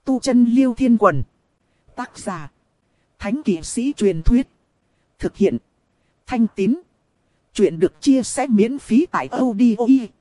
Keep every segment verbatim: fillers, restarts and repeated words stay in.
Tu chân Liêu Thiên Quần. Tác giả. Thánh kỵ sĩ truyền thuyết. Thực hiện. Thanh Tín. Chuyện được chia sẻ miễn phí tại audio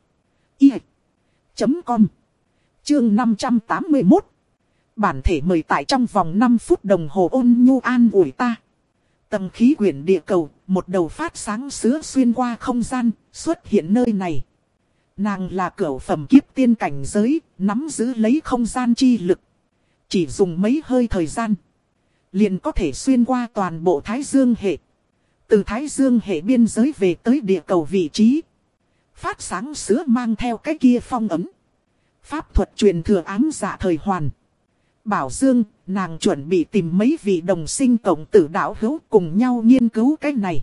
chấm com. Chương năm trăm tám mươi mốt. Bản thể mời tại trong vòng năm phút đồng hồ ôn nhu an ủi ta. Tầng khí quyển địa cầu, một đầu phát sáng sứa xuyên qua không gian, xuất hiện nơi này. Nàng là cửu phẩm kiếp tiên cảnh giới, nắm giữ lấy không gian chi lực. Chỉ dùng mấy hơi thời gian, liền có thể xuyên qua toàn bộ Thái Dương hệ. Từ Thái Dương hệ biên giới về tới địa cầu vị trí. Phát sáng sứa mang theo cái kia phong ấm. Pháp thuật truyền thừa ám dạ thời hoàn. Bảo Dương, nàng chuẩn bị tìm mấy vị đồng sinh cộng tử đạo hữu cùng nhau nghiên cứu cái này.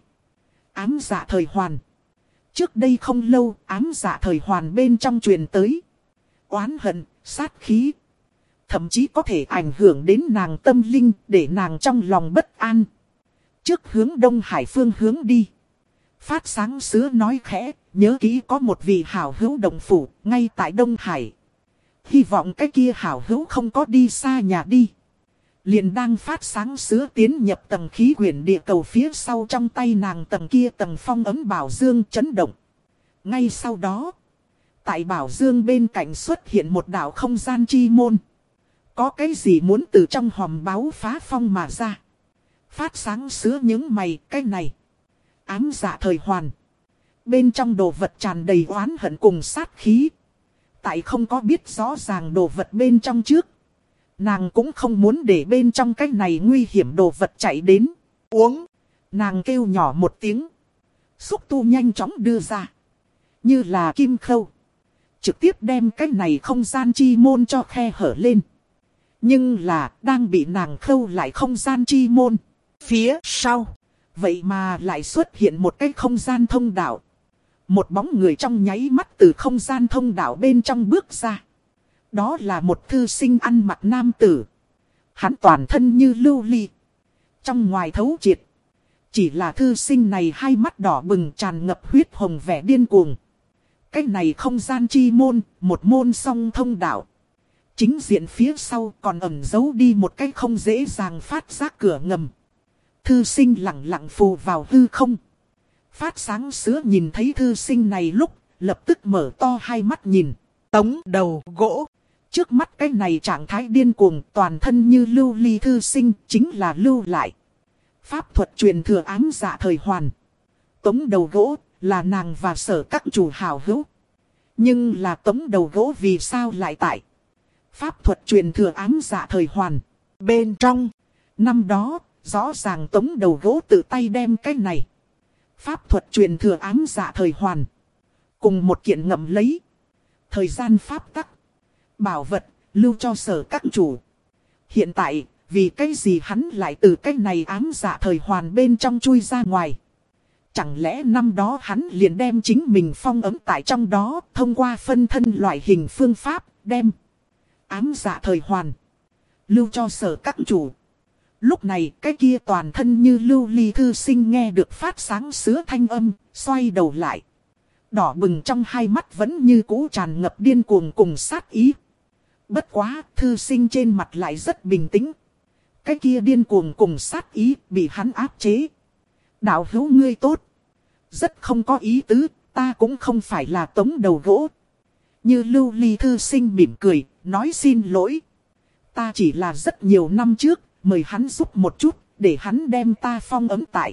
Ám dạ thời hoàn. Trước đây không lâu, ám dạ thời hoàn bên trong truyền tới. Oán hận, sát khí. Thậm chí có thể ảnh hưởng đến nàng tâm linh để nàng trong lòng bất an. Trước hướng Đông Hải phương hướng đi. Phát sáng sứa nói khẽ, nhớ kỹ có một vị hảo hữu đồng phủ ngay tại Đông Hải. Hy vọng cái kia hảo hữu không có đi xa nhà đi. Liền đang phát sáng sứa tiến nhập tầng khí quyển địa cầu phía sau, trong tay nàng tầng kia tầng phong ấm bảo dương chấn động. Ngay sau đó, tại bảo dương bên cạnh xuất hiện một đạo không gian chi môn. Có cái gì muốn từ trong hòm báu phá phong mà ra. Phát sáng sứa những mày, cái này. Ám dạ thời hoàn. Bên trong đồ vật tràn đầy oán hận cùng sát khí. Tại không có biết rõ ràng đồ vật bên trong trước, nàng cũng không muốn để bên trong cái này nguy hiểm đồ vật chạy đến. Uống. Nàng kêu nhỏ một tiếng. Xúc tu nhanh chóng đưa ra. Như là kim khâu. Trực tiếp đem cái này không gian chi môn cho khe hở lên. Nhưng là đang bị nàng khâu lại không gian chi môn. Phía sau. Vậy mà lại xuất hiện một cái không gian thông đạo. Một bóng người trong nháy mắt từ không gian thông đạo bên trong bước ra. Đó là một thư sinh ăn mặc nam tử. Hắn toàn thân như lưu ly. Trong ngoài thấu triệt. Chỉ là thư sinh này hai mắt đỏ bừng tràn ngập huyết hồng vẻ điên cuồng. Cái này không gian chi môn, một môn song thông đạo. Chính diện phía sau còn ẩn giấu đi một cái không dễ dàng phát giác cửa ngầm. Thư sinh lặng lặng phù vào hư không. Phát sáng sứa nhìn thấy thư sinh này lúc, lập tức mở to hai mắt nhìn. Tống đầu gỗ. Trước mắt cái này trạng thái điên cuồng, toàn thân như lưu ly thư sinh, chính là lưu lại. Pháp thuật truyền thừa ám dạ thời hoàn. Tống đầu gỗ, là nàng và sở các chủ hảo hữu. Nhưng là tống đầu gỗ vì sao lại tại pháp thuật truyền thừa ám dạ thời hoàn. Bên trong, năm đó, rõ ràng tống đầu gỗ tự tay đem cái này. Pháp thuật truyền thừa ám dạ thời hoàn. Cùng một kiện ngậm lấy. Thời gian pháp tắc. Bảo vật, lưu cho sở các chủ. Hiện tại, vì cái gì hắn lại từ cái này ám dạ thời hoàn bên trong chui ra ngoài. Chẳng lẽ năm đó hắn liền đem chính mình phong ấm tại trong đó, thông qua phân thân loại hình phương pháp, đem ám dạ thời hoàn lưu cho sở các chủ. Lúc này cái kia toàn thân như lưu ly thư sinh nghe được phát sáng sứa thanh âm, xoay đầu lại. Đỏ bừng trong hai mắt vẫn như cũ tràn ngập điên cuồng cùng sát ý. Bất quá, thư sinh trên mặt lại rất bình tĩnh. Cái kia điên cuồng cùng sát ý bị hắn áp chế. Đạo hữu ngươi tốt. Rất không có ý tứ, ta cũng không phải là tống đầu gỗ. Như lưu ly thư sinh mỉm cười, nói xin lỗi. Ta chỉ là rất nhiều năm trước, mời hắn giúp một chút, để hắn đem ta phong ấm tại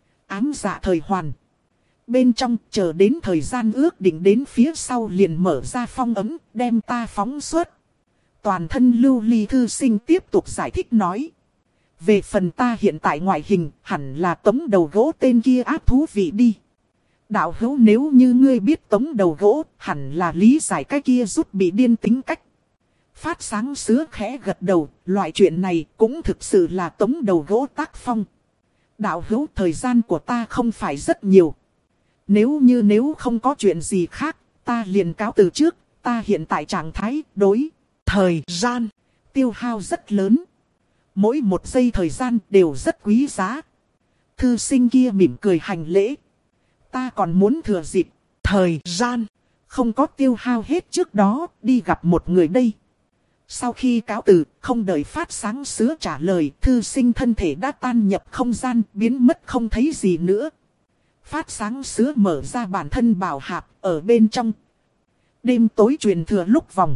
ám dạ thời hoàn. Bên trong chờ đến thời gian ước định đến phía sau liền mở ra phong ấm, đem ta phóng xuất. Toàn thân lưu ly thư sinh tiếp tục giải thích nói. Về phần ta hiện tại ngoại hình, hẳn là tống đầu gỗ tên kia ác thú vị đi. Đạo hữu nếu như ngươi biết tống đầu gỗ, hẳn là lý giải cái kia rút bị điên tính cách. Phát sáng sứa khẽ gật đầu, loại chuyện này cũng thực sự là tống đầu gỗ tác phong. Đạo hữu thời gian của ta không phải rất nhiều. Nếu như nếu không có chuyện gì khác, ta liền cáo từ trước, ta hiện tại trạng thái đối. Thời gian, tiêu hao rất lớn. Mỗi một giây thời gian đều rất quý giá. Thư sinh kia mỉm cười hành lễ. Ta còn muốn thừa dịp, thời gian, không có tiêu hao hết trước đó, đi gặp một người đây. Sau khi cáo từ, không đợi phát sáng sứa trả lời, thư sinh thân thể đã tan nhập không gian, biến mất không thấy gì nữa. Phát sáng sứa mở ra bản thân bảo hạp, ở bên trong. Đêm tối truyền thừa lúc vòng.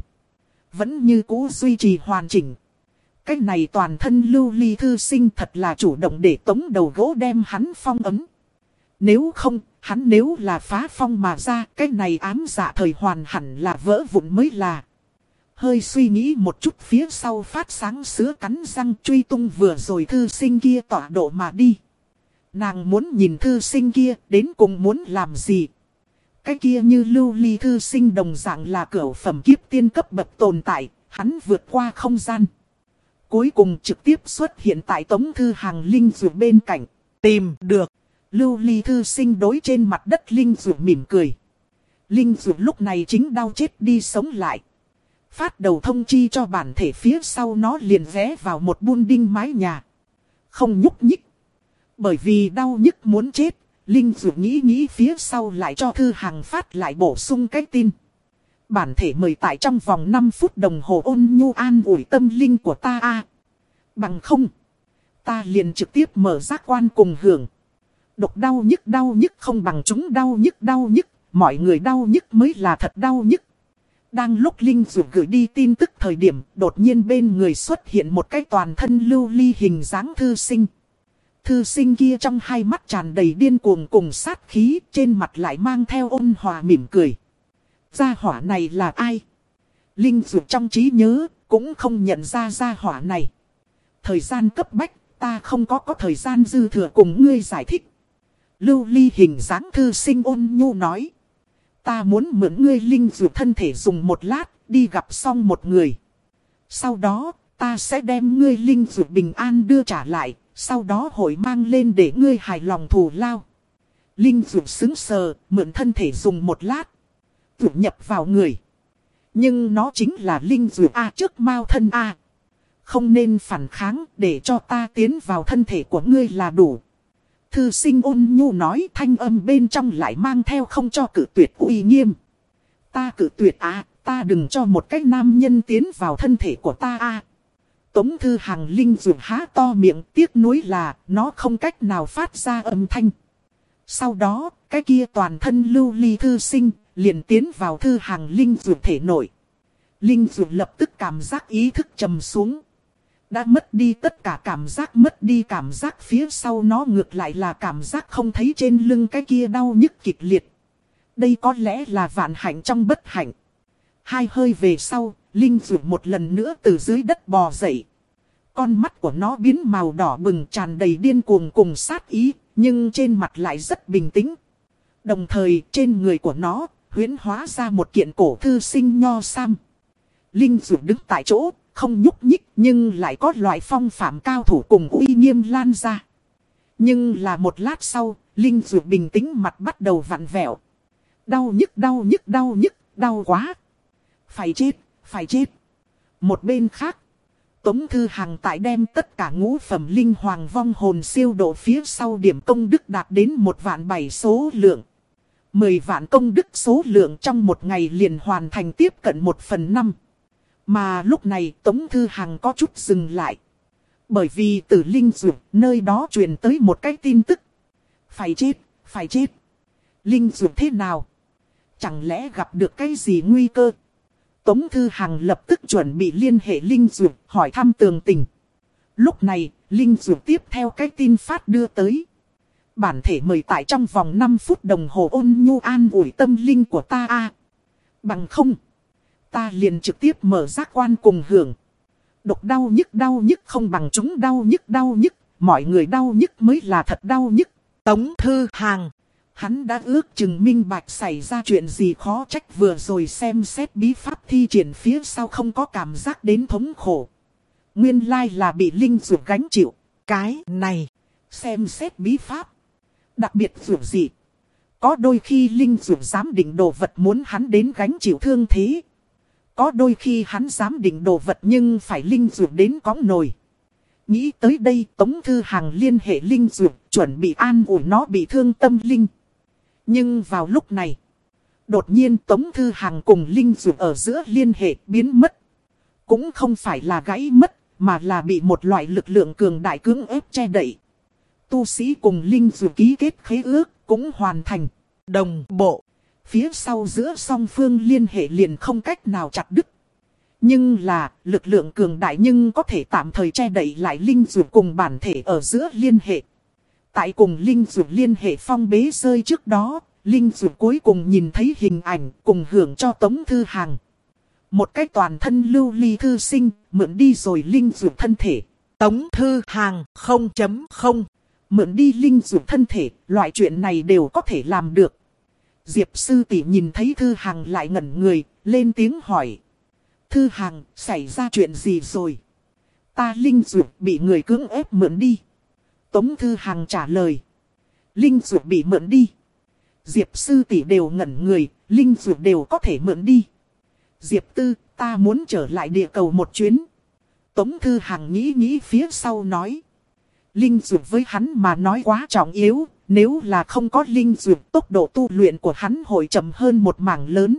Vẫn như cũ duy trì hoàn chỉnh. Cái này toàn thân lưu ly thư sinh thật là chủ động để tống đầu gỗ đem hắn phong ấm. Nếu không, hắn nếu là phá phong mà ra, cái này ám dạ thời hoàn hẳn là vỡ vụn mới là. Hơi suy nghĩ một chút phía sau phát sáng sứa cắn răng truy tung vừa rồi thư sinh kia tọa độ mà đi. Nàng muốn nhìn thư sinh kia đến cùng muốn làm gì. Cái kia như lưu ly thư sinh đồng dạng là cửu phẩm kiếp tiên cấp bậc tồn tại, hắn vượt qua không gian. Cuối cùng trực tiếp xuất hiện tại Tống Thư Hàng linh dược bên cạnh. Tìm được. Lưu ly thư sinh đối trên mặt đất linh dược mỉm cười. Linh dược lúc này chính đau chết đi sống lại. Phát đầu thông chi cho bản thể phía sau nó liền ghé vào một buôn đinh mái nhà. Không nhúc nhích. Bởi vì đau nhức muốn chết, linh dược nghĩ nghĩ phía sau lại cho Thư Hàng phát lại bổ sung cái tin. Bản thể mời tại trong vòng năm phút đồng hồ ôn nhu an ủi tâm linh của ta a. Bằng không, ta liền trực tiếp mở giác quan cùng hưởng. Độc đau nhức đau nhức không bằng chúng đau nhức đau nhức, mọi người đau nhức mới là thật đau nhức. Đang lúc linh dược gửi đi tin tức thời điểm, đột nhiên bên người xuất hiện một cái toàn thân lưu ly hình dáng thư sinh. Thư sinh kia trong hai mắt tràn đầy điên cuồng cùng sát khí, trên mặt lại mang theo ôn hòa mỉm cười. Gia hỏa này là ai? Linh dược trong trí nhớ, cũng không nhận ra gia hỏa này. Thời gian cấp bách, ta không có có thời gian dư thừa cùng ngươi giải thích. Lưu ly hình dáng thư sinh ôn nhu nói. Ta muốn mượn ngươi linh dược thân thể dùng một lát, đi gặp xong một người. Sau đó, ta sẽ đem ngươi linh dược bình an đưa trả lại, sau đó hội mang lên để ngươi hài lòng thù lao. Linh dược xứng sờ, mượn thân thể dùng một lát. Dược nhập vào người. Nhưng nó chính là linh dược A trước mao thân A. Không nên phản kháng, để cho ta tiến vào thân thể của ngươi là đủ. Thư sinh ôn nhu nói, thanh âm bên trong lại mang theo không cho cự tuyệt uy nghiêm. Ta cự tuyệt à, ta đừng cho một cái nam nhân tiến vào thân thể của ta à. Tống Thư Hàng linh dược há to miệng, tiếc nuối là nó không cách nào phát ra âm thanh. Sau đó, cái kia toàn thân lưu ly thư sinh liền tiến vào Thư Hàng linh dược thể nội. Linh dược lập tức cảm giác ý thức trầm xuống. Đã mất đi tất cả cảm giác, mất đi cảm giác phía sau nó ngược lại là cảm giác không thấy trên lưng cái kia đau nhức kịch liệt. Đây có lẽ là vạn hạnh trong bất hạnh. Hai hơi về sau, linh dược một lần nữa từ dưới đất bò dậy. Con mắt của nó biến màu đỏ bừng tràn đầy điên cuồng cùng sát ý, nhưng trên mặt lại rất bình tĩnh. Đồng thời trên người của nó huyễn hóa ra một kiện cổ thư sinh nho sam. Linh dược đứng tại chỗ, không nhúc nhích nhưng lại có loại phong phạm cao thủ cùng uy nghiêm lan ra. Nhưng là một lát sau, linh dược bình tĩnh mặt bắt đầu vặn vẹo. Đau nhức đau nhức đau nhức, đau quá. Phải chết, phải chết. Một bên khác, Tống Thư Hàng tại đem tất cả ngũ phẩm linh hoàng vong hồn siêu độ phía sau điểm công đức đạt đến một vạn bảy số lượng. Mười vạn công đức số lượng trong một ngày liền hoàn thành tiếp cận một phần năm. Mà lúc này Tống Thư Hàng có chút dừng lại. Bởi vì từ linh dược nơi đó truyền tới một cái tin tức. Phải chết, phải chết. Linh dược thế nào? Chẳng lẽ gặp được cái gì nguy cơ? Tống Thư Hàng lập tức chuẩn bị liên hệ linh dược hỏi thăm tường tình. Lúc này, linh dược tiếp theo cái tin phát đưa tới. Bản thể mời tại trong vòng năm phút đồng hồ ôn nhu an ủi tâm linh của ta a. Bằng không, ta liền trực tiếp mở giác quan cùng hưởng. Độc đau nhức đau nhức không bằng chúng đau nhức đau nhức, mọi người đau nhức mới là thật đau nhức. Tống Thư Hàng, hắn đã ước chừng minh bạch xảy ra chuyện gì khó trách vừa rồi xem xét bí pháp thi triển phía sau không có cảm giác đến thống khổ. Nguyên lai là bị linh dược gánh chịu. Cái này, xem xét bí pháp. Đặc biệt dược gì? Có đôi khi linh dược giám định đồ vật muốn hắn đến gánh chịu thương thế. Có đôi khi hắn giám định đồ vật nhưng phải linh dược đến cõng nồi. Nghĩ tới đây Tống Thư Hàng liên hệ linh dược chuẩn bị an ủi nó bị thương tâm linh. Nhưng vào lúc này, đột nhiên Tống Thư Hàng cùng linh dược ở giữa liên hệ biến mất. cũng không phải là gãy mất, mà là bị một loại lực lượng cường đại cưỡng ép che đậy. Tu sĩ cùng linh dược ký kết khế ước, cũng hoàn thành, đồng bộ. Phía sau giữa song phương liên hệ liền không cách nào chặt đứt. Nhưng là, lực lượng cường đại nhưng có thể tạm thời che đậy lại linh dược cùng bản thể ở giữa liên hệ. Tại cùng linh dược liên hệ phong bế rơi trước đó, linh dược cuối cùng nhìn thấy hình ảnh cùng hưởng cho Tống Thư Hàng. Một cái toàn thân lưu ly thư sinh, mượn đi rồi linh dược thân thể. Tống Thư Hàng không chấm không. Mượn đi linh dược thân thể, loại chuyện này đều có thể làm được. Diệp sư tỷ nhìn thấy Thư Hàng lại ngẩn người, lên tiếng hỏi. Thư Hàng, xảy ra chuyện gì rồi? Ta linh dược bị người cưỡng ép mượn đi. Tống Thư Hàng trả lời. Linh dược bị mượn đi. Diệp sư tỷ đều ngẩn người, linh dược đều có thể mượn đi. Diệp tư, ta muốn trở lại địa cầu một chuyến. Tống Thư Hàng nghĩ nghĩ phía sau nói. Linh dược với hắn mà nói quá trọng yếu, nếu là không có linh dược tốc độ tu luyện của hắn hội chậm hơn một mảng lớn.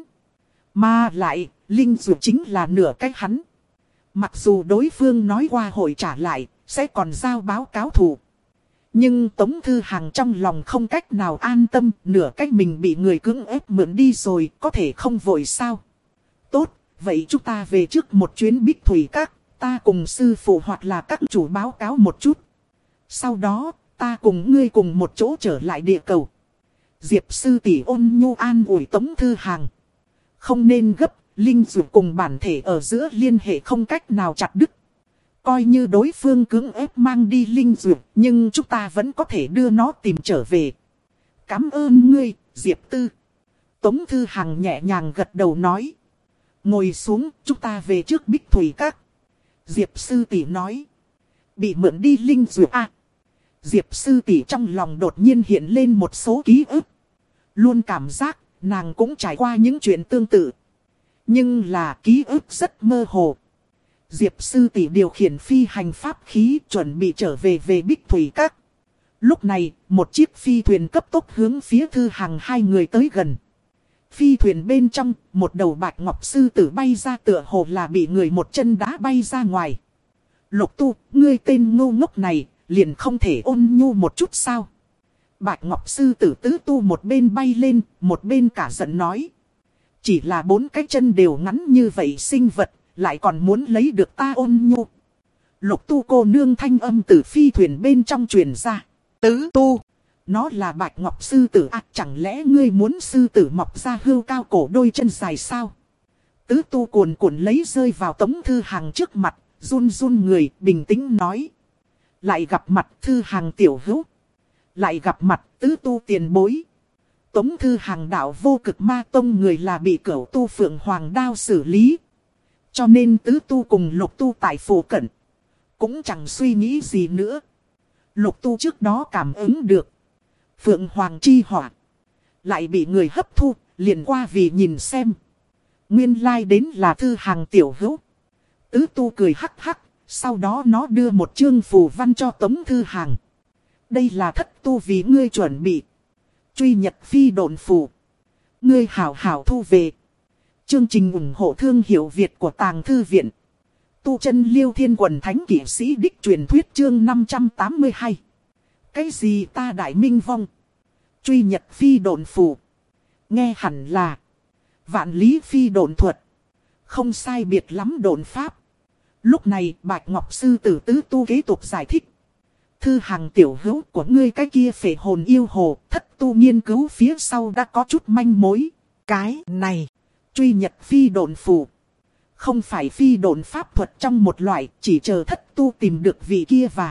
Mà lại, linh dược chính là nửa cách hắn. Mặc dù đối phương nói qua hội trả lại, sẽ còn giao báo cáo thù. Nhưng Tống Thư Hàng trong lòng không cách nào an tâm, nửa cách mình bị người cưỡng ép mượn đi rồi, có thể không vội sao. Tốt, vậy chúng ta về trước một chuyến Bích Thủy Các, ta cùng sư phụ hoặc là các chủ báo cáo một chút. Sau đó, ta cùng ngươi cùng một chỗ trở lại địa cầu. Diệp sư tỷ ôn nhu an ủi Tống Thư Hàng. Không nên gấp, linh dược cùng bản thể ở giữa liên hệ không cách nào chặt đứt. Coi như đối phương cưỡng ép mang đi linh dược, nhưng chúng ta vẫn có thể đưa nó tìm trở về. Cảm ơn ngươi, Diệp Tư. Tống Thư Hàng nhẹ nhàng gật đầu nói. Ngồi xuống, chúng ta về trước Bích Thủy Các. Diệp sư tỷ nói. Bị mượn đi linh dược à. Diệp sư tỷ trong lòng đột nhiên hiện lên một số ký ức. Luôn cảm giác, nàng cũng trải qua những chuyện tương tự. Nhưng là ký ức rất mơ hồ. Diệp sư tỷ điều khiển phi hành pháp khí chuẩn bị trở về về Bích Thủy Các. Lúc này, một chiếc phi thuyền cấp tốc hướng phía Thư Hàng hai người tới gần. Phi thuyền bên trong, một đầu bạch ngọc sư tử bay ra tựa hồ là bị người một chân đá bay ra ngoài. Lục Tu, ngươi tên ngu ngốc này, liền không thể ôn nhu một chút sao? Bạch ngọc sư tử tứ tu một bên bay lên, một bên cả giận nói. Chỉ là bốn cái chân đều ngắn như vậy sinh vật, lại còn muốn lấy được ta ôn nhu. Lục Tu cô nương thanh âm từ phi thuyền bên trong truyền ra. Tứ tu, nó là bạch ngọc sư tử à, chẳng lẽ ngươi muốn sư tử mọc ra hươu cao cổ đôi chân dài sao? Tứ tu cuồn cuộn lấy rơi vào Tống Thư Hàng trước mặt, run run người, bình tĩnh nói. Lại gặp mặt Thư Hàng tiểu hữu. Lại gặp mặt tứ tu tiền bối. Tống Thư Hàng đạo vô cực ma tông người là bị cửu tu phượng hoàng đao xử lý. Cho nên tứ tu cùng lục tu tại phổ cận. Cũng chẳng suy nghĩ gì nữa. Lục tu trước đó cảm ứng được. Phượng hoàng chi hỏa. Lại bị người hấp thu, liền qua vì nhìn xem. Nguyên lai đến là Thư Hàng tiểu hữu. Tứ tu cười hắc hắc. Sau đó nó đưa một chương phù văn cho Tống Thư Hàng. Đây là thất tu vì ngươi chuẩn bị. Truy nhật phi độn phù. Ngươi hảo hảo thu về. Chương trình ủng hộ thương hiệu Việt của Tàng Thư Viện. Tu chân Liêu Thiên Quần Thánh Kỷ Sĩ Đích truyền thuyết chương năm trăm tám mươi hai. Cái gì ta đại minh vong? Truy nhật phi độn phù. Nghe hẳn là vạn lý phi độn thuật. Không sai biệt lắm độn pháp. Lúc này Bạch Ngọc Sư Tử tứ tu kế tục giải thích. Thư Hàng tiểu hữu của ngươi cái kia phệ hồn yêu hồ, thất tu nghiên cứu phía sau đã có chút manh mối. Cái này, truy nhật phi độn phù. Không phải phi độn pháp thuật trong một loại, chỉ chờ thất tu tìm được vị kia và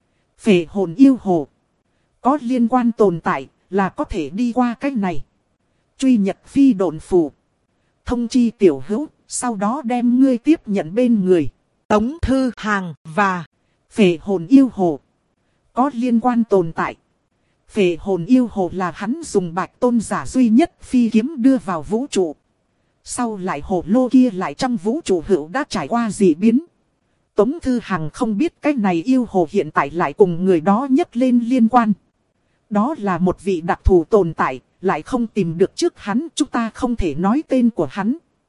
phệ hồn yêu hồ. Có liên quan tồn tại, là có thể đi qua cái này. Truy nhật phi độn phù. Thông chi tiểu hữu, sau đó đem ngươi tiếp nhận bên người. Tống Thư Hàng và phệ hồn yêu hồ. Có liên quan tồn tại. Phệ hồn yêu hồ là hắn dùng bạch tôn giả duy nhất phi kiếm đưa vào vũ trụ. Sau lại hồ lô kia lại trong vũ trụ hữu đã trải qua dị biến. Tống Thư Hàng không biết cái này yêu hồ hiện tại lại cùng người đó nhấc lên liên quan. Đó là một vị đặc thù tồn tại, lại không tìm được trước hắn, chúng ta không thể nói tên của hắn.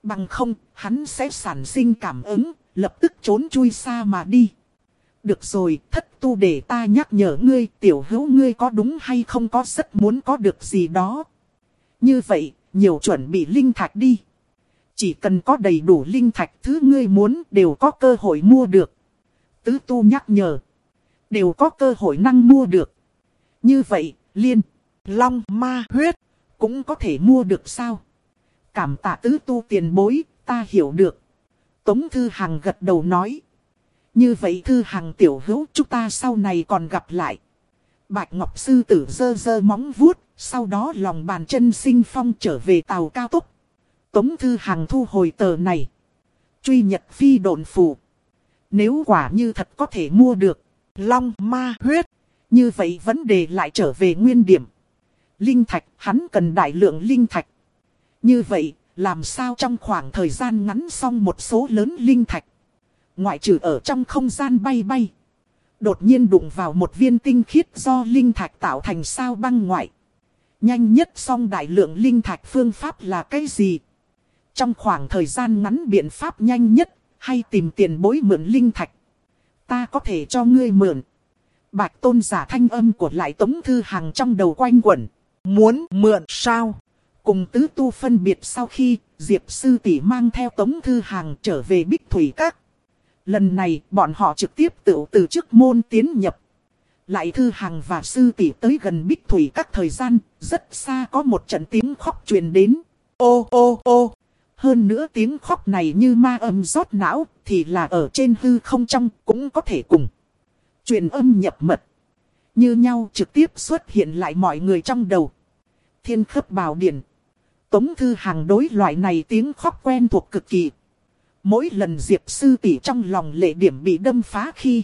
Bằng không, hắn sẽ sản sinh cảm ứng, lập tức trốn chui xa mà đi. Được rồi, thất tu để ta nhắc nhở ngươi, tiểu hữu ngươi có đúng hay không có rất muốn có được gì đó. Như vậy, nhiều chuẩn bị linh thạch đi. Chỉ cần có đầy đủ linh thạch thứ ngươi muốn đều có cơ hội mua được. Tứ tu nhắc nhở. Đều có cơ hội năng mua được. Như vậy, liên, long, ma, huyết cũng có thể mua được sao? Cảm tạ tứ tu tiền bối, ta hiểu được. Tống Thư Hằng gật đầu nói. Như vậy Thư Hằng tiểu hữu chúng ta sau này còn gặp lại. Bạch Ngọc Sư Tử giơ giơ móng vuốt, sau đó lòng bàn chân sinh phong trở về tàu cao tốc. Tống Thư Hằng thu hồi tờ này. Truy nhật phi độn phù. Nếu quả như thật có thể mua được long ma huyết, như vậy vấn đề lại trở về nguyên điểm. Linh thạch, hắn cần đại lượng linh thạch. Như vậy, làm sao trong khoảng thời gian ngắn xong một số lớn linh thạch. Ngoại trừ ở trong không gian bay bay. Đột nhiên đụng vào một viên tinh khiết do linh thạch tạo thành sao băng ngoại. Nhanh nhất xong đại lượng linh thạch phương pháp là cái gì? Trong khoảng thời gian ngắn biện pháp nhanh nhất, hay tìm tiền bối mượn linh thạch. Ta có thể cho ngươi mượn. Bạch Tôn giả thanh âm của lại Tống Thư Hằng trong đầu quanh quẩn. Muốn mượn sao? Cùng tứ tu phân biệt sau khi Diệp Sư Tỷ mang theo Tống Thư Hằng trở về Bích Thủy Các. Lần này bọn họ trực tiếp tự từ trước môn tiến nhập. Lại Thư Hằng và Sư Tỷ tới gần Bích Thủy Các thời gian, rất xa có một trận tiếng khóc truyền đến. Ô ô ô! Hơn nữa tiếng khóc này như ma âm rót não, thì là ở trên hư không trong cũng có thể cùng truyền âm nhập mật. Như nhau trực tiếp xuất hiện lại mọi người trong đầu. Thiên Khớp Bảo Điển. Tống Thư Hằng đối loại này tiếng khóc quen thuộc cực kỳ. Mỗi lần Diệp Sư Tỷ trong lòng lệ điểm bị đâm phá khi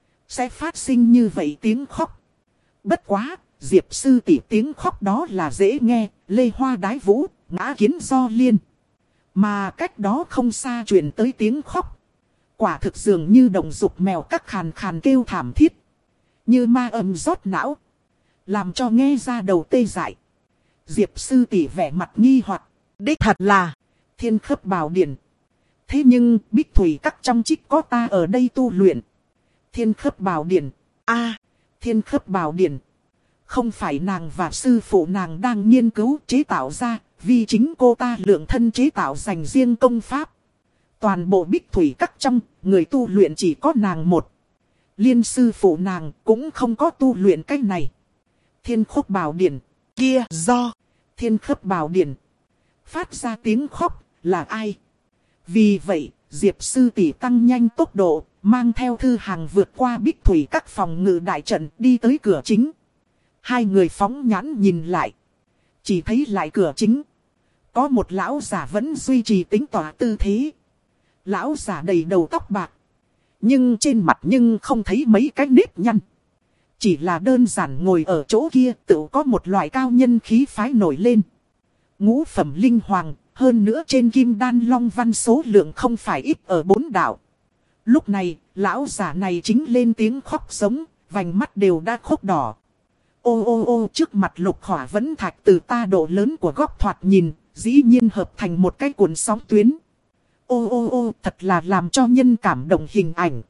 sẽ phát sinh như vậy tiếng khóc. Bất quá, Diệp Sư Tỷ tiếng khóc đó là dễ nghe, lê hoa đái vũ, ngã kiến do liên. Mà cách đó không xa truyền tới tiếng khóc. Quả thực dường như động dục mèo các khàn khàn kêu thảm thiết. Như ma âm rót não. Làm cho nghe ra đầu tê dại. Diệp Sư Tỷ vẻ mặt nghi hoặc. Đích thật là Thiên Khớp Bảo Điển. Thế nhưng Bích Thủy Các trong trích có ta ở đây tu luyện. Thiên Khớp Bảo Điển. A, Thiên Khớp Bảo Điển. Không phải nàng và sư phụ nàng đang nghiên cứu chế tạo ra. Vì chính cô ta lượng thân chế tạo dành riêng công pháp. Toàn bộ Bích Thủy Các trong, người tu luyện chỉ có nàng một. Liên sư phụ nàng cũng không có tu luyện cách này. Thiên Khớp Bảo Điển. Kia do Thiên Khớp Bảo Điển phát ra tiếng khóc là ai? Vì vậy, Diệp Sư Tỷ tăng nhanh tốc độ, mang theo Thư Hằng vượt qua Bích Thủy Các phòng ngự đại trận đi tới cửa chính. Hai người phóng nhãn nhìn lại. Chỉ thấy lại cửa chính. Có một lão giả vẫn duy trì tính tỏa tư thế. Lão giả đầy đầu tóc bạc. Nhưng trên mặt nhưng không thấy mấy cái nếp nhăn. Chỉ là đơn giản ngồi ở chỗ kia tự có một loại cao nhân khí phái nổi lên. Ngũ phẩm linh hoàng, hơn nữa trên kim đan long văn số lượng không phải ít ở bốn đạo. Lúc này, lão giả này chính lên tiếng khóc giống, vành mắt đều đã khóc đỏ. Ô ô ô trước mặt lục hỏa vẫn thạch từ ta độ lớn của góc thoạt nhìn, dĩ nhiên hợp thành một cái cuộn sóng tuyến. Ô ô ô thật là làm cho nhân cảm động hình ảnh.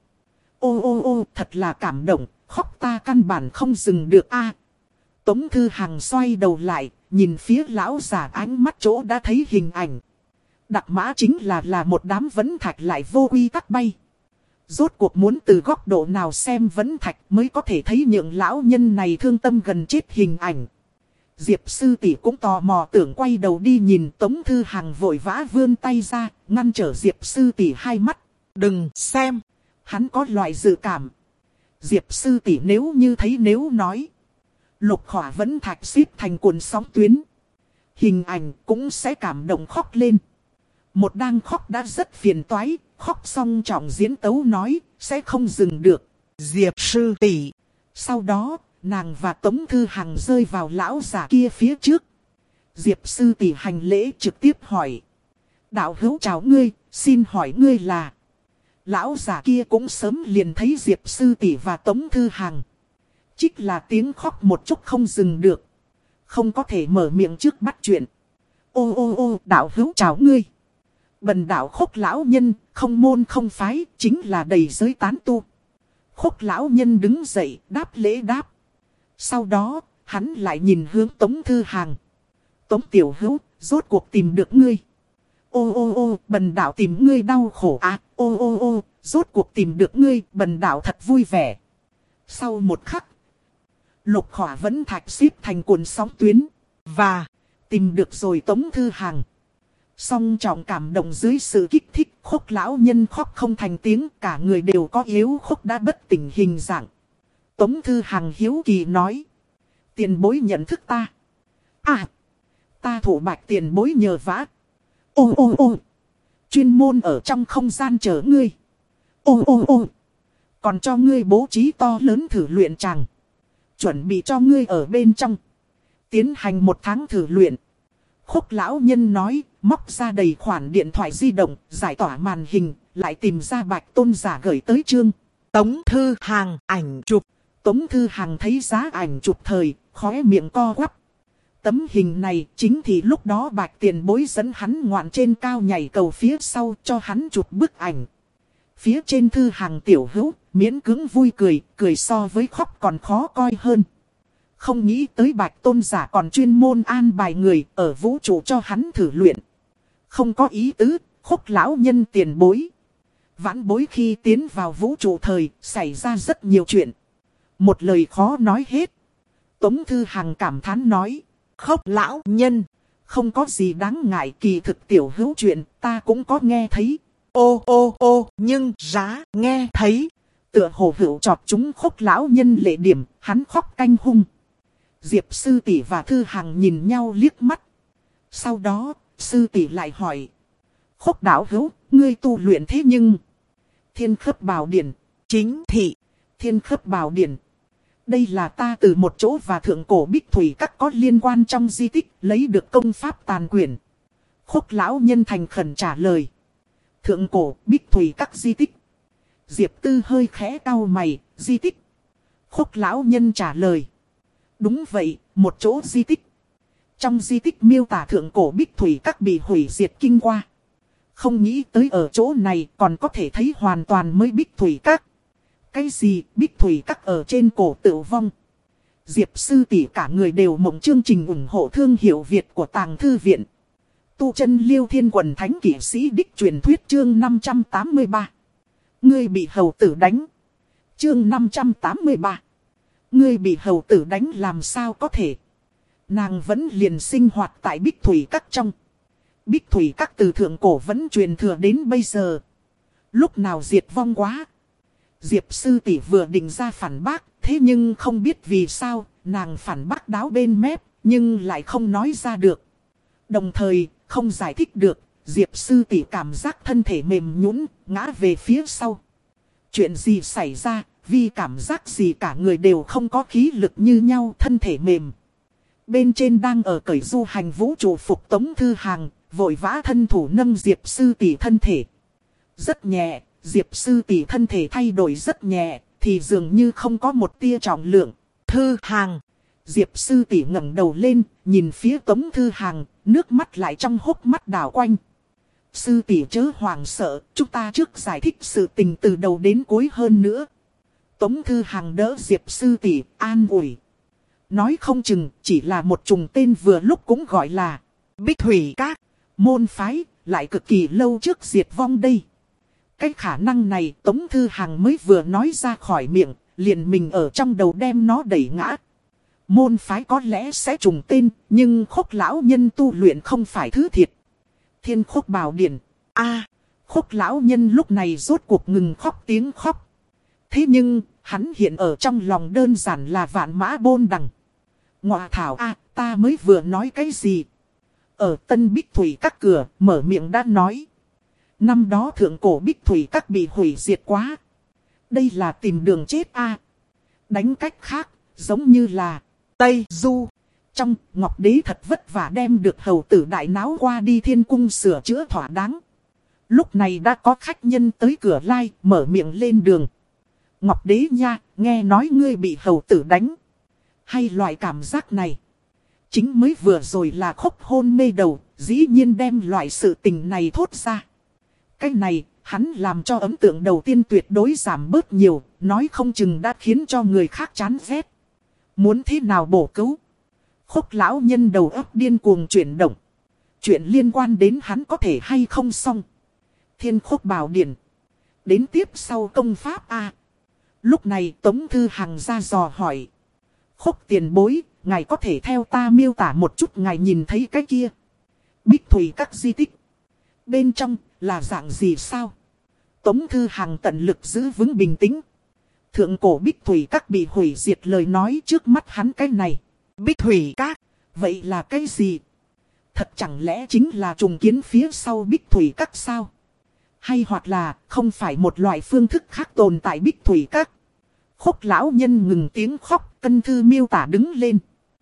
Ô ô ô thật là cảm động, khóc ta căn bản không dừng được a. Tống Thư Hằng xoay đầu lại, nhìn phía lão giả ánh mắt chỗ đã thấy hình ảnh. Đặc mã chính là là một đám vấn thạch lại vô quy tắc bay. Rốt cuộc muốn từ góc độ nào xem vấn thạch mới có thể thấy những lão nhân này thương tâm gần chết hình ảnh. Diệp Sư Tỷ cũng tò mò tưởng quay đầu đi nhìn. Tống Thư Hằng vội vã vươn tay ra, ngăn trở Diệp Sư Tỷ hai mắt. Đừng xem, hắn có loại dự cảm. Diệp Sư Tỷ nếu như thấy nếu nói. Lục hỏa vẫn thạch xếp thành cuộn sóng tuyến. Hình ảnh cũng sẽ cảm động khóc lên. Một đang khóc đã rất phiền toái, khóc xong trọng diễn tấu nói, sẽ không dừng được. Diệp Sư Tỷ. Sau đó, nàng và Tống Thư Hằng rơi vào lão giả kia phía trước. Diệp Sư Tỷ hành lễ trực tiếp hỏi. Đạo hữu chào ngươi, xin hỏi ngươi là... Lão giả kia cũng sớm liền thấy Diệp Sư Tỷ và Tống Thư Hằng. Trích là tiếng khóc một chút không dừng được. Không có thể mở miệng trước bắt chuyện. Ô ô ô đạo hữu chào ngươi. Bần đạo Khúc lão nhân, không môn không phái, chính là đầy giới tán tu. Khúc lão nhân đứng dậy, đáp lễ đáp. Sau đó, hắn lại nhìn hướng Tống Thư Hàng. Tống tiểu hữu, rốt cuộc tìm được ngươi. Ô ô ô, bần đạo tìm ngươi đau khổ à, ô ô ô, rốt cuộc tìm được ngươi, bần đạo thật vui vẻ. Sau một khắc, Lục Khỏa vẫn thạch xếp thành cuộn sóng tuyến. Và, tìm được rồi Tống Thư Hàng. Song trọng cảm động dưới sự kích thích, Khúc lão nhân khóc không thành tiếng, cả người đều có yếu khúc đã bất tỉnh hình dạng. Tống Thư Hàng hiếu kỳ nói. Tiền bối nhận thức ta. À, ta thủ bạch tiền bối nhờ vả. Ô ô ô, chuyên môn ở trong không gian chờ ngươi. Ô ô ô, còn cho ngươi bố trí to lớn thử luyện tràng. Chuẩn bị cho ngươi ở bên trong. Tiến hành một tháng thử luyện. Khúc lão nhân nói, móc ra đầy khoản điện thoại di động, giải tỏa màn hình, lại tìm ra Bạch Tôn giả gửi tới chương. Tống Thư Hàng ảnh chụp. Tống Thư Hàng thấy giá ảnh chụp thời, khóe miệng co quắp. Tấm hình này chính thì lúc đó Bạch tiền bối dẫn hắn ngoạn trên cao nhảy cầu phía sau cho hắn chụp bức ảnh. Phía trên Thư Hàng tiểu hữu, miễn cưỡng vui cười, cười so với khóc còn khó coi hơn. Không nghĩ tới Bạch Tôn giả còn chuyên môn an bài người ở vũ trụ cho hắn thử luyện. Không có ý tứ, Khúc lão nhân tiền bối. Vãn bối khi tiến vào vũ trụ thời, xảy ra rất nhiều chuyện. Một lời khó nói hết. Tống Thư Hàng cảm thán nói. Khúc lão nhân, không có gì đáng ngại, kỳ thực tiểu hữu chuyện, ta cũng có nghe thấy. Ô ô ô, nhưng giá nghe thấy. Tựa hồ hữu chọt chúng Khúc lão nhân lệ điểm, hắn khóc canh hung. Diệp sư tỷ và Thư Hàng nhìn nhau liếc mắt. Sau đó, sư tỷ lại hỏi. Khúc đạo hữu, ngươi tu luyện thế nhưng... Thiên Khớp Bảo Điển, chính thị, Thiên Khớp Bảo Điển. Đây là ta từ một chỗ và thượng cổ Bích Thủy Các có liên quan trong di tích, lấy được công pháp tàn quyển. Khúc lão nhân thành khẩn trả lời. Thượng cổ Bích Thủy Các di tích. Diệp Tư hơi khẽ cau mày, di tích. Khúc lão nhân trả lời. Đúng vậy, một chỗ di tích. Trong di tích miêu tả thượng cổ Bích Thủy Các bị hủy diệt kinh qua. Không nghĩ tới ở chỗ này còn có thể thấy hoàn toàn mới Bích Thủy Các. Cái gì Bích Thủy Các ở trên cổ tự vong. Diệp sư tỷ cả người đều mộng chương trình ủng hộ thương hiệu Việt của Tàng Thư Viện. Tu chân Liêu Thiên Quần Thánh Kỷ Sĩ Đích truyền thuyết chương năm trăm tám mươi ba. Ngươi bị hầu tử đánh. Chương năm trăm tám mươi ba. Ngươi bị hầu tử đánh làm sao có thể. Nàng vẫn liền sinh hoạt tại Bích Thủy Các trong. Bích Thủy Các từ thượng cổ vẫn truyền thừa đến bây giờ. Lúc nào diệt vong quá. Diệp sư tỷ vừa định ra phản bác, thế nhưng không biết vì sao, nàng phản bác đáo bên mép, nhưng lại không nói ra được. Đồng thời, không giải thích được, Diệp sư tỷ cảm giác thân thể mềm nhũn, ngã về phía sau. Chuyện gì xảy ra, vì cảm giác gì cả người đều không có khí lực như nhau, thân thể mềm. Bên trên đang ở cởi du hành vũ trụ phục Tống Thư Hàng, vội vã thân thủ nâng Diệp sư tỷ thân thể. Rất nhẹ, Diệp sư tỷ thân thể thay đổi rất nhẹ, thì dường như không có một tia trọng lượng. Thư Hàng. Diệp sư tỷ ngẩng đầu lên, nhìn phía Tống Thư Hàng, nước mắt lại trong hốc mắt đảo quanh. Sư tỷ chớ hoảng sợ, chúng ta trước giải thích sự tình từ đầu đến cuối hơn nữa. Tống Thư Hàng đỡ Diệp sư tỷ, an ủi. Nói không chừng, chỉ là một trùng tên vừa lúc cũng gọi là Bích Thủy Các, môn phái, lại cực kỳ lâu trước diệt vong đây. Cái khả năng này Tống Thư Hàng mới vừa nói ra khỏi miệng, liền mình ở trong đầu đem nó đẩy ngã. Môn phái có lẽ sẽ trùng tên, nhưng Khúc lão nhân tu luyện không phải thứ thiệt. Thiên Khúc Bảo Điển. A, Khúc lão nhân lúc này rốt cuộc ngừng khóc tiếng khóc. Thế nhưng, hắn hiện ở trong lòng đơn giản là vạn mã bôn đằng. Ngọa thảo a, ta mới vừa nói cái gì? Ở Tân Bích Thủy Các cửa, mở miệng đã nói. Năm đó thượng cổ Bích Thủy Các bị hủy diệt quá. Đây là tìm đường chết a. Đánh cách khác, giống như là Tây Du. Trong, Ngọc Đế thật vất vả đem được hầu tử đại náo qua đi thiên cung sửa chữa thỏa đáng. Lúc này đã có khách nhân tới cửa lai, mở miệng lên đường. Ngọc Đế nha, nghe nói ngươi bị hầu tử đánh. Hay loại cảm giác này. Chính mới vừa rồi là Khúc hôn mê đầu, dĩ nhiên đem loại sự tình này thốt ra. Cái này, hắn làm cho ấn tượng đầu tiên tuyệt đối giảm bớt nhiều, nói không chừng đã khiến cho người khác chán ghét. Muốn thế nào bổ cứu? Khúc lão nhân đầu óc điên cuồng chuyển động. Chuyện liên quan đến hắn có thể hay không xong. Thiên Khúc Bảo Điển. Đến tiếp sau công pháp A. Lúc này Tống Thư Hằng ra dò hỏi. Khúc tiền bối, ngài có thể theo ta miêu tả một chút ngài nhìn thấy cái kia. Bích thủy các di tích. Bên trong là dạng gì sao? Tống Thư Hằng tận lực giữ vững bình tĩnh. Thượng cổ bích thủy các bị hủy diệt lời nói trước mắt hắn cái này. Bích thủy các, vậy là cái gì? Thật chẳng lẽ chính là trùng kiến phía sau bích thủy các sao? Hay hoặc là không phải một loại phương thức khác tồn tại bích thủy các? Khúc lão nhân ngừng tiếng khóc, Cân Thư miêu tả đứng lên.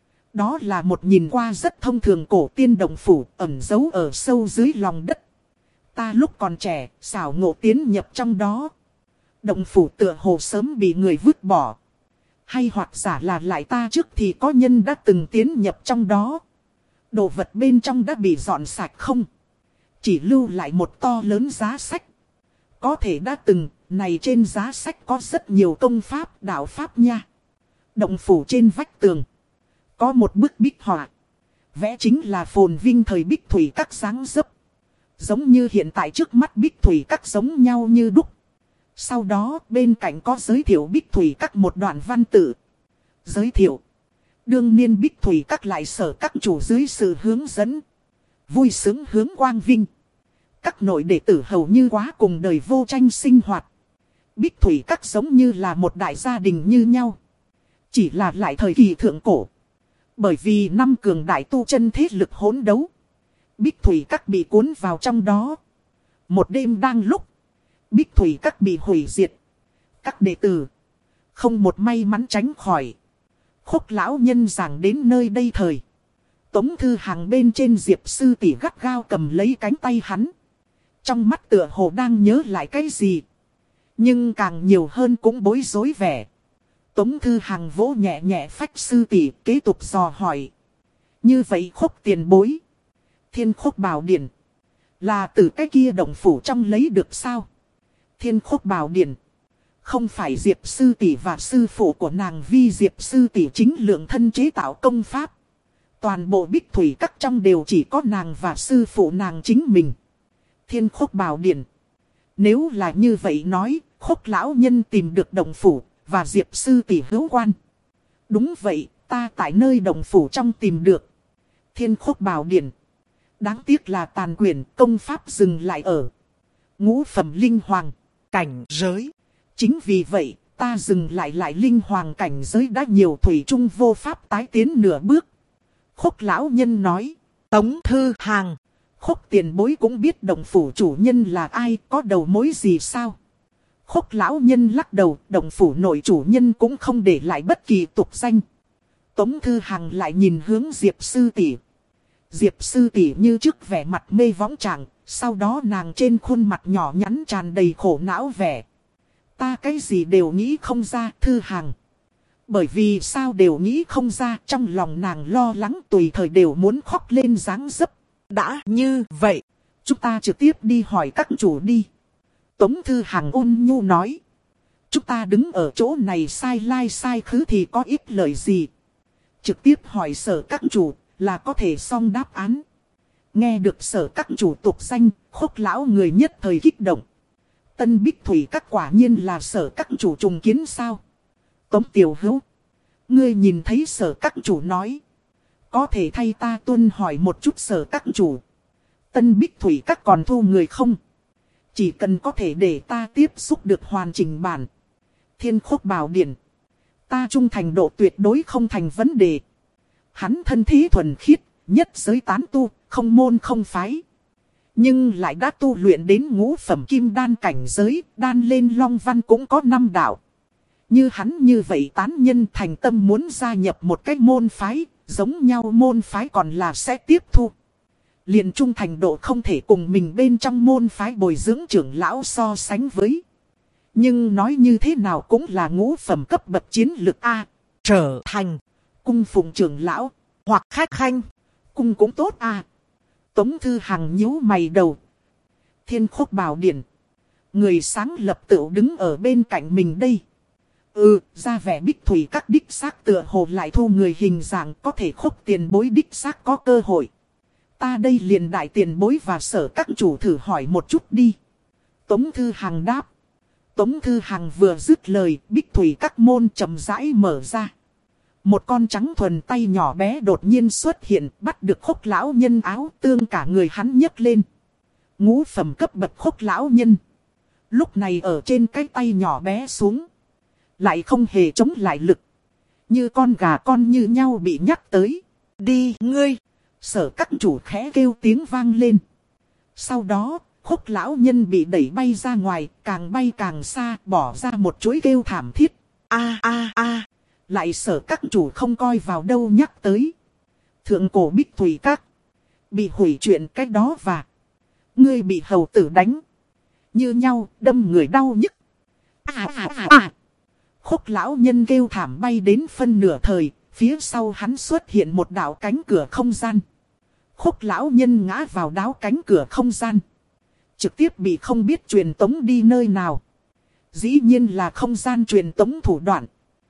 Đó là một nhìn qua rất thông thường cổ tiên động phủ ẩn giấu ở sâu dưới lòng đất. Ta lúc còn trẻ, xảo ngộ tiến nhập trong đó. Động phủ tựa hồ sớm bị người vứt bỏ. Hay hoặc giả là lại ta trước thì có nhân đã từng tiến nhập trong đó. Đồ vật bên trong đã bị dọn sạch không? Chỉ lưu lại một to lớn giá sách. Có thể đã từng, này trên giá sách có rất nhiều công pháp, đạo pháp nha. Động phủ trên vách tường. Có một bức bích họa. Vẽ chính là phồn vinh thời bích thủy các dáng dấp. Giống như hiện tại trước mắt bích thủy các giống nhau như đúc. Sau đó bên cạnh có giới thiệu bích thủy các một đoạn văn tự. Giới thiệu. Đương niên bích thủy các lại sở các chủ dưới sự hướng dẫn. Vui sướng hướng quang vinh. Các nội đệ tử hầu như quá cùng đời vô tranh sinh hoạt. Bích thủy các giống như là một đại gia đình như nhau. Chỉ là lại thời kỳ thượng cổ. Bởi vì năm cường đại tu chân thế lực hỗn đấu. Bích thủy các bị cuốn vào trong đó. Một đêm đang lúc. Bích thủy các bị hủy diệt. Các đệ tử. Không một may mắn tránh khỏi. Khúc lão nhân giảng đến nơi đây thời. Tống Thư Hằng bên trên Diệp sư tỷ gắt gao cầm lấy cánh tay hắn. Trong mắt tựa hồ đang nhớ lại cái gì. Nhưng càng nhiều hơn cũng bối rối vẻ. Tống Thư Hằng vỗ nhẹ nhẹ phách sư tỷ kế tục dò hỏi. Như vậy Khúc tiền bối. Thiên Khúc Bảo Điển. Là từ cái kia động phủ trong lấy được sao? Thiên Khúc Bảo Điển. Không phải Diệp sư tỷ và sư phụ của nàng Vi Diệp sư tỷ chính lượng thân chế tạo công pháp. Toàn bộ bích thủy các trong đều chỉ có nàng và sư phụ nàng chính mình. Thiên Khúc Bảo Điển. Nếu là như vậy nói, Khúc lão nhân tìm được động phủ và Diệp sư tỷ hữu quan. Đúng vậy, ta tại nơi động phủ trong tìm được. Thiên Khúc Bảo Điển. Đáng tiếc là tàn quyền công pháp dừng lại ở ngũ phẩm linh hoàng cảnh giới. Chính vì vậy, ta dừng lại lại linh hoàng cảnh giới đã nhiều thủy chung vô pháp tái tiến nửa bước. Khúc lão nhân nói. Tống Thư Hằng. Khúc tiền bối cũng biết động phủ chủ nhân là ai, có đầu mối gì sao? Khúc lão nhân lắc đầu, động phủ nội chủ nhân cũng không để lại bất kỳ tục danh. Tống Thư Hằng lại nhìn hướng Diệp sư tỷ. Diệp sư tỷ như trước vẻ mặt mê võng trạng, sau đó nàng trên khuôn mặt nhỏ nhắn tràn đầy khổ não vẻ. Ta cái gì đều nghĩ không ra, Thư Hằng. Bởi vì sao đều nghĩ không ra, trong lòng nàng lo lắng tùy thời đều muốn khóc lên dáng dấp. Đã như vậy, chúng ta trực tiếp đi hỏi các chủ đi. Tống Thư Hằng ôn nhu nói. Chúng ta đứng ở chỗ này sai lai sai khứ thì có ít lời gì. Trực tiếp hỏi sở các chủ là có thể xong đáp án. Nghe được sở các chủ tục danh, Khúc lão người nhất thời kích động. Tân Bích Thủy các quả nhiên là sở các chủ trùng kiến sao? Tống Tiểu Hữu. Ngươi nhìn thấy sở các chủ nói. Có thể thay ta tuân hỏi một chút sở các chủ. Tân Bích Thủy các còn thu người không? Chỉ cần có thể để ta tiếp xúc được hoàn chỉnh bản. Thiên Khúc Bảo Điển. Ta trung thành độ tuyệt đối không thành vấn đề. Hắn thân thế thuần khiết, nhất giới tán tu, không môn không phái. Nhưng lại đã tu luyện đến ngũ phẩm kim đan cảnh giới, đan lên long văn cũng có năm đạo. Như hắn như vậy tán nhân thành tâm muốn gia nhập một cái môn phái, giống nhau môn phái còn là sẽ tiếp thu. Liền trung thành độ không thể cùng mình bên trong môn phái bồi dưỡng trưởng lão so sánh với. Nhưng nói như thế nào cũng là ngũ phẩm cấp bậc chiến lực A. Trở thành cung phụng trưởng lão, hoặc khách khanh, cung cũng tốt A. Tống Thư Hằng nhíu mày đầu. Thiên Khúc Bảo Điện. Người sáng lập tựu đứng ở bên cạnh mình đây. Ừ, ra vẻ Bích Thủy Các đích xác tựa hồ lại thu người hình dạng, có thể Khúc tiền bối đích xác có cơ hội. Ta đây liền đại tiền bối và Sở các chủ thử hỏi một chút đi. Tống Thư Hằng đáp. Tống Thư Hằng vừa dứt lời, Bích Thủy Các môn chậm rãi mở ra. Một con trắng thuần tay nhỏ bé đột nhiên xuất hiện, bắt được Khúc lão nhân áo, tương cả người hắn nhấc lên. Ngũ phẩm cấp bậc Khúc lão nhân. Lúc này ở trên cái tay nhỏ bé xuống. Lại không hề chống lại lực. Như con gà con như nhau bị nhắc tới. Đi ngươi. Sở các chủ khẽ kêu tiếng vang lên. Sau đó, Khúc lão nhân bị đẩy bay ra ngoài, càng bay càng xa, bỏ ra một chuỗi kêu thảm thiết. A a a. Lại Sở các chủ không coi vào đâu nhắc tới. Thượng cổ Bích Thủy Các. Bị hủy chuyện cách đó và. Ngươi bị hầu tử đánh. Như nhau, đâm người đau nhức. À à à à. Khúc lão nhân kêu thảm bay đến phân nửa thời, phía sau hắn xuất hiện một đạo cánh cửa không gian. Khúc lão nhân ngã vào đáo cánh cửa không gian. Trực tiếp bị không biết truyền tống đi nơi nào. Dĩ nhiên là không gian truyền tống thủ đoạn.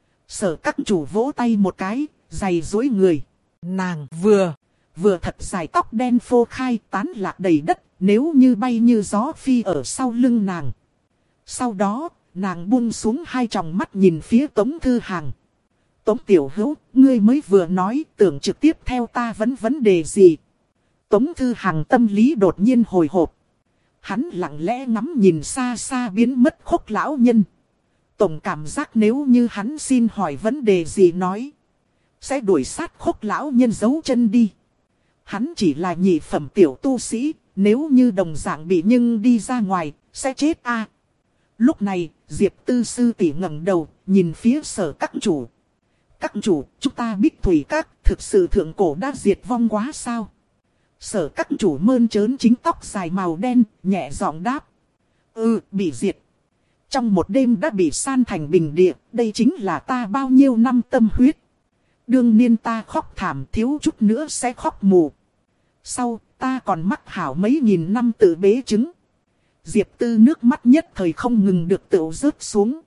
Sở các chủ vỗ tay một cái, giày dối người. Nàng vừa, vừa thật dài tóc đen phô khai tán lạc đầy đất, nếu như bay như gió phi ở sau lưng nàng. Sau đó, nàng buông xuống hai tròng mắt nhìn phía Tống Thư Hằng. Tống tiểu hữu, ngươi mới vừa nói tưởng trực tiếp theo ta vấn vấn đề gì. Tống Thư Hằng tâm lý đột nhiên hồi hộp. Hắn lặng lẽ ngắm nhìn xa xa biến mất Khúc lão nhân. Tổng cảm giác nếu như hắn xin hỏi vấn đề gì nói. Sẽ đuổi sát Khúc lão nhân giấu chân đi. Hắn chỉ là nhị phẩm tiểu tu sĩ. Nếu như đồng dạng bị nhưng đi ra ngoài, sẽ chết a. À. Lúc này, Diệp Tư sư tỷ ngẩng đầu, nhìn phía Sở các chủ. Các chủ, chúng ta Bích Thủy Các, thực sự thượng cổ đã diệt vong quá sao? Sở các chủ mơn trớn chính tóc dài màu đen, nhẹ giọng đáp. Ừ, bị diệt. Trong một đêm đã bị san thành bình địa, đây chính là ta bao nhiêu năm tâm huyết. Đương niên ta khóc thảm thiếu chút nữa sẽ khóc mù. Sau, ta còn mắc hảo mấy nghìn năm tự bế trứng. Diệp Tư nước mắt nhất thời không ngừng được tựu rớt xuống.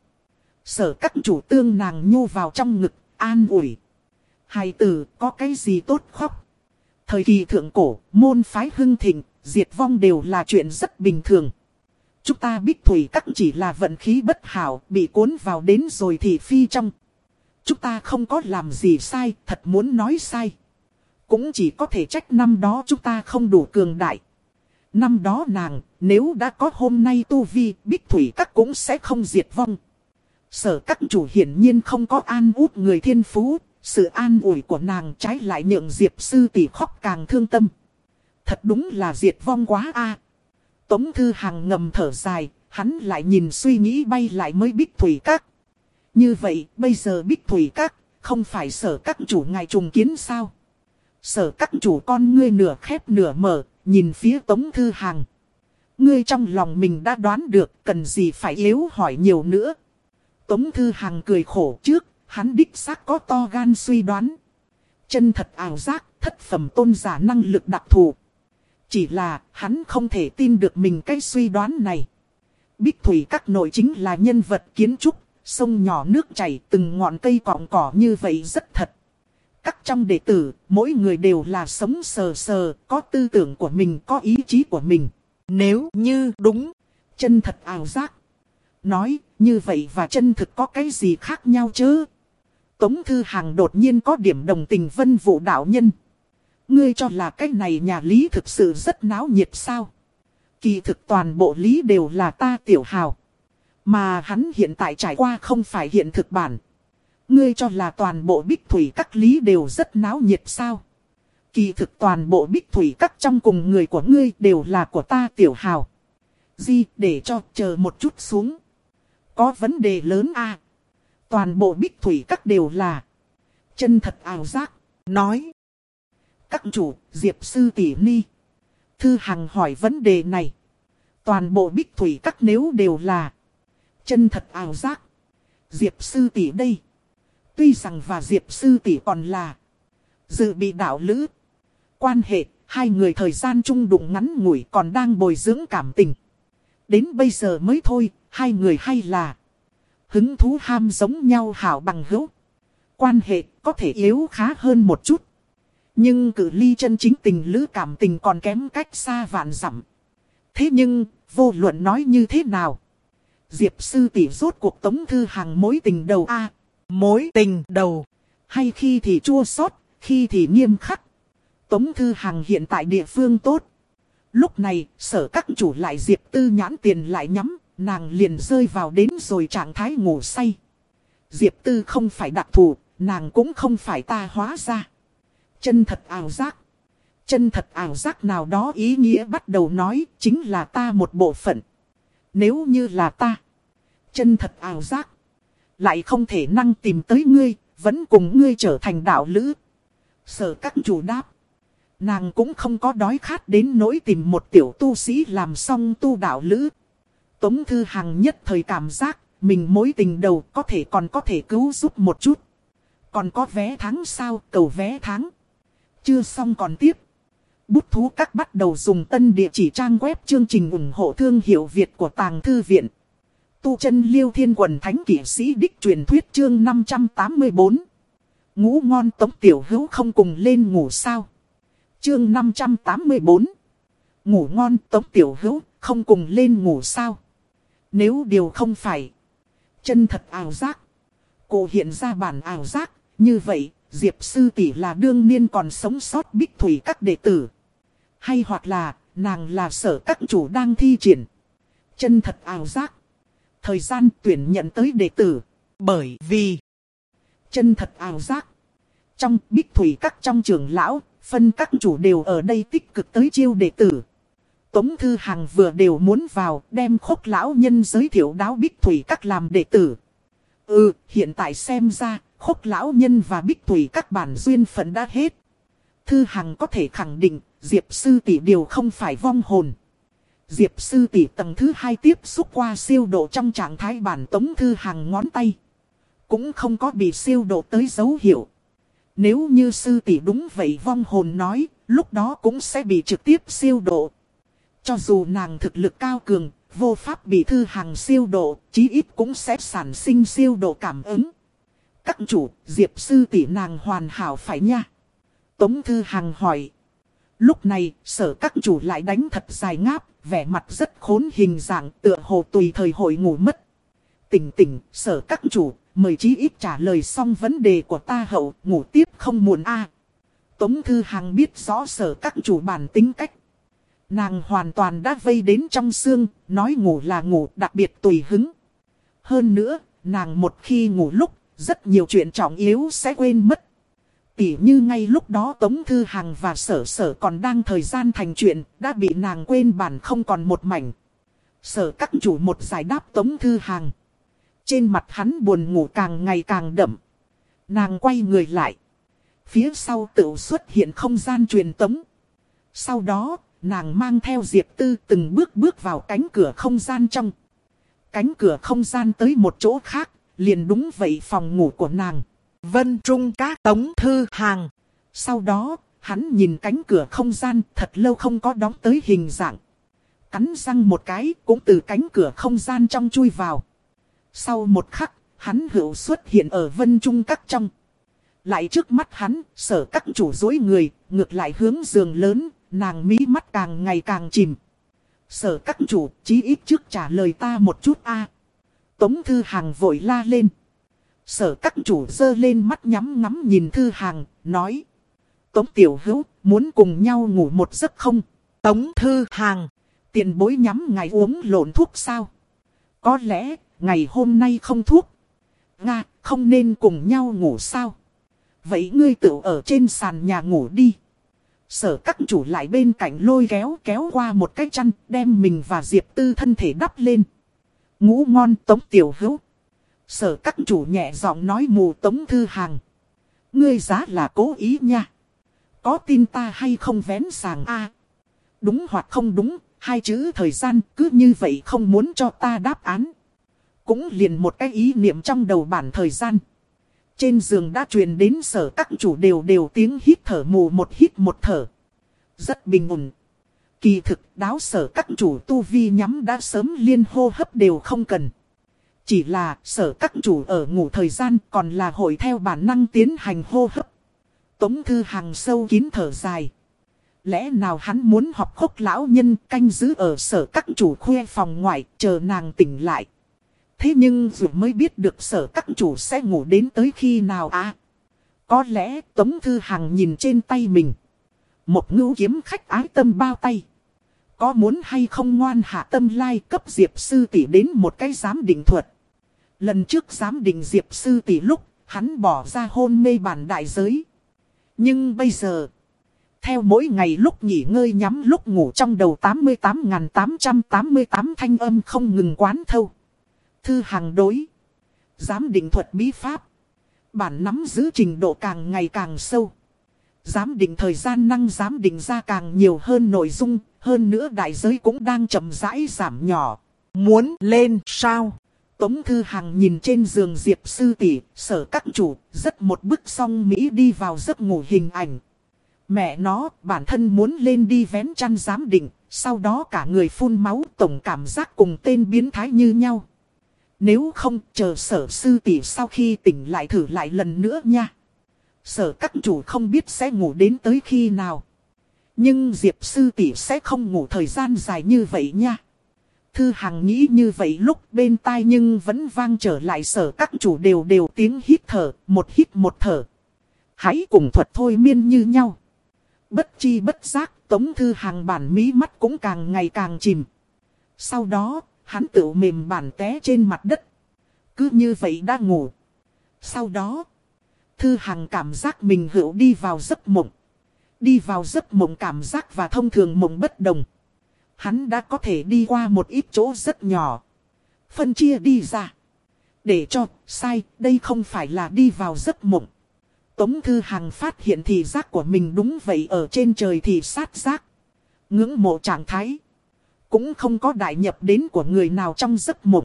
Sở các chủ tương nàng nhô vào trong ngực, an ủi. Hài tử, có cái gì tốt khóc. Thời kỳ thượng cổ, môn phái hưng thịnh, diệt vong đều là chuyện rất bình thường. Chúng ta Bích Thủy Các chỉ là vận khí bất hảo, bị cuốn vào đến rồi thì phi trong. Chúng ta không có làm gì sai, thật muốn nói sai. Cũng chỉ có thể trách năm đó chúng ta không đủ cường đại. Năm đó nàng, nếu đã có hôm nay tu vi, Bích Thủy Các cũng sẽ không diệt vong. Sở các chủ hiển nhiên không có an út người thiên phú, sự an ủi của nàng trái lại nhượng Diệp sư tỷ khóc càng thương tâm. Thật đúng là diệt vong quá a. Tống Thư Hằng ngầm thở dài, hắn lại nhìn suy nghĩ bay lại mới Bích Thủy Các. Như vậy, bây giờ Bích Thủy Các, không phải Sở các chủ ngài trùng kiến sao? Sở các chủ con ngươi nửa khép nửa mở, nhìn phía Tống Thư Hằng. Ngươi trong lòng mình đã đoán được, cần gì phải yếu hỏi nhiều nữa. Tống Thư Hằng cười khổ trước, hắn đích xác có to gan suy đoán. Chân thật ảo giác, thất phẩm tôn giả năng lực đặc thù. Chỉ là, hắn không thể tin được mình cái suy đoán này. Bích Thủy Các nội chính là nhân vật kiến trúc, sông nhỏ nước chảy, từng ngọn cây cọng cỏ như vậy rất thật. Các trong đệ tử, mỗi người đều là sống sờ sờ, có tư tưởng của mình, có ý chí của mình. Nếu như đúng, chân thật ảo giác. Nói, như vậy và chân thực có cái gì khác nhau chứ? Tống Thư Hằng đột nhiên có điểm đồng tình Vân Vũ đạo nhân. Ngươi cho là cái này nhà Lý thực sự rất náo nhiệt sao? Kỳ thực toàn bộ Lý đều là ta Tiểu Hào. Mà hắn hiện tại trải qua không phải hiện thực bản. Ngươi cho là toàn bộ Bích Thủy Các Lý đều rất náo nhiệt sao? Kỳ thực toàn bộ Bích Thủy Các trong cùng người của ngươi đều là của ta Tiểu Hào. Di, để cho chờ một chút xuống. Có vấn đề lớn à? Toàn bộ Bích Thủy Các đều là chân thật ảo giác. Nói. Các chủ, Diệp sư tỷ ni. Thư Hằng hỏi vấn đề này. Toàn bộ Bích Thủy Các nếu đều là chân thật ảo giác. Diệp sư tỷ đây. Tuy rằng và Diệp sư tỷ còn là dự bị đạo lữ. Quan hệ, hai người thời gian chung đụng ngắn ngủi còn đang bồi dưỡng cảm tình. Đến bây giờ mới thôi, hai người hay là hứng thú ham giống nhau hảo bằng hữu. Quan hệ có thể yếu khá hơn một chút. Nhưng cự ly chân chính tình lữ cảm tình còn kém cách xa vạn dặm. Thế nhưng, vô luận nói như thế nào? Diệp sư tỷ rốt cuộc Tống Thư Hằng mối tình đầu a à, mối tình đầu. Hay khi thì chua xót, khi thì nghiêm khắc. Tống Thư Hằng hiện tại địa phương tốt. Lúc này, sở các chủ lại Diệp Tư nhãn tiền lại nhắm, nàng liền rơi vào đến rồi trạng thái ngủ say. Diệp Tư không phải đặc thù, nàng cũng không phải ta hóa ra. Chân thật ảo giác. Chân thật ảo giác nào đó ý nghĩa bắt đầu nói chính là ta một bộ phận. Nếu như là ta, chân thật ảo giác, lại không thể năng tìm tới ngươi, vẫn cùng ngươi trở thành đạo lữ. Sở các chủ đáp. Nàng cũng không có đói khát đến nỗi tìm một tiểu tu sĩ làm xong tu đạo lữ. Tống Thư Hằng nhất thời cảm giác mình mối tình đầu có thể còn có thể cứu giúp một chút. Còn có vé tháng sao, cầu vé tháng. Chưa xong còn tiếp. Bút thú các bắt đầu dùng tân địa chỉ trang web chương trình ủng hộ thương hiệu Việt của Tàng Thư Viện. Tu chân Liêu Thiên Quần Thánh Kỷ Sĩ Đích truyền thuyết chương năm trăm tám mươi bốn. Ngủ ngon Tống Tiểu Hữu không cùng lên ngủ sao? Chương năm trăm tám mươi bốn. Ngủ ngon Tống Tiểu Hữu không cùng lên ngủ sao? Nếu điều không phải chân thật ảo giác, cô hiện ra bản ảo giác, như vậy Diệp sư tỷ là đương niên còn sống sót Bích Thủy các đệ tử. Hay hoặc là nàng là sở các chủ đang thi triển chân thật ảo giác. Thời gian tuyển nhận tới đệ tử. Bởi vì chân thật ảo giác, trong Bích Thủy các trong trưởng lão, phân các chủ đều ở đây tích cực tới chiêu đệ tử. Tống Thư Hằng vừa đều muốn vào đem Khốc lão nhân giới thiệu đáo Bích Thủy các làm đệ tử. Ừ, hiện tại xem ra Khốc lão nhân và Bích Thủy các bản duyên phận đã hết. Thư Hằng có thể khẳng định Diệp sư tỷ điều không phải vong hồn. Diệp sư tỷ tầng thứ hai tiếp xúc qua siêu độ trong trạng thái bản Tống Thư Hằng ngón tay, cũng không có bị siêu độ tới dấu hiệu. Nếu như sư tỷ đúng vậy vong hồn nói, lúc đó cũng sẽ bị trực tiếp siêu độ. Cho dù nàng thực lực cao cường, vô pháp bị Thư Hằng siêu độ, chí ít cũng sẽ sản sinh siêu độ cảm ứng. Các chủ, Diệp sư tỷ nàng hoàn hảo phải nha? Tống Thư Hằng hỏi. Lúc này, sở các chủ lại đánh thật dài ngáp, vẻ mặt rất khốn hình dạng tựa hồ tùy thời hội ngủ mất. Tỉnh tỉnh, sở các chủ, mời chí ít trả lời xong vấn đề của ta hậu, ngủ tiếp không muộn a. Tống Thư Hằng biết rõ sở các chủ bản tính cách. Nàng hoàn toàn đã vây đến trong xương, nói ngủ là ngủ đặc biệt tùy hứng. Hơn nữa, nàng một khi ngủ lúc, rất nhiều chuyện trọng yếu sẽ quên mất. Tỉ như ngay lúc đó Tống Thư Hằng và Sở Sở còn đang thời gian thành chuyện, đã bị nàng quên bản không còn một mảnh. Sở các chủ một giải đáp Tống Thư Hằng. Trên mặt hắn buồn ngủ càng ngày càng đậm. Nàng quay người lại. Phía sau tự xuất hiện không gian truyền tống. Sau đó, nàng mang theo Diệp Tư từng bước bước vào cánh cửa không gian trong. Cánh cửa không gian tới một chỗ khác, liền đúng vậy phòng ngủ của nàng. Vân Trung Các Tống Thư Hằng. Sau đó, hắn nhìn cánh cửa không gian thật lâu không có đóng tới hình dạng. Cắn răng một cái cũng từ cánh cửa không gian trong chui vào. Sau một khắc, hắn hữu xuất hiện ở Vân Trung Các trong. Lại trước mắt hắn, sở các chủ dối người, ngược lại hướng giường lớn, nàng mí mắt càng ngày càng chìm. Sở các chủ, chí ít trước trả lời ta một chút a. Tống Thư Hằng vội la lên. Sở các chủ giơ lên mắt nhắm ngắm nhìn Thư Hằng, nói. Tống Tiểu Hữu, muốn cùng nhau ngủ một giấc không? Tống Thư Hằng, tiền bối nhắm ngài uống lộn thuốc sao? Có lẽ, ngày hôm nay không thuốc. Nga, không nên cùng nhau ngủ sao? Vậy ngươi tự ở trên sàn nhà ngủ đi. Sở các chủ lại bên cạnh lôi kéo kéo qua một cái chăn, đem mình và Diệp Tư thân thể đắp lên. Ngủ ngon Tống Tiểu Hữu. Sở các chủ nhẹ giọng nói mù Tống Thư Hằng. Ngươi giá là cố ý nha. Có tin ta hay không vén sàng a? Đúng hoặc không đúng, hai chữ thời gian cứ như vậy không muốn cho ta đáp án. Cũng liền một cái ý niệm trong đầu bản thời gian. Trên giường đã truyền đến sở các chủ đều đều tiếng hít thở mù một hít một thở. Rất bình ổn. Kỳ thực đáo Sở các chủ tu vi nhắm đã sớm liên hô hấp đều không cần. Chỉ là Sở các chủ ở ngủ thời gian còn là hội theo bản năng tiến hành hô hấp. Tống Thư Hằng sâu kín thở dài. Lẽ nào hắn muốn học khốc lão nhân canh giữ ở Sở các chủ khuê phòng ngoài chờ nàng tỉnh lại. Thế nhưng dù mới biết được Sở các chủ sẽ ngủ đến tới khi nào à? Có lẽ Tống Thư Hằng nhìn trên tay mình. Một ngưu kiếm khách ái tâm bao tay. Có muốn hay không ngoan hạ tâm lai cấp Diệp sư tỷ đến một cái giám định thuật. Lần trước giám định Diệp sư tỷ lúc hắn bỏ ra hôn mê bản đại giới. Nhưng bây giờ, theo mỗi ngày lúc nghỉ ngơi nhắm lúc ngủ trong đầu tám mươi tám nghìn tám trăm tám mươi tám thanh âm không ngừng quán thâu. Thư Hằng đối. Giám định thuật bí pháp. Bản nắm giữ trình độ càng ngày càng sâu. Giám định thời gian năng giám định ra càng nhiều hơn nội dung. Hơn nữa đại giới cũng đang chậm rãi giảm nhỏ. Muốn lên sao? Tống Thư Hằng nhìn trên giường Diệp sư tỷ, Sở các chủ, rất một bức song Mỹ đi vào giấc ngủ hình ảnh. Mẹ nó, bản thân muốn lên đi vén chăn giám định, sau đó cả người phun máu tổng cảm giác cùng tên biến thái như nhau. Nếu không, chờ Sở sư tỷ sau khi tỉnh lại thử lại lần nữa nha. Sở các chủ không biết sẽ ngủ đến tới khi nào. Nhưng Diệp sư tỷ sẽ không ngủ thời gian dài như vậy nha. Thư Hằng nghĩ như vậy lúc bên tai nhưng vẫn vang trở lại Sở các chủ đều đều tiếng hít thở, một hít một thở. Hãy cùng thuật thôi miên như nhau. Bất chi bất giác, Tống Thư Hằng bản mí mắt cũng càng ngày càng chìm. Sau đó, hắn tự mềm bản té trên mặt đất. Cứ như vậy đã ngủ. Sau đó, Thư Hằng cảm giác mình hữu đi vào giấc mộng. Đi vào giấc mộng cảm giác và thông thường mộng bất đồng. Hắn đã có thể đi qua một ít chỗ rất nhỏ. Phân chia đi ra. Để cho, sai, đây không phải là đi vào giấc mộng. Tống Thư Hằng phát hiện thị giác của mình đúng vậy ở trên trời thì sát giác. Ngưỡng mộ trạng thái. Cũng không có đại nhập đến của người nào trong giấc mộng.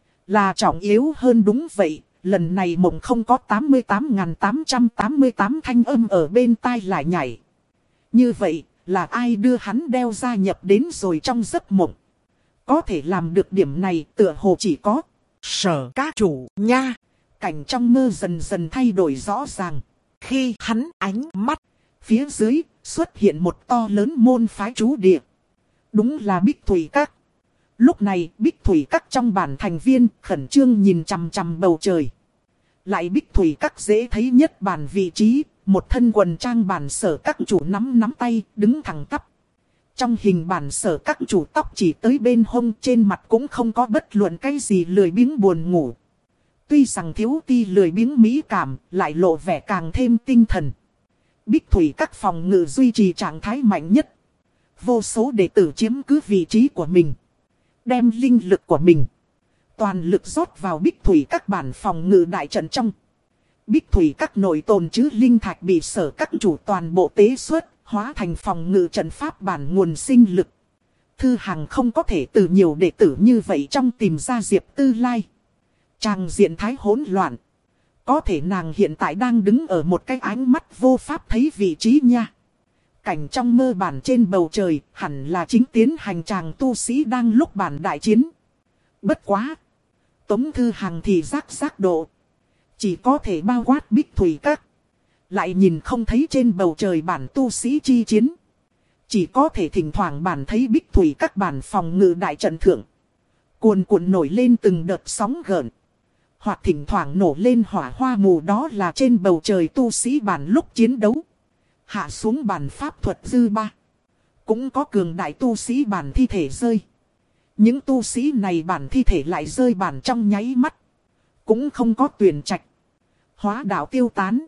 Là trọng yếu hơn đúng vậy. Lần này mộng không có tám mươi tám nghìn tám trăm tám mươi tám thanh âm ở bên tai lại nhảy. Như vậy là ai đưa hắn đeo gia nhập đến rồi trong giấc mộng. Có thể làm được điểm này tựa hồ chỉ có Sở các chủ nha. Cảnh trong mơ dần dần thay đổi rõ ràng. Khi hắn ánh mắt, phía dưới xuất hiện một to lớn môn phái trú địa. Đúng là Bích Thủy Các. Lúc này Bích Thủy Các trong bản thành viên khẩn trương nhìn chằm chằm bầu trời. Lại Bích Thủy Các dễ thấy nhất bản vị trí, một thân quần trang bản Sở các chủ nắm nắm tay, đứng thẳng tắp. Trong hình bản Sở các chủ tóc chỉ tới bên hông, trên mặt cũng không có bất luận cái gì lười biếng buồn ngủ. Tuy rằng thiếu ti lười biếng mỹ cảm, lại lộ vẻ càng thêm tinh thần. Bích Thủy Các phòng ngự duy trì trạng thái mạnh nhất. Vô số đệ tử chiếm cứ vị trí của mình. Đem linh lực của mình toàn lực rót vào Bích Thủy Các bản phòng ngự đại trận trong. Bích Thủy Các nội tồn chứ linh thạch bị Sở các chủ toàn bộ tế xuất, hóa thành phòng ngự trận pháp bản nguồn sinh lực. Thư Hằng không có thể từ nhiều đệ tử như vậy trong tìm ra Diệp Tư Lai. Tràng diện thái hỗn loạn. Có thể nàng hiện tại đang đứng ở một cái ánh mắt vô pháp thấy vị trí nha. Cảnh trong mơ bản trên bầu trời hẳn là chính tiến hành tràng tu sĩ đang lúc bản đại chiến. Bất quá. Tống Thư Hằng thì giác giác độ. Chỉ có thể bao quát Bích Thủy Các. Lại nhìn không thấy trên bầu trời bản tu sĩ chi chiến. Chỉ có thể thỉnh thoảng bản thấy Bích Thủy Các bản phòng ngự đại trận thượng. Cuồn cuộn nổi lên từng đợt sóng gợn. Hoặc thỉnh thoảng nổ lên hỏa hoa mù, đó là trên bầu trời tu sĩ bản lúc chiến đấu. Hạ xuống bản pháp thuật dư ba. Cũng có cường đại tu sĩ bản thi thể rơi. Những tu sĩ này bản thi thể lại rơi bản trong nháy mắt. Cũng không có tuyển trạch hóa đạo tiêu tán.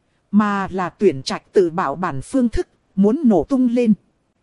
Mà là tuyển trạch tự bảo bản phương thức, muốn nổ tung lên.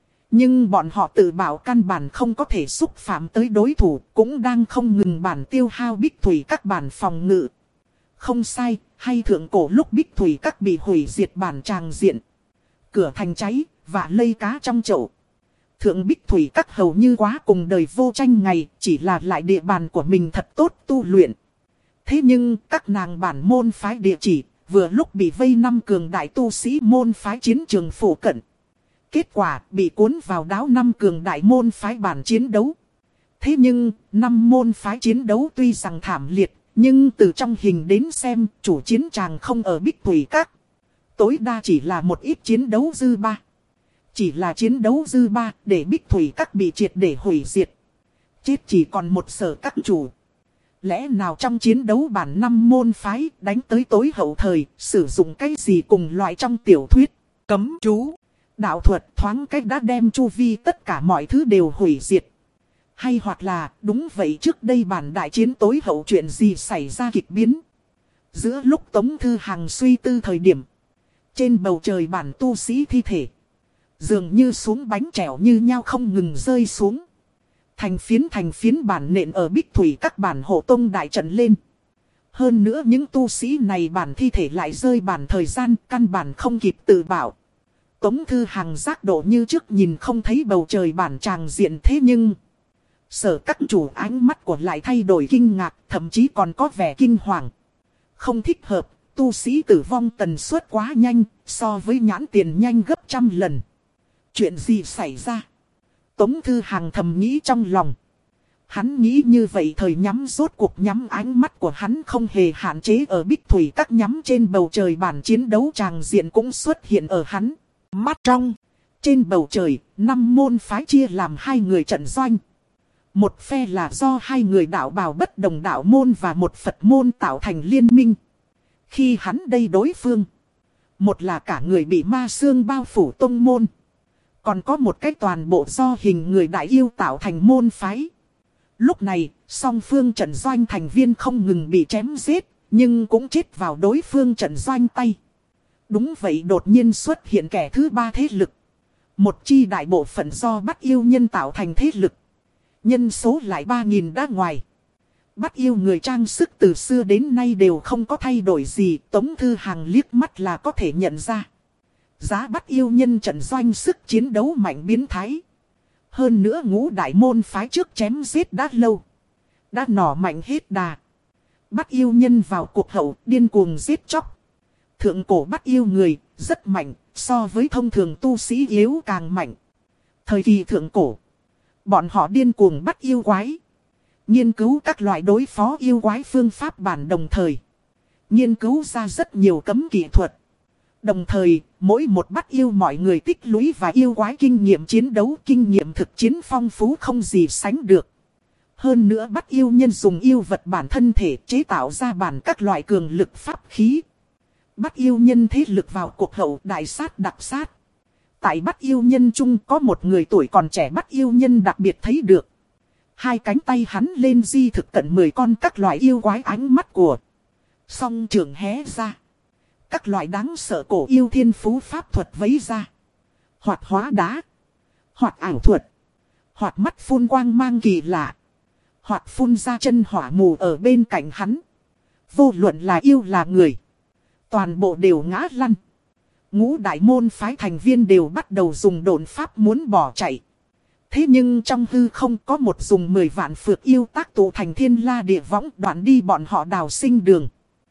Nhưng bọn họ tự bảo căn bản không có thể xúc phạm tới đối thủ, cũng đang không ngừng bản tiêu hao Bích Thủy Các bản phòng ngự. Không sai, hay thượng cổ lúc Bích Thủy Các bị hủy diệt bản tràng diện. Cửa thành cháy, và lây cá trong chậu. Thượng Bích Thủy Các hầu như quá cùng đời vô tranh ngày, chỉ là lại địa bàn của mình thật tốt tu luyện. Thế nhưng, các nàng bản môn phái địa chỉ, vừa lúc bị vây năm cường đại tu sĩ môn phái chiến trường phủ cận. Kết quả bị cuốn vào đáo năm cường đại môn phái bản chiến đấu. Thế nhưng, năm môn phái chiến đấu tuy rằng thảm liệt, nhưng từ trong hình đến xem, chủ chiến tràng không ở Bích Thủy Các. Tối đa chỉ là một ít chiến đấu dư ba. Chỉ là chiến đấu dư ba để Bích Thủy Các bị triệt để hủy diệt. Chết chỉ còn một Sở Các chủ. Lẽ nào trong chiến đấu bản năm môn phái đánh tới tối hậu thời, sử dụng cái gì cùng loại trong tiểu thuyết, cấm chú, đạo thuật thoáng cách đã đem chu vi tất cả mọi thứ đều hủy diệt. Hay hoặc là, đúng vậy trước đây bản đại chiến tối hậu chuyện gì xảy ra kịch biến. Giữa lúc Tống Thư Hằng suy tư thời điểm, trên bầu trời bản tu sĩ thi thể, dường như xuống bánh trèo như nhau không ngừng rơi xuống. Thành phiến thành phiến bản nện ở Bích Thủy Các bản hộ tông đại trận lên. Hơn nữa những tu sĩ này bản thi thể lại rơi bản thời gian, căn bản không kịp tự bảo. Tống Thư Hằng giác độ như trước nhìn không thấy bầu trời bản tràng diện, thế nhưng Sở Các chủ ánh mắt của lại thay đổi kinh ngạc, thậm chí còn có vẻ kinh hoàng. Không thích hợp, tu sĩ tử vong tần suất quá nhanh, so với nhãn tiền nhanh gấp trăm lần. Chuyện gì xảy ra? Tống Thư Hằng thầm nghĩ trong lòng. Hắn nghĩ như vậy thời nhắm rốt cuộc nhắm, ánh mắt của hắn không hề hạn chế ở Bích Thủy Các, nhắm trên bầu trời bản chiến đấu tràng diện cũng xuất hiện ở hắn mắt trong. Trên bầu trời, năm môn phái chia làm hai người trận doanh. Một phe là do hai người đạo bào bất đồng đạo môn và một Phật môn tạo thành liên minh. Khi hắn đây đối phương, một là cả người bị ma xương bao phủ tông môn, còn có một cái toàn bộ do hình người đại yêu tạo thành môn phái. Lúc này, song phương trận doanh thành viên không ngừng bị chém giết, nhưng cũng chết vào đối phương trận doanh tay. Đúng vậy, đột nhiên xuất hiện kẻ thứ ba thế lực. Một chi đại bộ phận do Bắt Yêu nhân tạo thành thế lực. Nhân số lại ba nghìn đã ngoài. Bắt Yêu người trang sức từ xưa đến nay đều không có thay đổi gì, Tống Thư Hằng liếc mắt là có thể nhận ra. Giá Bắt Yêu nhân trận doanh sức chiến đấu mạnh biến thái. Hơn nữa ngũ đại môn phái trước chém giết đã lâu, đã nỏ mạnh hết đà. Bắt Yêu nhân vào cuộc hậu điên cuồng giết chóc. Thượng cổ Bắt Yêu người rất mạnh, so với thông thường tu sĩ yếu càng mạnh. Thời kỳ thượng cổ, bọn họ điên cuồng bắt yêu quái, nghiên cứu các loại đối phó yêu quái phương pháp bản, đồng thời nghiên cứu ra rất nhiều cấm kỹ thuật. Đồng thời, mỗi một bắt yêu mọi người tích lũy và yêu quái kinh nghiệm chiến đấu, kinh nghiệm thực chiến phong phú không gì sánh được. Hơn nữa bắt yêu nhân dùng yêu vật bản thân thể chế tạo ra bản các loại cường lực pháp khí. Bắt yêu nhân thế lực vào cuộc hậu đại sát đặc sát. Tại Bắt Yêu nhân chung có một người tuổi còn trẻ Bắt Yêu nhân đặc biệt thấy được. Hai cánh tay hắn lên di thực cận mười con các loại yêu quái, ánh mắt của song trường hé ra. Các loại đáng sợ cổ yêu thiên phú pháp thuật vấy ra. Hoặc hóa đá, hoặc ảo thuật, hoặc mắt phun quang mang kỳ lạ, hoặc phun ra chân hỏa mù ở bên cạnh hắn. Vô luận là yêu là người, toàn bộ đều ngã lăn. Ngũ đại môn phái thành viên đều bắt đầu dùng độn pháp muốn bỏ chạy. Thế nhưng trong hư không có một dùng mười vạn phược yêu tác tụ thành thiên la địa võng, đoạn đi bọn họ đào sinh đường.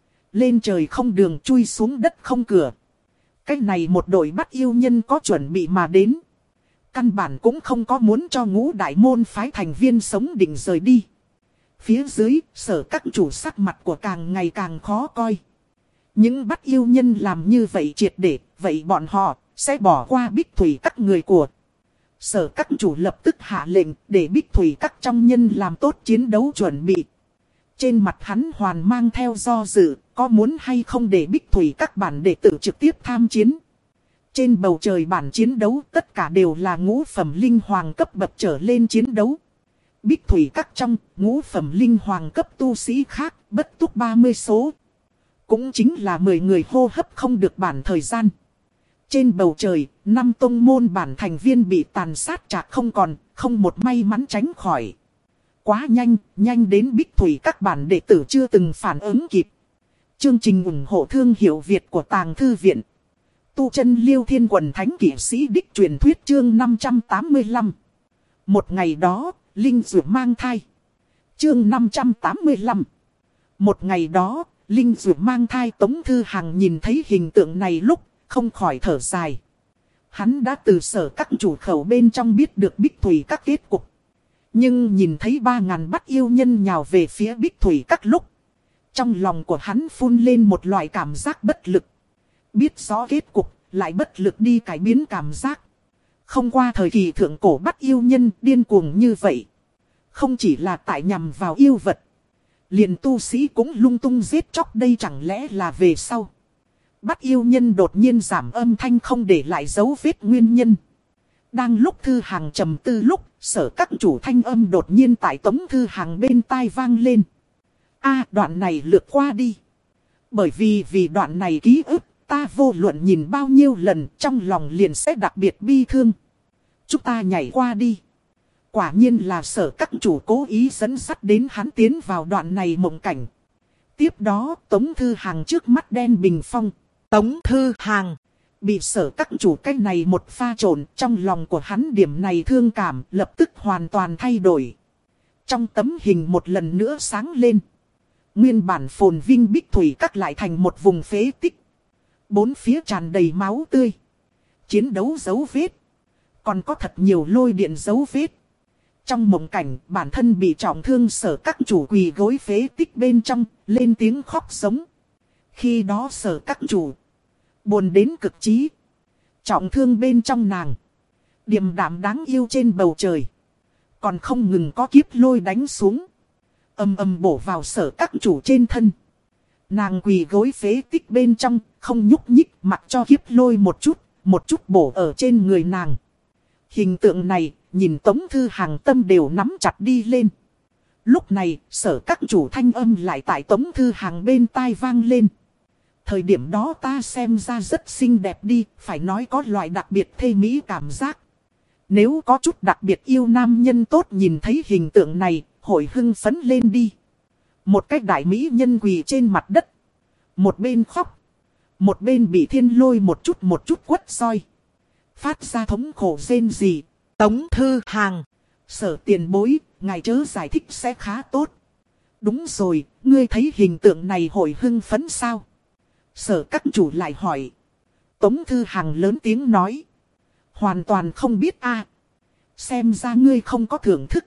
Lên trời không đường, chui xuống đất không cửa. Cách này một đội Bắt Yêu nhân có chuẩn bị mà đến. Căn bản cũng không có muốn cho ngũ đại môn phái thành viên sống định rời đi. Phía dưới, Sở Các chủ sắc mặt của càng ngày càng khó coi. Những Bắt Yêu nhân làm như vậy triệt để, vậy bọn họ sẽ bỏ qua Bích Thủy Các người của Sở Các chủ lập tức hạ lệnh để Bích Thủy Các trong nhân làm tốt chiến đấu chuẩn bị. Trên mặt hắn hoàn mang theo do dự, có muốn hay không để Bích Thủy Các bản đệ tử trực tiếp tham chiến. Trên bầu trời bản chiến đấu tất cả đều là ngũ phẩm linh hoàng cấp bậc trở lên chiến đấu. Bích Thủy Các trong ngũ phẩm linh hoàng cấp tu sĩ khác bất túc ba mươi số. Cũng chính là mười người hô hấp không được bản thời gian. Trên bầu trời, năm tông môn bản thành viên bị tàn sát chạc không còn, không một may mắn tránh khỏi. Quá nhanh, nhanh đến Bích Thủy Các bản đệ tử chưa từng phản ứng kịp. Chương trình ủng hộ thương hiệu Việt của Tàng Thư Viện. Tu chân Liêu Thiên Quần Thánh Kỷ Sĩ Đích truyền thuyết chương năm trăm tám mươi lăm. Một ngày đó, Linh Dụ mang thai. Chương năm trăm tám mươi lăm. Một ngày đó, Linh Dụ mang thai. Tống Thư Hằng nhìn thấy hình tượng này lúc không khỏi thở dài. Hắn đã từ Sở các chủ khẩu bên trong biết được Bích Thủy các kết cục. Nhưng nhìn thấy ba ngàn bắt yêu nhân nhào về phía Bích Thủy các lúc, trong lòng của hắn phun lên một loại cảm giác bất lực. Biết rõ kết cục, lại bất lực đi cải biến cảm giác. Không qua thời kỳ thượng cổ bắt yêu nhân điên cuồng như vậy. Không chỉ là tại nhằm vào yêu vật, liền tu sĩ cũng lung tung giết chóc, đây chẳng lẽ là về sau bắt yêu nhân đột nhiên giảm âm thanh không để lại dấu vết nguyên nhân. Đang lúc Thư Hằng trầm tư lúc, Sở các chủ thanh âm đột nhiên tại Tống Thư Hằng bên tai vang lên. A, đoạn này lược qua đi. Bởi vì vì đoạn này ký ức, ta vô luận nhìn bao nhiêu lần trong lòng liền sẽ đặc biệt bi thương. Chúng ta nhảy qua đi. Quả nhiên là Sở các chủ cố ý dẫn dắt đến hắn tiến vào đoạn này mộng cảnh. Tiếp đó Tống Thư Hằng trước mắt đen bình phong. Tống Thư Hằng bị Sở các chủ cái này một pha trộn, trong lòng của hắn điểm này thương cảm lập tức hoàn toàn thay đổi. Trong tấm hình một lần nữa sáng lên. Nguyên bản phồn vinh Bích Thủy các lại thành một vùng phế tích. Bốn phía tràn đầy máu tươi. Chiến đấu dấu vết. Còn có thật nhiều lôi điện dấu vết. Trong mộng cảnh, bản thân bị trọng thương Sở các chủ quỳ gối phế tích bên trong, lên tiếng khóc sống. Khi đó Sở các chủ buồn đến cực chí. Trọng thương bên trong nàng, điềm đạm đáng yêu trên bầu trời. Còn không ngừng có kiếp lôi đánh xuống, ầm ầm bổ vào Sở các chủ trên thân. Nàng quỳ gối phế tích bên trong, không nhúc nhích, mặc cho kiếp lôi một chút, một chút bổ ở trên người nàng. Hình tượng này, nhìn Tống Thư Hằng tâm đều nắm chặt đi lên. Lúc này, Sở các chủ thanh âm lại tại Tống Thư Hằng bên tai vang lên. Thời điểm đó ta xem ra rất xinh đẹp đi, phải nói có loại đặc biệt thê mỹ cảm giác. Nếu có chút đặc biệt yêu nam nhân tốt nhìn thấy hình tượng này, hội hưng phấn lên đi. Một cách đại mỹ nhân quỳ trên mặt đất. Một bên khóc. Một bên bị thiên lôi một chút một chút quất roi. Phát ra thống khổ rên rỉ. Tống Thư Hằng, Sở tiền bối, ngài chớ giải thích sẽ khá tốt. Đúng rồi, ngươi thấy hình tượng này hội hưng phấn sao? Sở các chủ lại hỏi. Tống Thư Hằng lớn tiếng nói. Hoàn toàn không biết a. Xem ra ngươi không có thưởng thức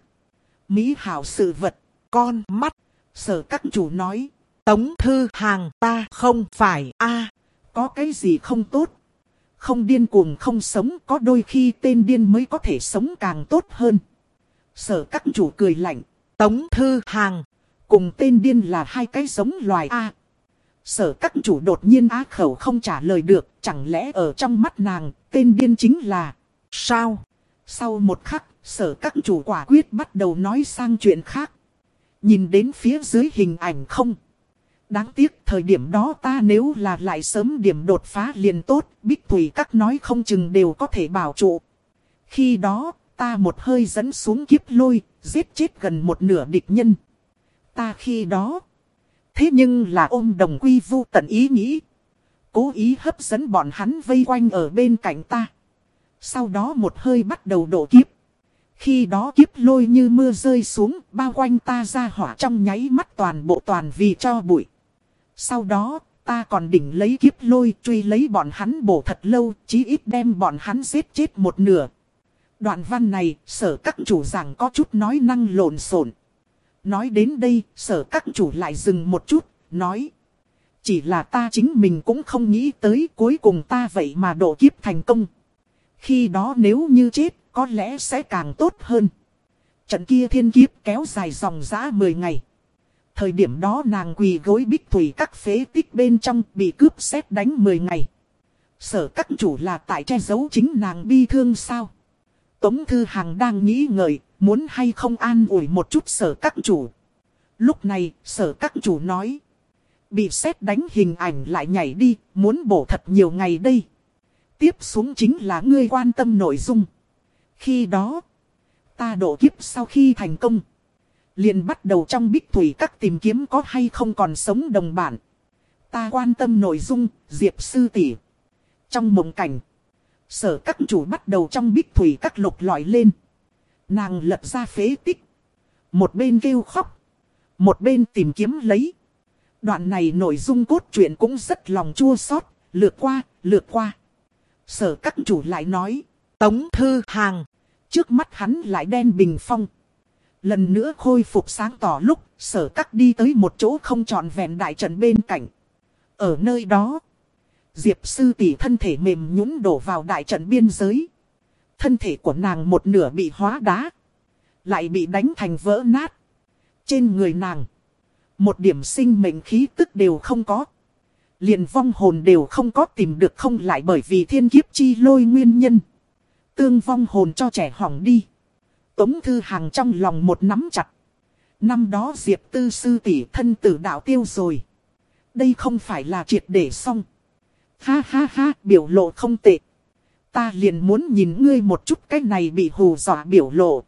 mỹ hảo sự vật, con mắt. Sở các chủ nói. Tống Thư Hằng, ta không phải a. Có cái gì không tốt? Không điên cuồng không sống, có đôi khi tên điên mới có thể sống càng tốt hơn. Sở các chủ cười lạnh. Tống Thư Hằng, cùng tên điên là hai cái giống loài a. Sở các chủ đột nhiên á khẩu không trả lời được, chẳng lẽ ở trong mắt nàng, tên điên chính là sao? Sau một khắc, Sở các chủ quả quyết bắt đầu nói sang chuyện khác. Nhìn đến phía dưới hình ảnh không? Đáng tiếc thời điểm đó ta nếu là lại sớm điểm đột phá liền tốt, Bích Thủy các nói không chừng đều có thể bảo trụ. Khi đó, ta một hơi dẫn xuống kiếp lôi, giết chết gần một nửa địch nhân. Ta khi đó, thế nhưng là ôm đồng quy vu tận ý nghĩ. Cố ý hấp dẫn bọn hắn vây quanh ở bên cạnh ta. Sau đó một hơi bắt đầu độ kiếp. Khi đó kiếp lôi như mưa rơi xuống, bao quanh ta ra hỏa trong nháy mắt toàn bộ toàn vì cho bụi. Sau đó, ta còn đỉnh lấy kiếp lôi truy lấy bọn hắn bổ thật lâu, chí ít đem bọn hắn giết chết một nửa. Đoạn văn này, Sở các chủ giảng có chút nói năng lộn xộn. Nói đến đây, Sở các chủ lại dừng một chút, nói. Chỉ là ta chính mình cũng không nghĩ tới cuối cùng ta vậy mà độ kiếp thành công. Khi đó nếu như chết, có lẽ sẽ càng tốt hơn. Trận kia thiên kiếp kéo dài dòng dã mười ngày. Thời điểm đó nàng quỳ gối Bích Thủy các phế tích bên trong bị cướp sét đánh mười ngày. Sở các chủ là tại che giấu chính nàng bi thương sao? Tống Thư Hằng đang nghĩ ngợi, muốn hay không an ủi một chút Sở các chủ. Lúc này, Sở các chủ nói. Bị sét đánh hình ảnh lại nhảy đi, muốn bổ thật nhiều ngày đây. Tiếp xuống chính là ngươi quan tâm nội dung. Khi đó, ta độ kiếp sau khi thành công, liền bắt đầu trong Bích Thủy các tìm kiếm có hay không còn sống đồng bản. Ta quan tâm nội dung, Diệp sư tỷ. Trong mộng cảnh, Sở các chủ bắt đầu trong Bích Thủy các lục lọi lên. Nàng lật ra phế tích. Một bên kêu khóc, một bên tìm kiếm lấy. Đoạn này nội dung cốt truyện cũng rất lòng chua xót, lược qua, lược qua. Sở các chủ lại nói. Tống Thư Hàng. Trước mắt hắn lại đen bình phong. Lần nữa khôi phục sáng tỏ lúc sở các đi tới một chỗ không trọn vẹn đại trận bên cạnh. Ở nơi đó, Diệp sư tỷ thân thể mềm nhũn đổ vào đại trận biên giới. Thân thể của nàng một nửa bị hóa đá, lại bị đánh thành vỡ nát. Trên người nàng, một điểm sinh mệnh khí tức đều không có. Liền vong hồn đều không có tìm được, không lại bởi vì thiên kiếp chi lôi nguyên nhân. Tương vong hồn cho trẻ hỏng đi. Tống Thư Hàng trong lòng một nắm chặt. Năm đó Diệp Tư sư tỷ thân tử đạo tiêu rồi. Đây không phải là triệt để xong. Ha ha ha, biểu lộ không tệ. Ta liền muốn nhìn ngươi một chút, cái này bị hù dọa biểu lộ.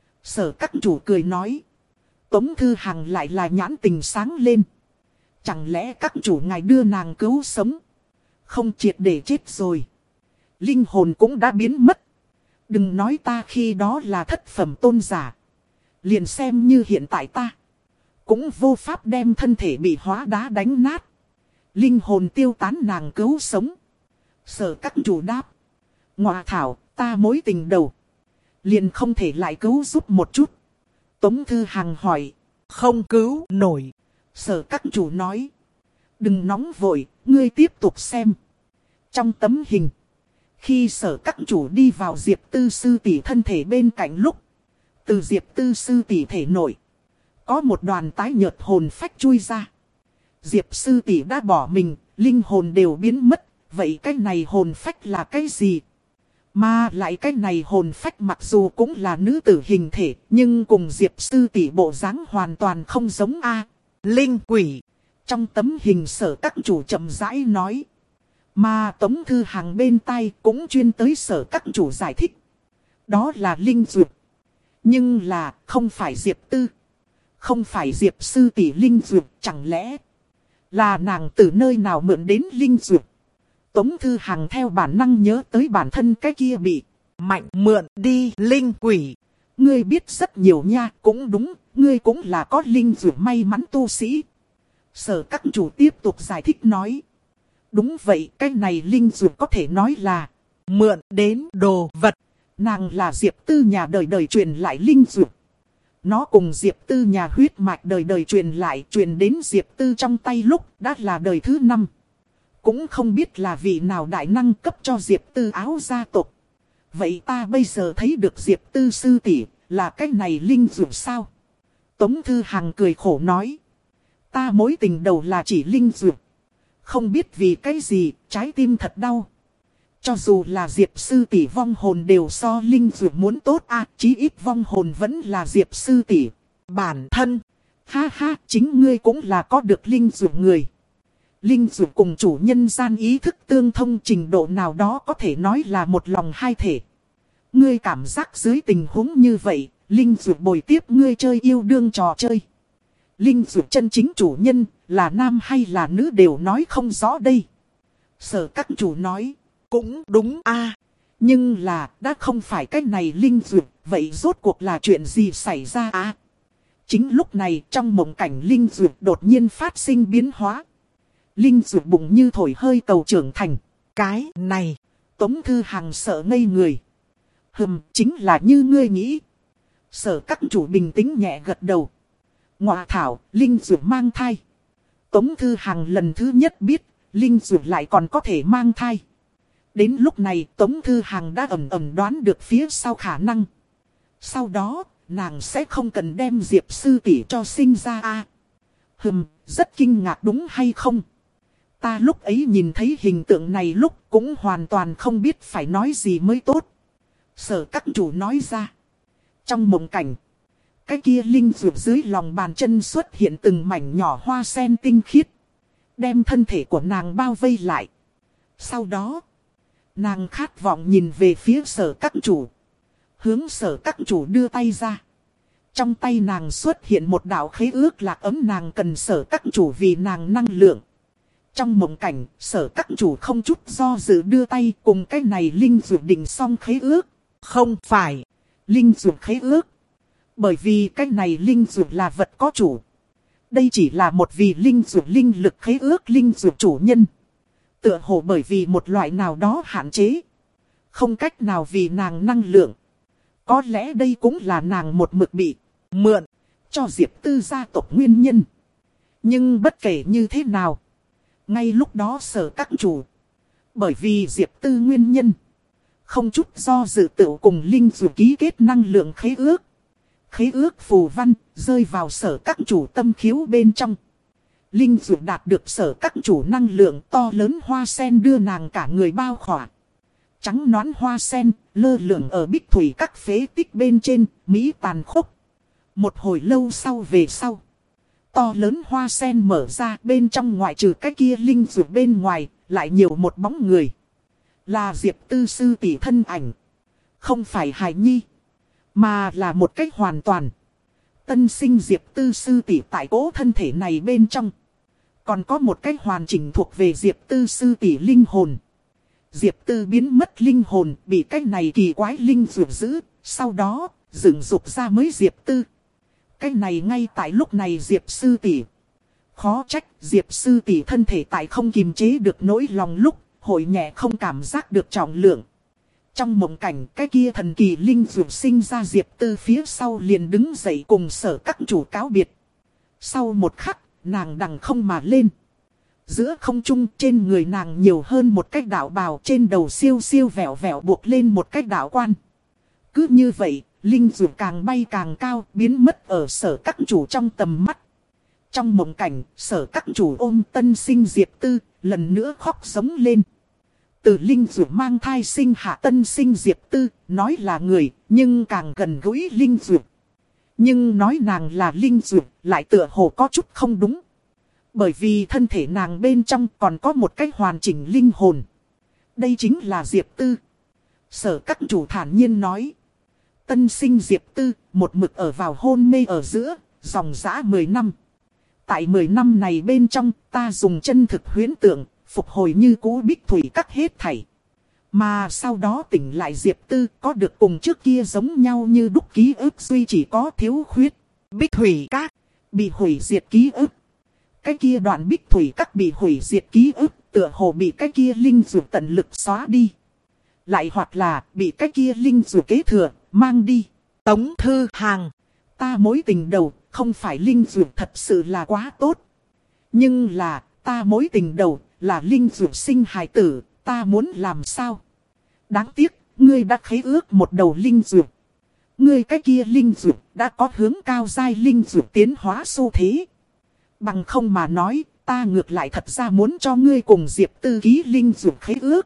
Sở các chủ cười nói. Tống Thư Hàng lại là nhãn tình sáng lên. Chẳng lẽ các chủ ngài đưa nàng cứu sống? Không triệt để chết rồi. Linh hồn cũng đã biến mất. Đừng nói ta khi đó là thất phẩm tôn giả. Liền xem như hiện tại ta, cũng vô pháp đem thân thể bị hóa đá đánh nát. Linh hồn tiêu tán nàng cứu sống. Sở các chủ đáp. Ngọa thảo, ta mối tình đầu. Liền không thể lại cứu giúp một chút. Tống Thư Hàng hỏi. Không cứu nổi. Sở các chủ nói. Đừng nóng vội, ngươi tiếp tục xem. Trong tấm hình, khi sở các chủ đi vào Diệp Tư sư tỷ thân thể bên cạnh lúc, từ Diệp Tư sư tỷ thể nội, có một đoàn tái nhợt hồn phách chui ra. Diệp sư tỷ đã bỏ mình, linh hồn đều biến mất. Vậy cái này hồn phách là cái gì? Mà lại cái này hồn phách mặc dù cũng là nữ tử hình thể, nhưng cùng Diệp sư tỷ bộ dáng hoàn toàn không giống a. Linh quỷ. Trong tấm hình sở các chủ chậm rãi nói. Mà Tống Thư Hàng bên tai cũng chuyên tới sở các chủ giải thích. Đó là linh dược. Nhưng là không phải Diệp Tư. Không phải Diệp sư tỷ linh dược, chẳng lẽ là nàng từ nơi nào mượn đến linh dược? Tống Thư Hàng theo bản năng nhớ tới bản thân cái kia bị mạnh mượn đi linh quỷ. Ngươi biết rất nhiều nha, cũng đúng, ngươi cũng là có linh dược may mắn tu sĩ. Sở các chủ tiếp tục giải thích nói. Đúng vậy, cái này linh dược có thể nói là mượn đến đồ vật. Nàng là Diệp Tư nhà đời đời truyền lại linh dược. Nó cùng Diệp Tư nhà huyết mạch đời đời truyền lại, truyền đến Diệp Tư trong tay lúc đã là đời thứ năm. Cũng không biết là vị nào đại năng cấp cho Diệp Tư áo gia tộc. Vậy ta bây giờ thấy được Diệp Tư sư tỷ là cái này linh dược sao? Tống Thư Hàng cười khổ nói. Ta mối tình đầu là chỉ linh dược. Không biết vì cái gì, trái tim thật đau. Cho dù là Diệp sư tỷ vong hồn đều so linh dược muốn tốt à, chí ít vong hồn vẫn là Diệp sư tỷ bản thân. Ha ha, chính ngươi cũng là có được linh dược người. Linh dược cùng chủ nhân gian ý thức tương thông trình độ nào đó có thể nói là một lòng hai thể. Ngươi cảm giác dưới tình huống như vậy, linh dược bồi tiếp ngươi chơi yêu đương trò chơi. Linh dược chân chính chủ nhân là nam hay là nữ đều nói không rõ đây. Sở các chủ nói. Cũng đúng a à. Nhưng là đã không phải cái này linh dược, vậy rốt cuộc là chuyện gì xảy ra à? Chính lúc này trong mộng cảnh linh dược đột nhiên phát sinh biến hóa. Linh dược bụng như thổi hơi cầu trưởng thành. Cái này, Tống Thư Hàng sợ ngây người. Hừm, chính là như ngươi nghĩ. Sở các chủ bình tĩnh nhẹ gật đầu. Ngọa thảo, linh dược mang thai. Tống Thư Hàng lần thứ nhất biết, linh dược lại còn có thể mang thai. Đến lúc này Tống Thư Hàng đã ẩn ẩn đoán được phía sau khả năng. Sau đó, nàng sẽ không cần đem Diệp sư tỷ cho sinh ra a. À, hừm, rất kinh ngạc đúng hay không? Ta lúc ấy nhìn thấy hình tượng này lúc cũng hoàn toàn không biết phải nói gì mới tốt. Sở các chủ nói ra. Trong mộng cảnh, cái kia linh dược dưới lòng bàn chân xuất hiện từng mảnh nhỏ hoa sen tinh khiết. Đem thân thể của nàng bao vây lại. Sau đó, nàng khát vọng nhìn về phía sở các chủ. Hướng sở các chủ đưa tay ra. Trong tay nàng xuất hiện một đạo khế ước lạc ấm, nàng cần sở các chủ vì nàng năng lượng. Trong mộng cảnh, sở các chủ không chút do dự đưa tay cùng cái này linh dược định xong khế ước. Không phải linh dược khế ước. Bởi vì cái này linh dược là vật có chủ. Đây chỉ là một vì linh dược linh lực khế ước linh dược chủ nhân. Tựa hồ bởi vì một loại nào đó hạn chế. Không cách nào vì nàng năng lượng. Có lẽ đây cũng là nàng một mực bị mượn cho Diệp Tư gia tộc nguyên nhân. Nhưng bất kể như thế nào, ngay lúc đó Sở các chủ, bởi vì Diệp Tư nguyên nhân, không chút do dự tự cùng Linh Dược ký kết năng lượng khế ước. Khế ước phù văn rơi vào Sở các chủ tâm khiếu bên trong. Linh Dược đạt được Sở các chủ năng lượng to lớn hoa sen đưa nàng cả người bao khỏa. Trắng nõn hoa sen lơ lửng ở bích thủy các phế tích bên trên, mỹ tàn khốc. Một hồi lâu sau về sau, to lớn hoa sen mở ra, bên trong ngoại trừ cái kia Linh Dược bên ngoài, lại nhiều một bóng người. Là Diệp Tư sư tỷ thân ảnh. Không phải hài nhi, mà là một cách hoàn toàn tân sinh Diệp Tư sư tỷ tại cỗ thân thể này bên trong. Còn có một cách hoàn chỉnh thuộc về Diệp Tư sư tỷ linh hồn. Diệp Tư biến mất linh hồn bị cái này kỳ quái linh dược giữ, sau đó dựng dục ra mới Diệp Tư. Cái này ngay tại lúc này Diệp sư tỷ. Khó trách Diệp sư tỷ thân thể tại không kiềm chế được nỗi lòng lúc, hội nhẹ không cảm giác được trọng lượng. Trong mộng cảnh cái kia thần kỳ linh dược sinh ra Diệp Tư phía sau liền đứng dậy cùng Sở các chủ cáo biệt. Sau một khắc, nàng đằng không mà lên. Giữa không trung trên người nàng nhiều hơn một cái đạo bào, trên đầu siêu siêu vẹo vẹo buộc lên một cái đạo quan. Cứ như vậy, linh dược càng bay càng cao, biến mất ở Sở các chủ trong tầm mắt. Trong mộng cảnh, Sở các chủ ôm tân sinh Diệp Tư, lần nữa khóc giống lên. Từ linh dược mang thai sinh hạ tân sinh Diệp Tư, nói là người, nhưng càng gần gũi linh dược. Nhưng nói nàng là linh dược, lại tựa hồ có chút không đúng. Bởi vì thân thể nàng bên trong còn có một cái hoàn chỉnh linh hồn. Đây chính là Diệp Tư. Sở các chủ thản nhiên nói. Tân sinh Diệp Tư, một mực ở vào hôn mê ở giữa, dòng dã mười năm. Tại mười năm này bên trong, ta dùng chân thực huyễn tượng, phục hồi như cũ bích thủy các hết thảy. Mà sau đó tỉnh lại Diệp Tư có được cùng trước kia giống nhau như đúc ký ức duy chỉ có thiếu khuyết. Bích thủy các bị hủy diệt ký ức. Cái kia đoạn bích thủy các bị hủy diệt ký ức, tựa hồ bị cái kia linh dược tận lực xóa đi. Lại hoặc là bị cái kia linh dược kế thừa, mang đi. Tống Thư Hàng, ta mối tình đầu, không phải linh dược thật sự là quá tốt. Nhưng là, ta mối tình đầu, là linh dược sinh hài tử, ta muốn làm sao? Đáng tiếc, ngươi đã khế ước một đầu linh dược. Ngươi cái kia linh dược đã có hướng cao giai linh dược tiến hóa xu thế. Bằng không mà nói, ta ngược lại thật ra muốn cho ngươi cùng Diệp Tư ký linh dược khế ước.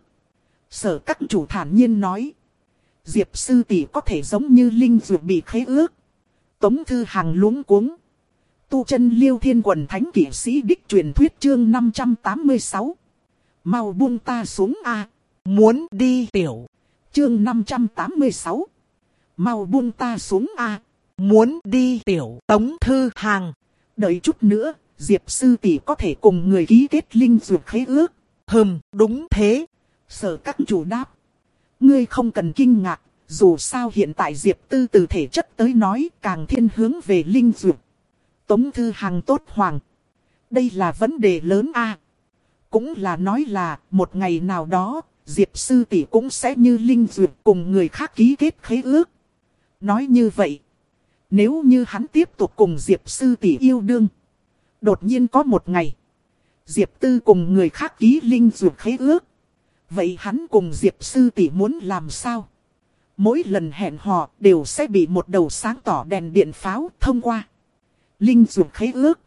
Sở các chủ thản nhiên nói. Diệp sư tỷ có thể giống như linh dược bị khế ước. Tống Thư Hàng luống cuống. Tu chân Liêu Thiên Quần Thánh Kỷ Sĩ Đích truyền thuyết chương năm trăm tám mươi sáu. Mau buông ta xuống a. Muốn đi tiểu. Chương năm trăm tám mươi sáu. Mau buông ta xuống a. Muốn đi tiểu. Tống Thư Hàng. Đợi chút nữa, Diệp sư tỷ có thể cùng người ký kết linh dược khế ước. Hừm, đúng thế. Sở các chủ đáp. Ngươi không cần kinh ngạc, dù sao hiện tại Diệp Tư từ thể chất tới nói càng thiên hướng về linh dược. Tống Thư Hàng tốt hoàng. Đây là vấn đề lớn a. Cũng là nói là một ngày nào đó, Diệp sư tỷ cũng sẽ như linh dược cùng người khác ký kết khế ước. Nói như vậy, nếu như hắn tiếp tục cùng Diệp sư tỷ yêu đương, đột nhiên có một ngày, Diệp Tư cùng người khác ký linh dược khế ước. Vậy hắn cùng Diệp sư tỷ muốn làm sao? Mỗi lần hẹn hò đều sẽ bị một đầu sáng tỏ đèn điện pháo thông qua. Linh dược khế ước.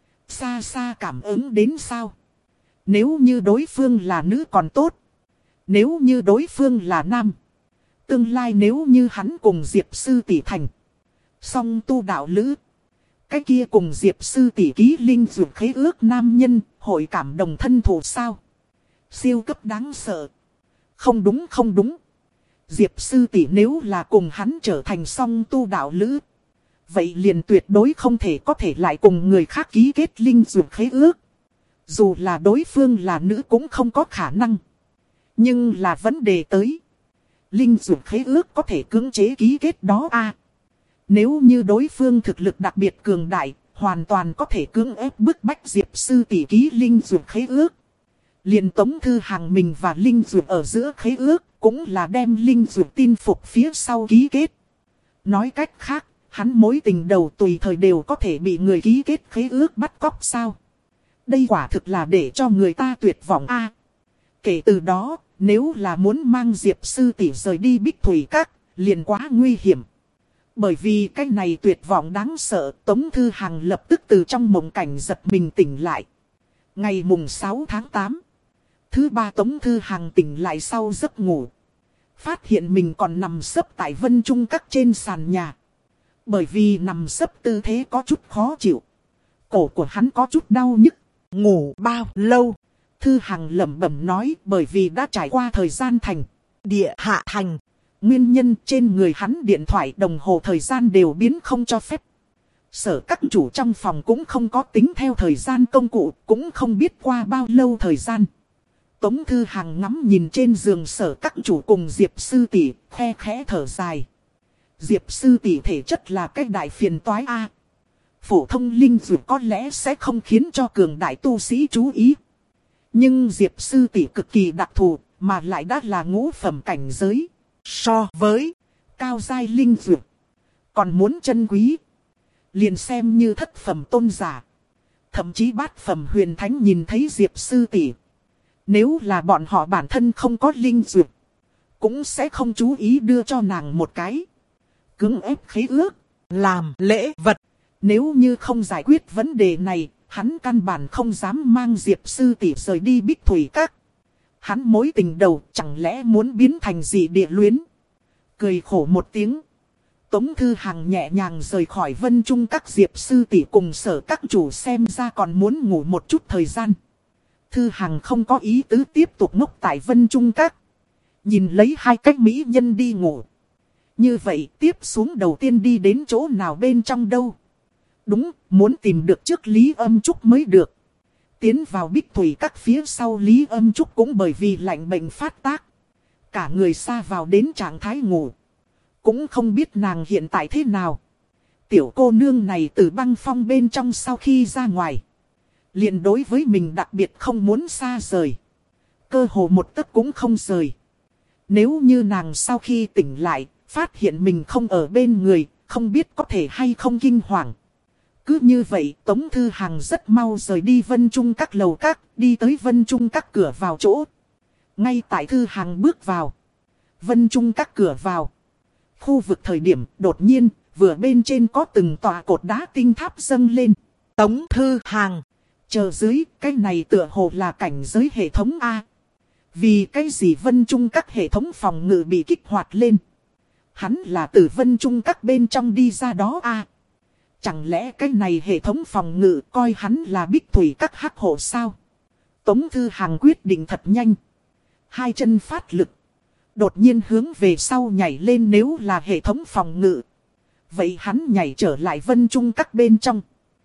Xa xa cảm ứng đến sao? Nếu như đối phương là nữ còn tốt. Nếu như đối phương là nam. Tương lai nếu như hắn cùng Diệp sư tỷ thành song tu đạo lữ. Cái kia cùng Diệp sư tỷ ký linh dược khế ước nam nhân, hội cảm đồng thân thù sao? Siêu cấp đáng sợ. Không đúng không đúng. Diệp sư tỷ nếu là cùng hắn trở thành song tu đạo lữ, vậy liền tuyệt đối không thể có thể lại cùng người khác ký kết linh dược khế ước. Dù là đối phương là nữ cũng không có khả năng. Nhưng là vấn đề tới. Linh dược khế ước có thể cưỡng chế ký kết đó a. Nếu như đối phương thực lực đặc biệt cường đại, hoàn toàn có thể cưỡng ép bức bách Diệp sư tỷ ký linh dược khế ước. Liền Tống Thư Hàng mình và linh dược ở giữa khế ước cũng là đem linh dược tin phục phía sau ký kết. Nói cách khác, hắn mối tình đầu tùy thời đều có thể bị người ký kết khế ước bắt cóc sao. Đây quả thực là để cho người ta tuyệt vọng a. Kể từ đó, nếu là muốn mang Diệp sư tỷ rời đi Bích Thủy Các, liền quá nguy hiểm. Bởi vì cái này tuyệt vọng đáng sợ, Tống Thư Hằng lập tức từ trong mộng cảnh giật mình tỉnh lại. Ngày mùng sáu tháng tám, thứ ba Tống Thư Hằng tỉnh lại sau giấc ngủ. Phát hiện mình còn nằm sấp tại Vân Trung Các trên sàn nhà. Bởi vì nằm sấp tư thế có chút khó chịu. Cổ của hắn có chút đau nhức. Ngủ bao lâu? Thư Hằng lẩm bẩm nói, bởi vì đã trải qua thời gian thành Địa hạ thành. Nguyên nhân trên người hắn điện thoại đồng hồ thời gian đều biến không cho phép. Sở các chủ trong phòng cũng không có tính theo thời gian công cụ, cũng không biết qua bao lâu thời gian. Tống Thư Hằng ngắm nhìn trên giường sở các chủ cùng Diệp sư tỷ, khe khẽ thở dài. Diệp sư tỷ thể chất là cái đại phiền toái a. Phổ thông linh dược có lẽ sẽ không khiến cho cường đại tu sĩ chú ý. Nhưng Diệp sư tỷ cực kỳ đặc thù, mà lại đã là ngũ phẩm cảnh giới. So với cao giai linh dược, còn muốn chân quý, liền xem như thất phẩm tôn giả, thậm chí bát phẩm huyền thánh nhìn thấy Diệp sư tỷ, nếu là bọn họ bản thân không có linh dược, cũng sẽ không chú ý đưa cho nàng một cái cưỡng ép khế ước, làm lễ vật. Nếu như không giải quyết vấn đề này, hắn căn bản không dám mang Diệp sư tỷ rời đi Bích Thủy Các. Hắn mối tình đầu chẳng lẽ muốn biến thành dị địa luyến. Cười khổ một tiếng, Tống Thư Hằng nhẹ nhàng rời khỏi Vân Trung Các. Diệp sư tỷ cùng sở các chủ xem ra còn muốn ngủ một chút thời gian. Thư Hằng không có ý tứ tiếp tục ngốc tại Vân Trung Các, nhìn lấy hai cách mỹ nhân đi ngủ. Như vậy tiếp xuống đầu tiên đi đến chỗ nào bên trong đâu? Đúng, muốn tìm được trước Lý Âm Trúc mới được. Tiến vào Bích Thủy Các phía sau, Lý Âm Trúc cũng bởi vì lạnh bệnh phát tác, cả người sa vào đến trạng thái ngủ. Cũng không biết nàng hiện tại thế nào. Tiểu cô nương này từ băng phong bên trong sau khi ra ngoài, liền đối với mình đặc biệt không muốn xa rời. Cơ hồ một tấc cũng không rời. Nếu như nàng sau khi tỉnh lại, phát hiện mình không ở bên người, không biết có thể hay không kinh hoàng. Cứ như vậy, Tống Thư Hằng rất mau rời đi Vân Trung Các lầu các, đi tới Vân Trung Các cửa vào chỗ. Ngay tại Thư Hằng bước vào Vân Trung Các cửa vào khu vực thời điểm, đột nhiên, vừa bên trên có từng tòa cột đá tinh tháp dâng lên. Tống Thư Hằng, chờ dưới, cái này tựa hồ là cảnh giới hệ thống A. Vì cái gì Vân Trung Các hệ thống phòng ngự bị kích hoạt lên? Hắn là từ Vân Trung Các bên trong đi ra đó A. Chẳng lẽ cái này hệ thống phòng ngự coi hắn là Bích Thủy Các hắc hộ sao? Tống Thư Hằng quyết định thật nhanh. Hai chân phát lực, đột nhiên hướng về sau nhảy lên. Nếu là hệ thống phòng ngự, vậy hắn nhảy trở lại Vân Trung Các bên trong,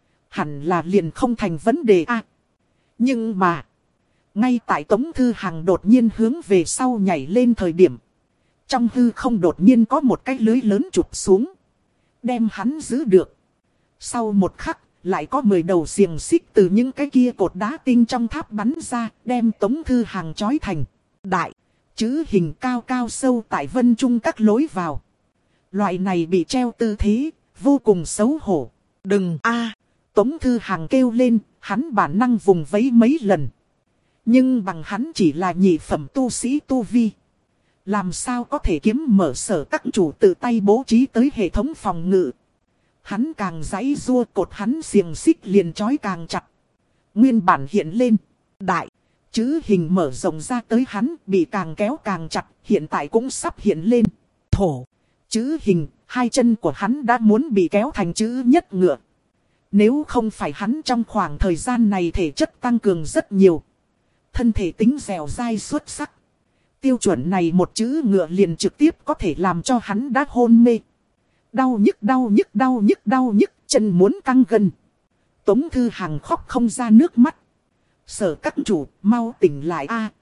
hẳn là liền không thành vấn đề a. Nhưng mà, ngay tại Tống Thư Hằng đột nhiên hướng về sau nhảy lên thời điểm, trong hư không đột nhiên có một cái lưới lớn chụp xuống, đem hắn giữ được. Sau một khắc, lại có mười đầu xiềng xích từ những cái kia cột đá tinh trong tháp bắn ra, đem Tống Thư Hằng trói thành đại chữ hình cao cao sâu tại Vân Trung Các lối vào. Loại này bị treo tư thế, vô cùng xấu hổ. Đừng a! Tống Thư Hằng kêu lên, hắn bản năng vùng vẫy mấy lần. Nhưng bằng hắn chỉ là nhị phẩm tu sĩ tu vi, làm sao có thể kiếm mở sở các chủ tự tay bố trí tới hệ thống phòng ngự. Hắn càng giãy giụa, cột hắn xiềng xích liền trói càng chặt. Nguyên bản hiện lên đại chữ hình mở rộng ra tới hắn, bị càng kéo càng chặt, hiện tại cũng sắp hiện lên thổ chữ hình. Hai chân của hắn đã muốn bị kéo thành chữ nhất ngựa. Nếu không phải hắn trong khoảng thời gian này thể chất tăng cường rất nhiều, thân thể tính dẻo dai xuất sắc, tiêu chuẩn này một chữ ngựa liền trực tiếp có thể làm cho hắn đã hôn mê. Đau nhức đau nhức đau nhức đau nhức, chân muốn căng gân. Tống Thư Hằng khóc không ra nước mắt. Sở các chủ, mau tỉnh lại a.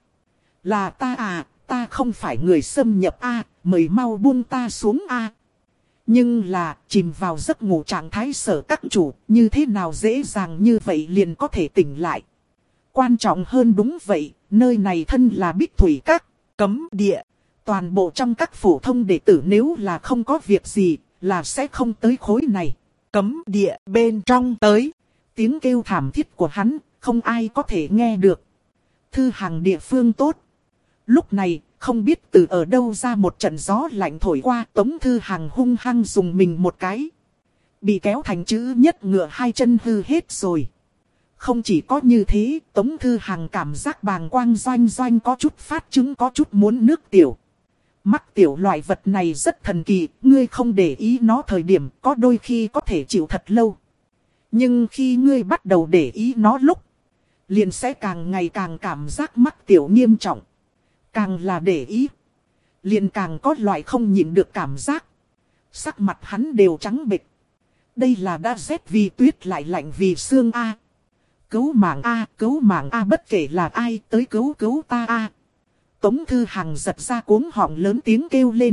Là ta à, ta không phải người xâm nhập a, mời mau buông ta xuống a. Nhưng là, chìm vào giấc ngủ trạng thái sở các chủ, như thế nào dễ dàng như vậy liền có thể tỉnh lại. Quan trọng hơn đúng vậy, nơi này thân là Bích Thủy Các, cấm địa. Toàn bộ trong các phổ thông đệ tử nếu là không có việc gì, là sẽ không tới khối này. Cấm địa bên trong tới. Tiếng kêu thảm thiết của hắn, không ai có thể nghe được. Thư hàng địa phương tốt. Lúc này, không biết từ ở đâu ra một trận gió lạnh thổi qua, Tống Thư Hàng hung hăng dùng mình một cái. Bị kéo thành chữ nhất ngựa hai chân hư hết rồi. Không chỉ có như thế, Tống Thư Hàng cảm giác bàng quang doanh doanh có chút phát chứng, có chút muốn nước tiểu. Mắc tiểu loại vật này rất thần kỳ, ngươi không để ý nó thời điểm có đôi khi có thể chịu thật lâu. Nhưng khi ngươi bắt đầu để ý nó lúc, liền sẽ càng ngày càng cảm giác mắc tiểu nghiêm trọng. Càng là để ý, liền càng có loại không nhịn được cảm giác. Sắc mặt hắn đều trắng bệch. Đây là đã rét vì tuyết lại lạnh vì sương a. Cứu mạng a, cứu mạng a, bất kể là ai tới cứu cứu ta a. Tống Thư Hàng giật ra cuống họng lớn tiếng kêu lên.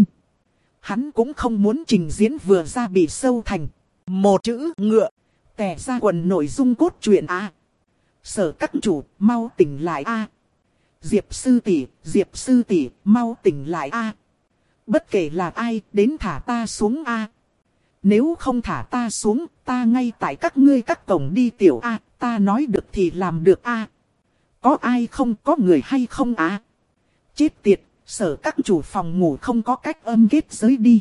Hắn cũng không muốn trình diễn vừa ra bị sâu thành một chữ ngựa. Tè ra quần nội dung cốt truyện a. Sở các chủ, mau tỉnh lại a. Diệp sư tỷ, Diệp sư tỷ, mau tỉnh lại a. Bất kể là ai, đến thả ta xuống a. Nếu không thả ta xuống, ta ngay tại các ngươi các cổng đi tiểu a, ta nói được thì làm được a. Có ai không, có người hay không a? Chết tiệt, sở các chủ phòng ngủ không có cách âm kết giới đi.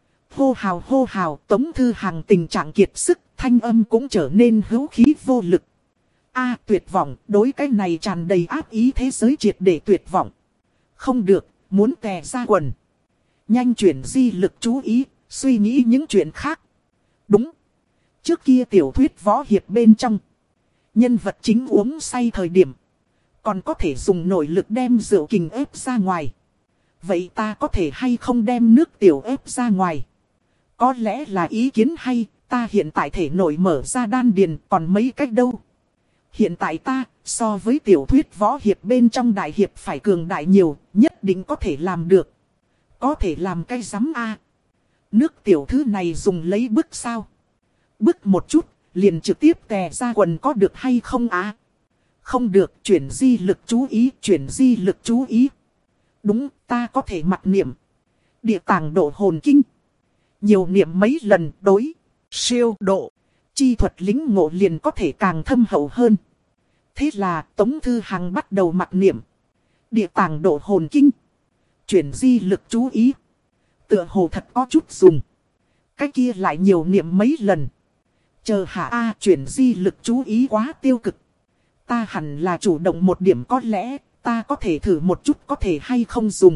Hô hào hô hào, Tống Thư Hàng tình trạng kiệt sức, thanh âm cũng trở nên hữu khí vô lực. A, tuyệt vọng, đối cái này tràn đầy ác ý thế giới triệt để tuyệt vọng. Không được, muốn tè ra quần. Nhanh chuyển di lực chú ý, suy nghĩ những chuyện khác. Đúng. Trước kia tiểu thuyết võ hiệp bên trong, nhân vật chính uống say thời điểm, còn có thể dùng nội lực đem rượu kình ép ra ngoài. Vậy ta có thể hay không đem nước tiểu ép ra ngoài? Có lẽ là ý kiến hay, ta hiện tại thể nội mở ra đan điền còn mấy cách đâu. Hiện tại ta, so với tiểu thuyết võ hiệp bên trong đại hiệp phải cường đại nhiều, nhất định có thể làm được. Có thể làm cái rắm a. Nước tiểu thứ này dùng lấy bức sao? Bức một chút, liền trực tiếp tè ra quần có được hay không á? Không được, chuyển di lực chú ý, chuyển di lực chú ý. Đúng, ta có thể mặc niệm. Địa tàng độ hồn kinh. Nhiều niệm mấy lần đối. Siêu độ. Chi thuật lính ngộ liền có thể càng thâm hậu hơn. Thế là Tống Thư Hàng bắt đầu mặc niệm. Địa tàng độ hồn kinh. Chuyển di lực chú ý. Tựa hồ thật có chút dùng. Cái kia lại nhiều niệm mấy lần. Chờ hả a, chuyển di lực chú ý quá tiêu cực. Ta hẳn là chủ động một điểm, có lẽ ta có thể thử một chút có thể hay không dùng.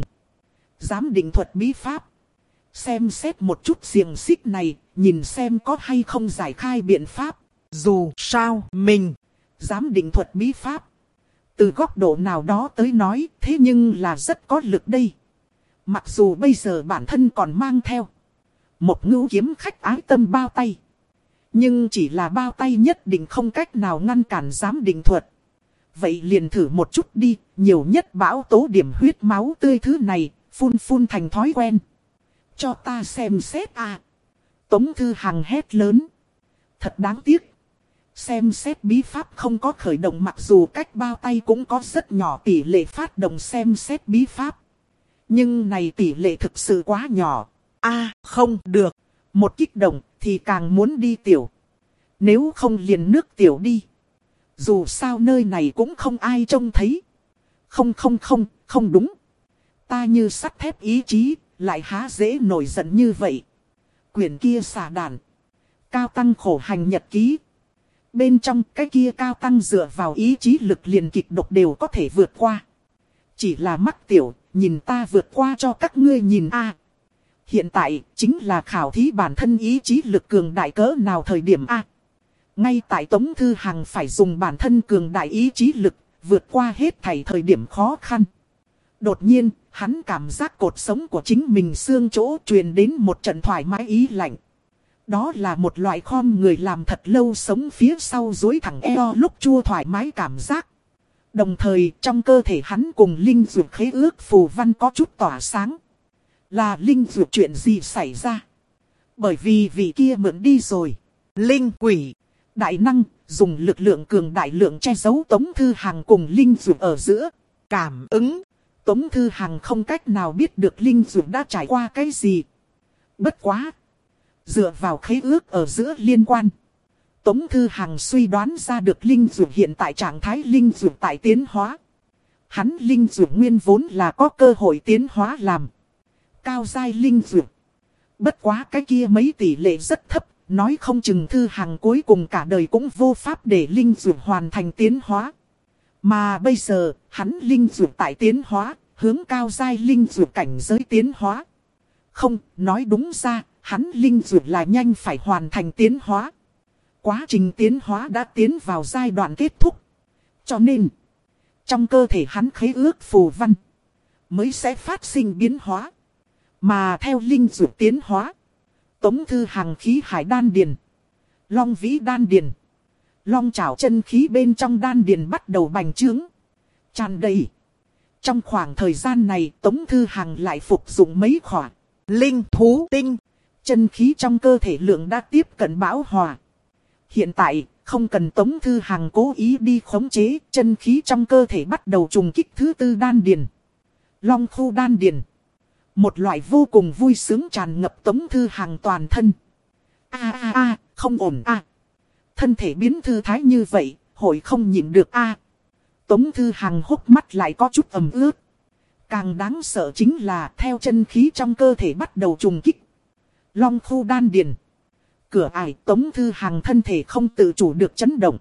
Giám định thuật bí pháp. Xem xét một chút xiềng xích này, nhìn xem có hay không giải khai biện pháp. Dù sao mình giám định thuật bí pháp. Từ góc độ nào đó tới nói, thế nhưng là rất có lực đây. Mặc dù bây giờ bản thân còn mang theo một ngưu kiếm khách ái tâm bao tay. Nhưng chỉ là bao tay nhất định không cách nào ngăn cản giám định thuật. Vậy liền thử một chút đi, nhiều nhất bão tố điểm huyết máu tươi thứ này, phun phun thành thói quen. Cho ta xem xét à. Tống Thư Hàng hét lớn. Thật đáng tiếc. Xem xét bí pháp không có khởi động, mặc dù cách bao tay cũng có rất nhỏ tỷ lệ phát động xem xét bí pháp. Nhưng này tỷ lệ thực sự quá nhỏ. A à, không được. Một kích động thì càng muốn đi tiểu. Nếu không liền nước tiểu đi. Dù sao nơi này cũng không ai trông thấy. Không không không, không đúng. Ta như sắt thép ý chí, lại há dễ nổi giận như vậy. Quyển kia xà đàn. Cao tăng khổ hành nhật ký. Bên trong cái kia cao tăng dựa vào ý chí lực liền kịch độc đều có thể vượt qua. Chỉ là mắc tiểu, nhìn ta vượt qua cho các ngươi nhìn a. Hiện tại chính là khảo thí bản thân ý chí lực cường đại cỡ nào thời điểm a. Ngay tại Tống Thư Hàng phải dùng bản thân cường đại ý chí lực vượt qua hết thảy thời điểm khó khăn. Đột nhiên, hắn cảm giác cột sống của chính mình xương chỗ truyền đến một trận thoải mái ý lạnh. Đó là một loại khom người làm thật lâu sống phía sau duỗi thẳng eo lúc chua thoải mái cảm giác. Đồng thời trong cơ thể hắn cùng linh dược khế ước phù văn có chút tỏa sáng. Là linh dược chuyện gì xảy ra? Bởi vì vị kia mượn đi rồi. Linh quỷ. Đại năng dùng lực lượng cường đại lượng che giấu Tống Thư Hàng cùng linh dược ở giữa. Cảm ứng. Tống Thư Hằng không cách nào biết được linh dược đã trải qua cái gì. Bất quá. Dựa vào khế ước ở giữa liên quan. Tống Thư Hằng suy đoán ra được linh dược hiện tại trạng thái linh dược tại tiến hóa. Hắn linh dược nguyên vốn là có cơ hội tiến hóa làm cao giai linh dược. Bất quá cái kia mấy tỷ lệ rất thấp, nói không chừng Thư Hằng cuối cùng cả đời cũng vô pháp để linh dược hoàn thành tiến hóa. Mà bây giờ, hắn linh dược tại tiến hóa, hướng cao giai linh dược cảnh giới tiến hóa. Không, nói đúng ra, hắn linh dược là nhanh phải hoàn thành tiến hóa. Quá trình tiến hóa đã tiến vào giai đoạn kết thúc. Cho nên, trong cơ thể hắn khế ước phù văn mới sẽ phát sinh biến hóa. Mà theo linh dược tiến hóa, Tống Thư Hằng khí hải đan điền, long vĩ đan điền, long trảo chân khí bên trong đan điền bắt đầu bành trướng, tràn đầy. Trong khoảng thời gian này Tống Thư Hằng lại phục dụng mấy khỏa linh thú tinh. Chân khí trong cơ thể lượng đã tiếp cận bão hòa. Hiện tại, không cần Tống Thư Hằng cố ý đi khống chế, chân khí trong cơ thể bắt đầu trùng kích thứ tư đan điền, long khu đan điền. Một loại vô cùng vui sướng tràn ngập Tống Thư Hằng toàn thân. A a a, không ổn a. À. Thân thể biến thư thái như vậy, hội không nhịn được a. À. Tống Thư Hằng hốc mắt lại có chút ẩm ướt. Càng đáng sợ chính là theo chân khí trong cơ thể bắt đầu trùng kích long khu đan điền. Cửa ải Tống Thư Hằng thân thể không tự chủ được chấn động.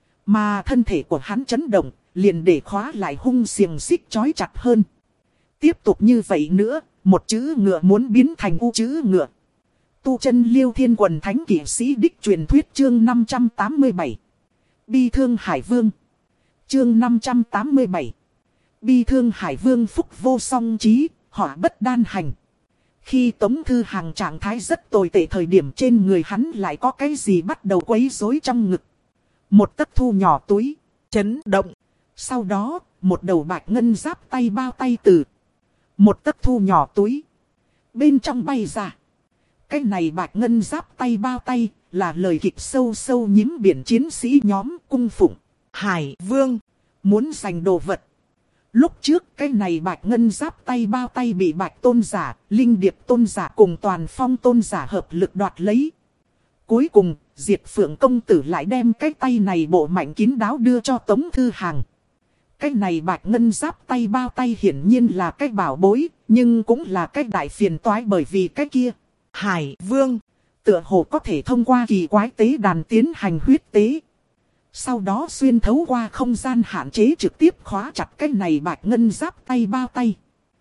Mà thân thể của hắn chấn động, liền để khóa lại hung xiềng xích chói chặt hơn. Tiếp tục như vậy nữa, một chữ ngựa muốn biến thành u chữ ngựa. Tu chân Liêu Thiên Quần Thánh Kỷ Sĩ Đích truyền thuyết chương năm trăm tám mươi bảy. Bi thương Hải Vương. Chương năm trăm tám mươi bảy. Bi thương Hải Vương phúc vô song trí, họa bất đan hành. Khi Tống Thư Hằng trạng thái rất tồi tệ thời điểm trên người hắn lại có cái gì bắt đầu quấy rối trong ngực. Một tấc thu nhỏ túi, chấn động. Sau đó, một đầu bạch ngân giáp tay bao tay từ một tấc thu nhỏ túi bên trong bay ra. Cái này bạch ngân giáp tay bao tay là lời kịch sâu sâu nhím biển chiến sĩ nhóm cung phụng Hải Vương muốn giành đồ vật. Lúc trước cái này bạch ngân giáp tay bao tay bị bạch tôn giả, linh điệp tôn giả cùng toàn phong tôn giả hợp lực đoạt lấy. Cuối cùng, Diệt Phượng công tử lại đem cái tay này bộ mạnh kín đáo đưa cho Tống Thư Hằng. Cái này bạch ngân giáp tay bao tay hiển nhiên là cái bảo bối, nhưng cũng là cái đại phiền toái bởi vì cái kia. Hải Vương, tựa hồ có thể thông qua kỳ quái tế đàn tiến hành huyết tế. Sau đó xuyên thấu qua không gian hạn chế trực tiếp khóa chặt cái này bạch ngân giáp tay bao tay.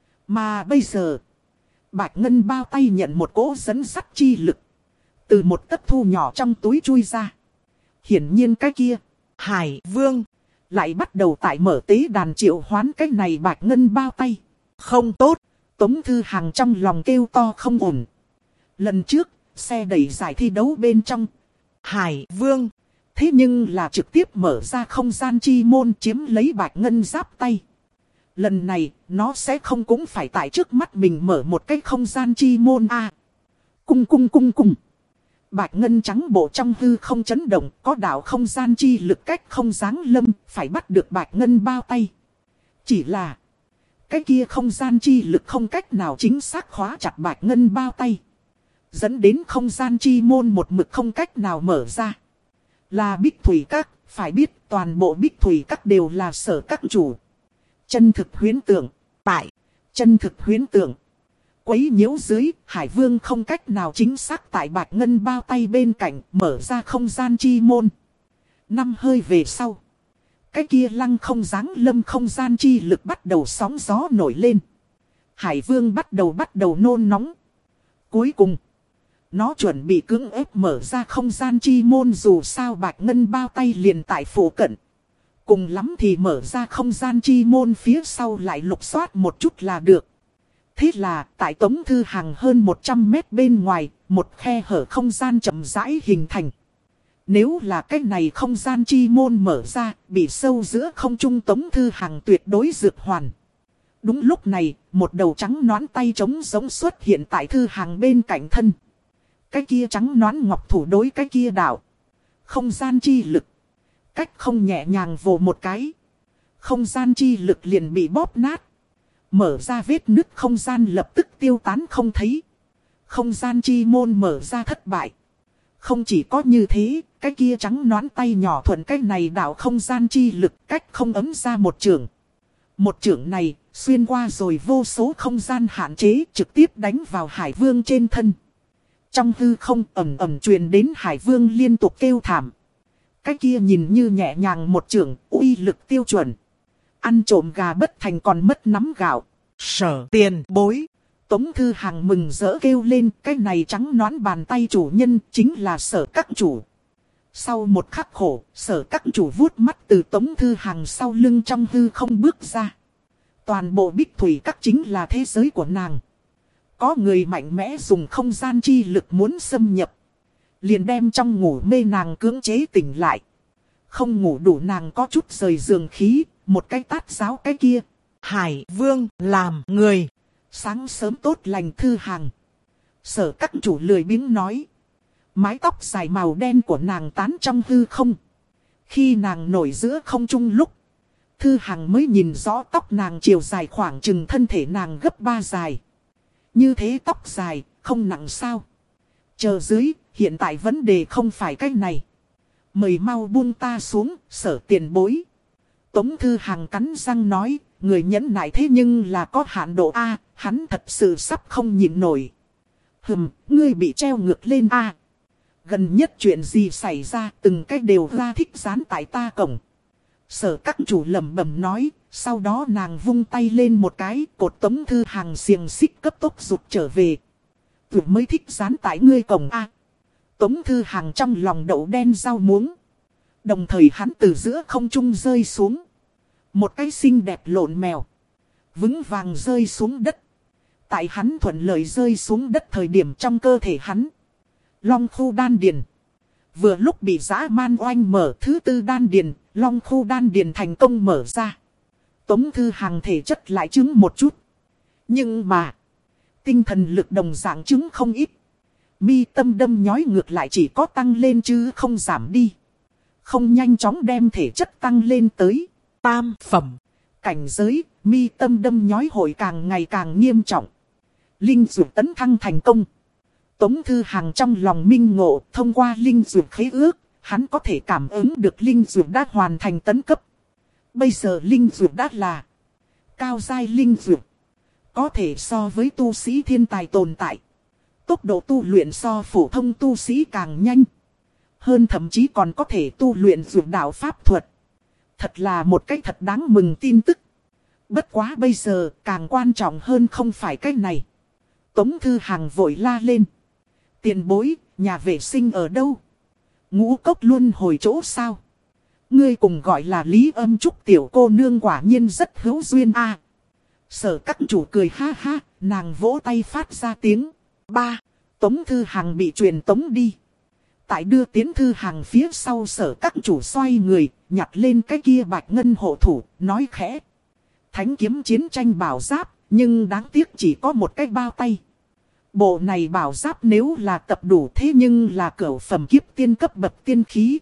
Mà bây giờ, bạch ngân bao tay nhận một cỗ dẫn dắt chi lực. Từ một tấc thu nhỏ trong túi chui ra. Hiển nhiên cái kia, Hải Vương, lại bắt đầu tại mở tế đàn triệu hoán cái này bạch ngân bao tay. Không tốt, Tống Thư Hằng trong lòng kêu to không ổn. Lần trước, xe đẩy giải thi đấu bên trong, Hải Vương, thế nhưng là trực tiếp mở ra không gian chi môn chiếm lấy bạch ngân giáp tay. Lần này, nó sẽ không cũng phải tại trước mắt mình mở một cái không gian chi môn a. À, cung cung cung cung. Bạch ngân trắng bộ trong hư không chấn động, có đạo không gian chi lực cách không giáng lâm, phải bắt được bạch ngân bao tay. Chỉ là, cái kia không gian chi lực không cách nào chính xác khóa chặt bạch ngân bao tay. Dẫn đến không gian chi môn một mực không cách nào mở ra. Là Bích Thủy Các, phải biết toàn bộ Bích Thủy Các đều là sở các chủ. Chân thực huyễn tượng, tại, chân thực huyễn tượng. Quấy nhiễu dưới, Hải Vương không cách nào chính xác tại bạch ngân bao tay bên cạnh, mở ra không gian chi môn. Năm hơi về sau, cái kia lăng không giáng lâm không gian chi lực bắt đầu sóng gió nổi lên. Hải Vương bắt đầu bắt đầu nôn nóng. Cuối cùng, nó chuẩn bị cưỡng ép mở ra không gian chi môn dù sao bạch ngân bao tay liền tại phủ cận. Cùng lắm thì mở ra không gian chi môn phía sau lại lục soát một chút là được. Thế là tại Tống Thư Hằng hơn một trăm mét bên ngoài, một khe hở không gian chậm rãi hình thành. Nếu là cái này không gian chi môn mở ra, bị sâu giữa không trung Tống Thư Hằng tuyệt đối dược hoàn. Đúng lúc này, một đầu trắng nõn tay trống giống xuất hiện tại Thư Hằng bên cạnh thân. Cái kia trắng nõn ngọc thủ đối cái kia đạo. Không gian chi lực. Cách không nhẹ nhàng vồ một cái. Không gian chi lực liền bị bóp nát. Mở ra vết nứt không gian lập tức tiêu tán không thấy. Không gian chi môn mở ra thất bại. Không chỉ có như thế, cái kia trắng nõn tay nhỏ thuận cái này đảo không gian chi lực cách không ấm ra một trường. Một trường này, xuyên qua rồi vô số không gian hạn chế trực tiếp đánh vào Hải Vương trên thân. Trong hư không ẩm ẩm truyền đến Hải Vương liên tục kêu thảm. Cái kia nhìn như nhẹ nhàng một trường, uy lực tiêu chuẩn. Ăn trộm gà bất thành còn mất nắm gạo. Sở tiền bối. Tống Thư Hàng mừng rỡ kêu lên, cái này trắng nõn bàn tay chủ nhân chính là Sở các chủ. Sau một khắc khổ, Sở các chủ vuốt mắt từ Tống Thư Hàng sau lưng trong hư không bước ra. Toàn bộ Bích Thủy Các chính là thế giới của nàng. Có người mạnh mẽ dùng không gian chi lực muốn xâm nhập. Liền đem trong ngủ mê nàng cưỡng chế tỉnh lại. Không ngủ đủ nàng có chút rời giường khí, một cái tát giáo cái kia. Hải Vương làm người. Sáng sớm tốt lành Thư Hàng. Sở các chủ lười biếng nói. Mái tóc dài màu đen của nàng tán trong hư không. Khi nàng nổi giữa không trung lúc, Thư Hàng mới nhìn rõ tóc nàng chiều dài khoảng chừng thân thể nàng gấp ba dài. Như thế tóc dài, không nặng sao? Chờ dưới, hiện tại vấn đề không phải cái này. Mời mau buông ta xuống, Sở tiền bối. Tống Thư Hàng cắn răng nói, người nhẫn nại thế nhưng là có hạn độ A, hắn thật sự sắp không nhịn nổi. Hừm, ngươi bị treo ngược lên A. Gần nhất chuyện gì xảy ra, từng cách đều ra thích dán tại ta cổng. Sở các chủ lẩm bẩm nói, sau đó nàng vung tay lên một cái, cột Tống Thư Hàng xiềng xích cấp tốc rụt trở về. Vừa mới thích dán tại ngươi cổng A. Tống Thư Hàng trong lòng đậu đen rau muống. Đồng thời hắn từ giữa không trung rơi xuống. Một cái xinh đẹp lộn mèo. Vững vàng rơi xuống đất. Tại hắn thuận lợi rơi xuống đất thời điểm trong cơ thể hắn. Long khu đan điền. Vừa lúc bị dã man oanh mở thứ tư đan điền, long khu đan điền thành công mở ra. Tống Thư Hàng thể chất lại chứng một chút. Nhưng mà, tinh thần lực đồng dạng chứng không ít. Mi tâm đâm nhói ngược lại chỉ có tăng lên chứ không giảm đi. Không nhanh chóng đem thể chất tăng lên tới tam phẩm. Cảnh giới, mi tâm đâm nhói hội càng ngày càng nghiêm trọng. Linh dược tấn thăng thành công. Tống Thư Hàng trong lòng minh ngộ, thông qua linh dược khế ước, hắn có thể cảm ứng được linh dược đã hoàn thành tấn cấp. Bây giờ linh dược đã là cao giai linh dược. Có thể so với tu sĩ thiên tài tồn tại. Tốc độ tu luyện so phổ thông tu sĩ càng nhanh. Hơn thậm chí còn có thể tu luyện dược đạo pháp thuật. Thật là một cách thật đáng mừng tin tức. Bất quá bây giờ càng quan trọng hơn không phải cái này. Tống Thư Hàng vội la lên. Tiền bối, nhà vệ sinh ở đâu? Ngũ cốc luôn hồi chỗ sao? Ngươi cùng gọi là Lý Âm Trúc tiểu cô nương quả nhiên rất hữu duyên a. À, Sở các chủ cười ha ha, nàng vỗ tay phát ra tiếng. Ba, Tống Thư Hàng bị truyền tống đi. Tại đưa tiến Thư Hàng phía sau Sở các chủ xoay người, nhặt lên cái kia bạch ngân hộ thủ, nói khẽ. Thánh kiếm chiến tranh bảo giáp, nhưng đáng tiếc chỉ có một cái bao tay. Bộ này bảo giáp nếu là tập đủ thế nhưng là cửu phẩm kiếp tiên cấp bậc tiên khí.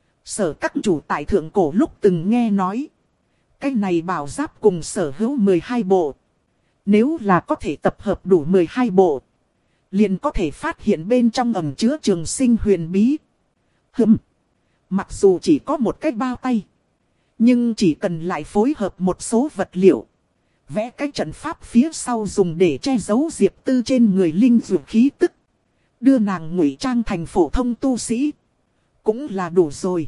Sở các chủ tại thượng cổ lúc từng nghe nói. Cái này bảo giáp cùng sở hữu mười hai bộ. Nếu là có thể tập hợp đủ mười hai bộ. Liền có thể phát hiện bên trong ẩn chứa trường sinh huyền bí. Hừm. Mặc dù chỉ có một cái bao tay. Nhưng chỉ cần lại phối hợp một số vật liệu. Vẽ cái trận pháp phía sau dùng để che giấu Diệp Tư trên người linh dược khí tức. Đưa nàng ngụy trang thành phổ thông tu sĩ. Cũng là đủ rồi.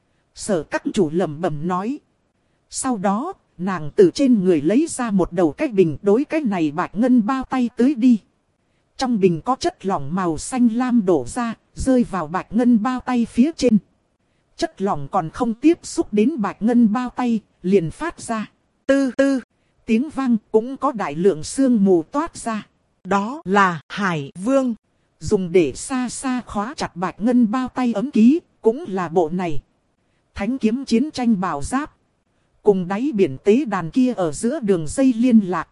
Sở các chủ lẩm bẩm nói. Sau đó, nàng từ trên người lấy ra một đầu cái bình đối cái này bạch ngân bao tay tưới đi. Trong bình có chất lỏng màu xanh lam đổ ra, rơi vào bạch ngân bao tay phía trên. Chất lỏng còn không tiếp xúc đến bạch ngân bao tay, liền phát ra. Tư tư, tiếng vang cũng có đại lượng sương mù toát ra. Đó là Hải Vương. Dùng để xa xa khóa chặt bạch ngân bao tay ấm ký, cũng là bộ này. Thánh kiếm chiến tranh bảo giáp. Cùng đáy biển tế đàn kia ở giữa đường dây liên lạc.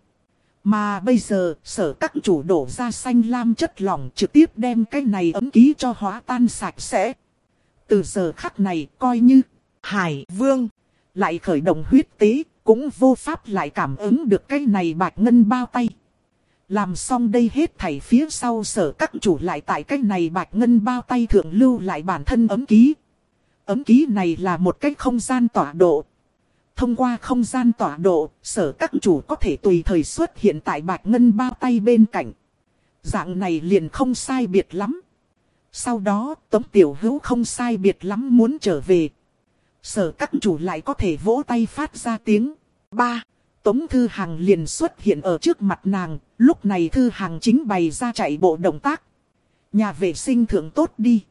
Mà bây giờ, sở các chủ đổ ra xanh lam chất lỏng trực tiếp đem cái này ấm ký cho hóa tan sạch sẽ. Từ giờ khắc này, coi như Hải Vương lại khởi động huyết tế, cũng vô pháp lại cảm ứng được cái này bạch ngân bao tay. Làm xong đây hết thảy phía sau Sở các chủ lại tại cái này bạch ngân bao tay thượng lưu lại bản thân ấm ký. Ấm ký này là một cái không gian tọa độ. Thông qua không gian tọa độ, Sở các chủ có thể tùy thời xuất hiện tại bạch ngân bao tay bên cạnh. Dạng này liền không sai biệt lắm. Sau đó Tống Tiểu Hữu không sai biệt lắm muốn trở về. Sở các chủ lại có thể vỗ tay phát ra tiếng. Ba. Tống Thư Hằng liền xuất hiện ở trước mặt nàng. Lúc này Thư Hằng chính bày ra chạy bộ động tác. Nhà vệ sinh thượng tốt đi.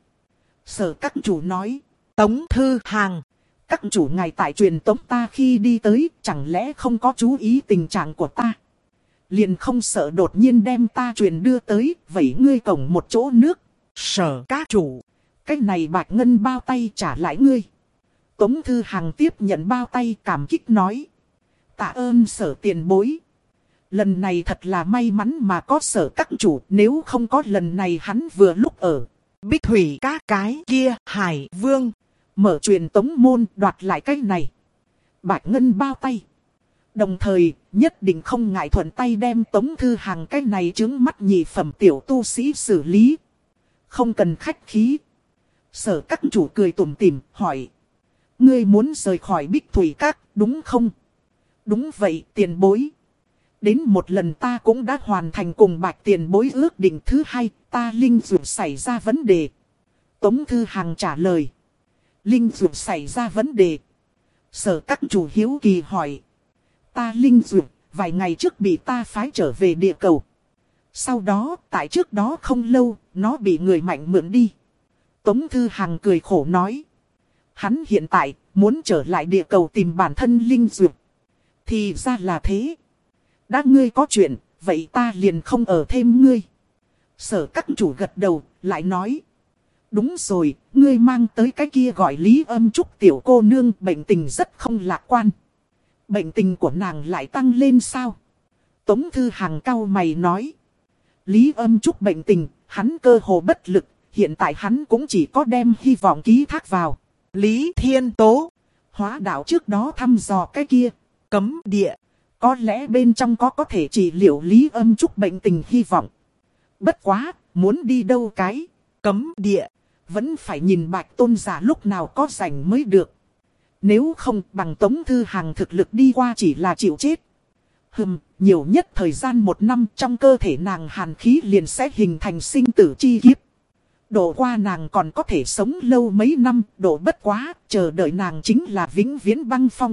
Sở các chủ nói. Tống Thư Hằng. Các chủ ngài tại truyền tống ta khi đi tới. Chẳng lẽ không có chú ý tình trạng của ta. Liền không sợ đột nhiên đem ta truyền đưa tới. Vậy ngươi cổng một chỗ nước. Sở các chủ. Cái này bạch ngân bao tay trả lại ngươi. Tống Thư Hằng tiếp nhận bao tay cảm kích nói. Tạ ơn Sở tiền bối. Lần này thật là may mắn mà có Sở các chủ. Nếu không có lần này hắn vừa lúc ở Bích Thủy các cái kia Hải Vương. Mở truyền tống môn đoạt lại cái này bạch ngân bao tay. Đồng thời nhất định không ngại thuận tay đem Tống Thư Hằng cái này trướng mắt nhị phẩm tiểu tu sĩ xử lý. Không cần khách khí. Sở các chủ cười tủm tỉm hỏi. Ngươi muốn rời khỏi Bích Thủy các đúng không? Đúng vậy tiền bối. Đến một lần ta cũng đã hoàn thành cùng bạch tiền bối ước định. Thứ hai ta linh dược xảy ra vấn đề. Tống Thư Hằng trả lời. Linh dược xảy ra vấn đề. Sở các chủ hiếu kỳ hỏi. Ta linh dược vài ngày trước bị ta phái trở về địa cầu. Sau đó tại trước đó không lâu nó bị người mạnh mượn đi. Tống Thư Hằng cười khổ nói. Hắn hiện tại muốn trở lại địa cầu tìm bản thân linh dược. Thì ra là thế. Đã ngươi có chuyện, vậy ta liền không ở thêm ngươi. Sở các chủ gật đầu, lại nói. Đúng rồi, ngươi mang tới cái kia gọi Lý Âm Trúc tiểu cô nương bệnh tình rất không lạc quan. Bệnh tình của nàng lại tăng lên sao? Tống Thư Hằng cau mày nói. Lý Âm Trúc bệnh tình, hắn cơ hồ bất lực, hiện tại hắn cũng chỉ có đem hy vọng ký thác vào. Lý Thiên Tố. Hóa đạo trước đó thăm dò cái kia. Cấm địa. Có lẽ bên trong có có thể trị liệu Lý Âm Trúc bệnh tình hy vọng. Bất quá, muốn đi đâu cái. Cấm địa. Vẫn phải nhìn Bạch Tôn giả lúc nào có rảnh mới được. Nếu không bằng Tống Thư Hằng thực lực đi qua chỉ là chịu chết. Hừm, nhiều nhất thời gian một năm trong cơ thể nàng hàn khí liền sẽ hình thành sinh tử chi kiếp. Độ qua nàng còn có thể sống lâu mấy năm, độ bất quá, chờ đợi nàng chính là vĩnh viễn băng phong.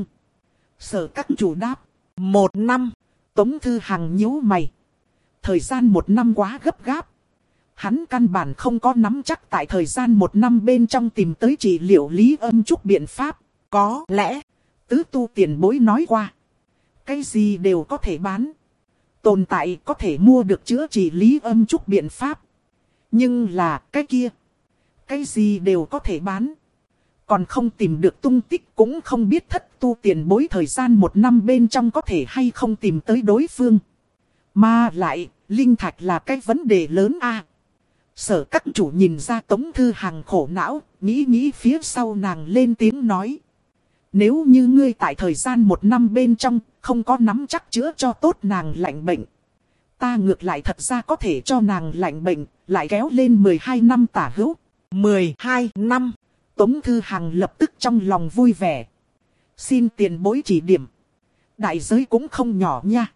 Sở các chủ đáp. Một năm. Tống Thư Hằng nhíu mày. Thời gian một năm quá gấp gáp. Hắn căn bản không có nắm chắc tại thời gian một năm bên trong tìm tới trị liệu Lý Âm Trúc biện pháp. Có lẽ, tứ tu tiền bối nói qua. Cái gì đều có thể bán. Tồn tại có thể mua được chữa trị Lý Âm Trúc biện pháp. Nhưng là cái kia. Cái gì đều có thể bán. Còn không tìm được tung tích cũng không biết thất tu tiền bối thời gian một năm bên trong có thể hay không tìm tới đối phương. Mà lại, linh thạch là cái vấn đề lớn a. Sở các chủ nhìn ra Tống Thư Hằng khổ não, nghĩ nghĩ phía sau nàng lên tiếng nói. Nếu như ngươi tại thời gian một năm bên trong, không có nắm chắc chữa cho tốt nàng lạnh bệnh. Ta ngược lại thật ra có thể cho nàng lạnh bệnh, lại kéo lên mười hai năm tả hữu. mười hai năm. Tống Thư Hằng lập tức trong lòng vui vẻ. Xin tiền bối chỉ điểm. Đại giới cũng không nhỏ nha.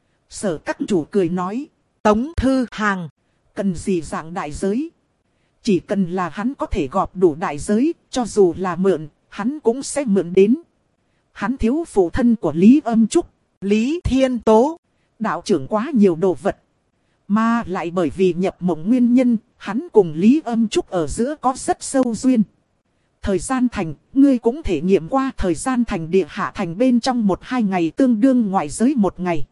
Sở các chủ cười nói. Tống Thư Hằng. Cần gì dạng đại giới? Chỉ cần là hắn có thể gọp đủ đại giới, cho dù là mượn, hắn cũng sẽ mượn đến. Hắn thiếu phụ thân của Lý Âm Trúc, Lý Thiên Tố. đạo trưởng quá nhiều đồ vật. Mà lại bởi vì nhập mộng nguyên nhân, hắn cùng Lý Âm Trúc ở giữa có rất sâu duyên. Thời gian thành, ngươi cũng thể nghiệm qua thời gian thành địa hạ thành bên trong một hai ngày tương đương ngoại giới một ngày.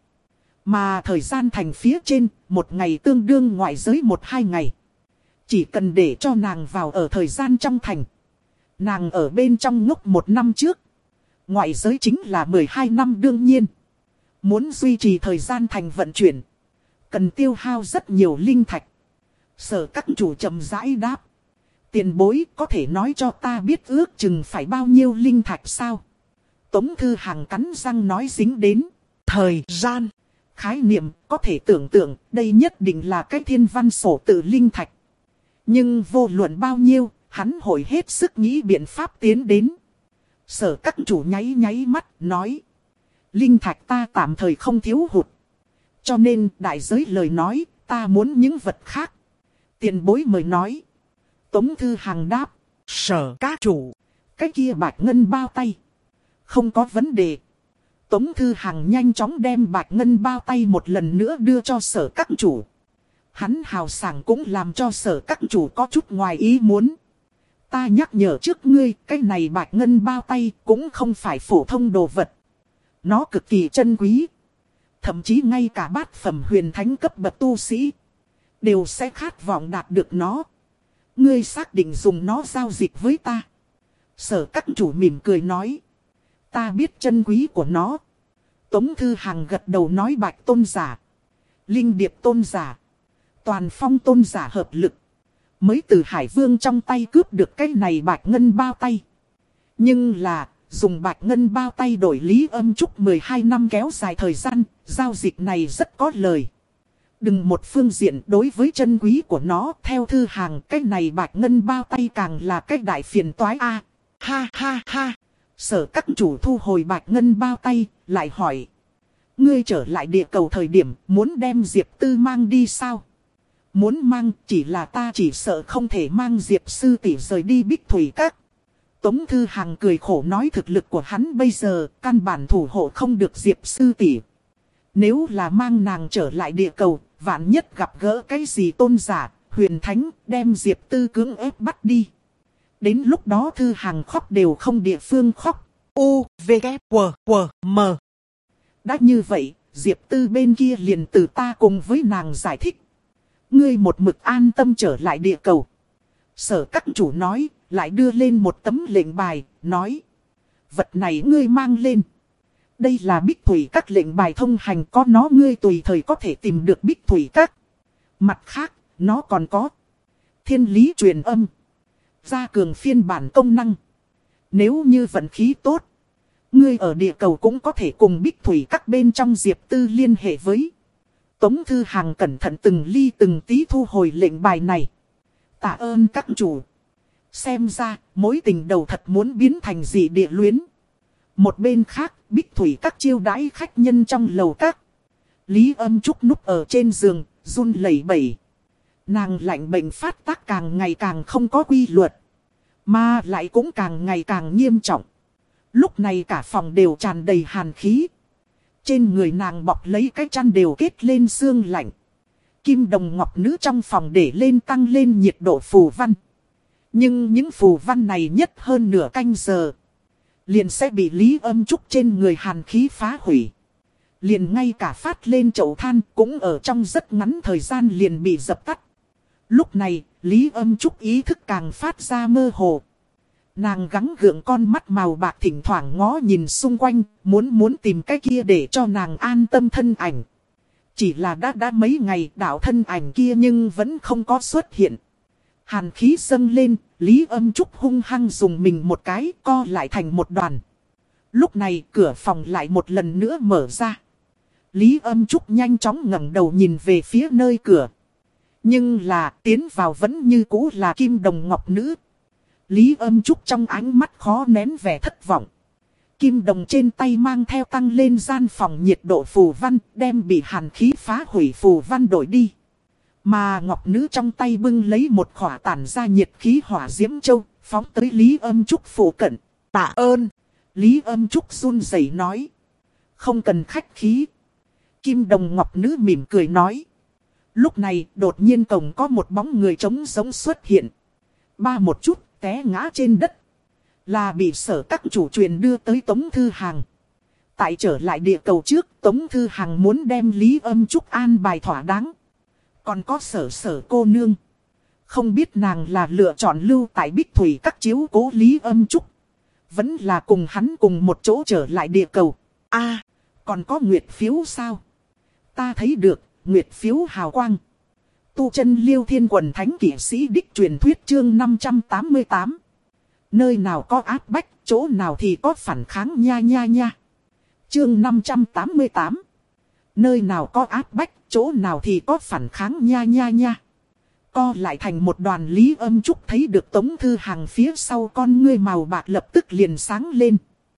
Mà thời gian thành phía trên, một ngày tương đương ngoại giới một hai ngày. Chỉ cần để cho nàng vào ở thời gian trong thành. Nàng ở bên trong ngốc một năm trước. Ngoại giới chính là mười hai năm đương nhiên. Muốn duy trì thời gian thành vận chuyển. Cần tiêu hao rất nhiều linh thạch. Sở các chủ chậm rãi đáp. Tiền bối có thể nói cho ta biết ước chừng phải bao nhiêu linh thạch sao? Tống Thư Hằng cắn răng nói dính đến. Thời gian. Khái niệm có thể tưởng tượng đây nhất định là cái thiên văn sổ tự linh thạch. Nhưng vô luận bao nhiêu, hắn hội hết sức nghĩ biện pháp tiến đến. Sở các chủ nháy nháy mắt nói. Linh thạch ta tạm thời không thiếu hụt. Cho nên đại giới lời nói ta muốn những vật khác. Tiền bối mời nói. Tống Thư Hằng đáp. Sở các chủ. Cái kia bạch ngân bao tay. Không có vấn đề. Tống Thư Hằng nhanh chóng đem bạch ngân bao tay một lần nữa đưa cho sở các chủ. Hắn hào sảng cũng làm cho sở các chủ có chút ngoài ý muốn. Ta nhắc nhở trước ngươi, cái này bạch ngân bao tay cũng không phải phổ thông đồ vật. Nó cực kỳ chân quý. Thậm chí ngay cả bát phẩm huyền thánh cấp bậc tu sĩ đều sẽ khát vọng đạt được nó. Ngươi xác định dùng nó giao dịch với ta. Sở các chủ mỉm cười nói. Ta biết chân quý của nó. Tống Thư Hằng gật đầu nói bạch tôn giả. Linh điệp tôn giả. Toàn phong tôn giả hợp lực. Mới từ Hải Vương trong tay cướp được cái này bạch ngân bao tay. Nhưng là dùng bạch ngân bao tay đổi Lý Âm Trúc mười hai năm kéo dài thời gian. Giao dịch này rất có lời. Đừng một phương diện đối với chân quý của nó. Theo Thư Hằng cái này bạch ngân bao tay càng là cái đại phiền toái a. À, ha ha ha. Sở các chủ thu hồi bạch ngân bao tay, lại hỏi. Ngươi trở lại địa cầu thời điểm muốn đem Diệp Tư mang đi sao? Muốn mang chỉ là ta chỉ sợ không thể mang Diệp sư tỷ rời đi Bích Thủy Các. Tống Thư Hằng cười khổ nói thực lực của hắn bây giờ căn bản thủ hộ không được Diệp sư tỷ. Nếu là mang nàng trở lại địa cầu, vạn nhất gặp gỡ cái gì tôn giả, huyền thánh đem Diệp Tư cưỡng ép bắt đi. Đến lúc đó Thư Hằng khóc đều không địa phương khóc. U, V, K, W, W, M. Đã như vậy, Diệp Tư bên kia liền từ ta cùng với nàng giải thích. Ngươi một mực an tâm trở lại địa cầu. Sở các chủ nói, lại đưa lên một tấm lệnh bài, nói. Vật này ngươi mang lên. Đây là Bích Thủy Các lệnh bài thông hành, có nó ngươi tùy thời có thể tìm được Bích Thủy Các. Mặt khác, nó còn có thiên lý truyền âm. Gia cường phiên bản công năng. Nếu như vận khí tốt, ngươi ở địa cầu cũng có thể cùng Bích Thủy Các bên trong Diệp Tư liên hệ với. Tống Thư Hằng cẩn thận từng ly từng tí thu hồi lệnh bài này. Tạ ơn các chủ. Xem ra, mối tình đầu thật muốn biến thành dị địa luyến. Một bên khác, Bích Thủy Các chiêu đãi khách nhân trong lầu các. Lý Âm Trúc núp ở trên giường, run lẩy bẩy. Nàng lạnh bệnh phát tác càng ngày càng không có quy luật. Mà lại cũng càng ngày càng nghiêm trọng. Lúc này cả phòng đều tràn đầy hàn khí. Trên người nàng bọc lấy cái chăn đều kết lên xương lạnh. Kim đồng ngọc nữ trong phòng để lên tăng lên nhiệt độ phù văn. Nhưng những phù văn này nhất hơn nửa canh giờ liền sẽ bị Lý Âm Trúc trên người hàn khí phá hủy. Liền ngay cả phát lên chậu than cũng ở trong rất ngắn thời gian liền bị dập tắt. Lúc này, Lý Âm Trúc ý thức càng phát ra mơ hồ. Nàng gắng gượng con mắt màu bạc thỉnh thoảng ngó nhìn xung quanh, muốn muốn tìm cái kia để cho nàng an tâm thân ảnh. Chỉ là đã đã mấy ngày đạo thân ảnh kia nhưng vẫn không có xuất hiện. Hàn khí dâng lên, Lý Âm Trúc hung hăng dùng mình một cái, co lại thành một đoàn. Lúc này cửa phòng lại một lần nữa mở ra. Lý Âm Trúc nhanh chóng ngẩng đầu nhìn về phía nơi cửa. Nhưng là tiến vào vẫn như cũ là kim đồng ngọc nữ. Lý Âm Trúc trong ánh mắt khó nén vẻ thất vọng. Kim đồng trên tay mang theo tăng lên gian phòng nhiệt độ phù văn, đem bị hàn khí phá hủy phù văn đổi đi. Mà ngọc nữ trong tay bưng lấy một khỏa tản ra nhiệt khí hỏa diễm châu, phóng tới Lý Âm Trúc phủ cận. Tạ ơn. Lý Âm Trúc run rẩy nói. Không cần khách khí. Kim đồng ngọc nữ mỉm cười nói. Lúc này đột nhiên cổng có một bóng người trống giống xuất hiện. Ba một chút té ngã trên đất. Là bị sở các chủ truyền đưa tới Tống Thư Hằng. Tại trở lại địa cầu trước, Tống Thư Hằng muốn đem Lý Âm Trúc an bài thỏa đáng. Còn có sở sở cô nương. Không biết nàng là lựa chọn lưu tại Bích Thủy Các chiếu cố Lý Âm Trúc. Vẫn là cùng hắn cùng một chỗ trở lại địa cầu. À, còn có nguyệt phiếu sao? Ta thấy được, nguyệt phiếu hào quang. Tu chân Liêu Thiên Quần Thánh Kỷ Sĩ Đích truyền thuyết chương năm trăm tám mươi tám. Nơi nào có áp bách, chỗ nào thì có phản kháng nha nha nha. Chương năm trăm tám mươi tám. Nơi nào có áp bách, chỗ nào thì có phản kháng nha nha nha. Co lại thành một đoàn, Lý Âm Trúc thấy được Tống Thư Hằng phía sau con ngươi màu bạc lập tức liền sáng lên.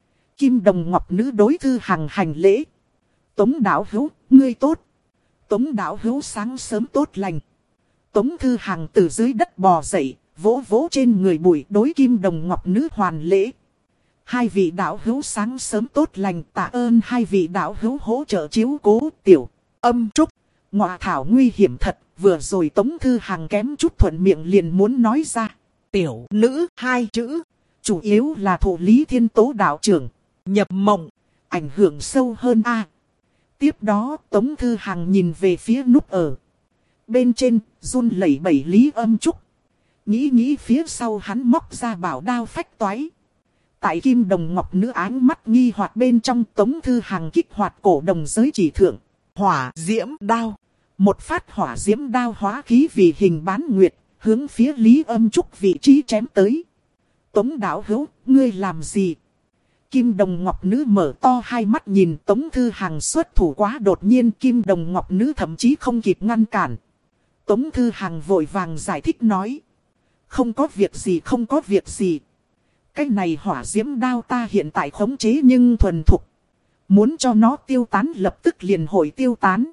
Kim đồng ngọc nữ đối Thư Hằng hành lễ. Tống đạo hữu, ngươi tốt. Tống đạo hữu sáng sớm tốt lành. Tống Thư Hằng từ dưới đất bò dậy, vỗ vỗ trên người bụi đối Kim đồng ngọc nữ hoàn lễ. Hai vị đạo hữu sáng sớm tốt lành, tạ ơn hai vị đạo hữu hỗ trợ chiếu cố. Tiểu Âm Trúc, ngọa thảo nguy hiểm thật, vừa rồi Tống Thư Hằng kém chút thuận miệng liền muốn nói ra. Tiểu nữ hai chữ, chủ yếu là thụ Lý Thiên Tố đạo trưởng nhập mộng, ảnh hưởng sâu hơn a. Tiếp đó Tống Thư Hằng nhìn về phía núp ở bên trên, run lẩy bẩy Lý Âm Trúc. Nghĩ nghĩ phía sau hắn móc ra bảo đao phách toái. Tại Kim đồng ngọc nữ áng mắt nghi hoặc bên trong, Tống Thư Hằng kích hoạt cổ đồng giới chỉ thượng. hỏa diễm đao. Một phát hỏa diễm đao hóa khí vì hình bán nguyệt, hướng phía Lý Âm Trúc vị trí chém tới. Tống đạo hữu, ngươi làm gì? Kim đồng ngọc nữ mở to hai mắt nhìn Tống Thư Hằng xuất thủ quá đột nhiên, Kim đồng ngọc nữ thậm chí không kịp ngăn cản. Tống Thư Hằng vội vàng giải thích nói. Không có việc gì, không có việc gì. Cái này hỏa diễm đao ta hiện tại khống chế nhưng thuần thục. Muốn cho nó tiêu tán lập tức liền hội tiêu tán.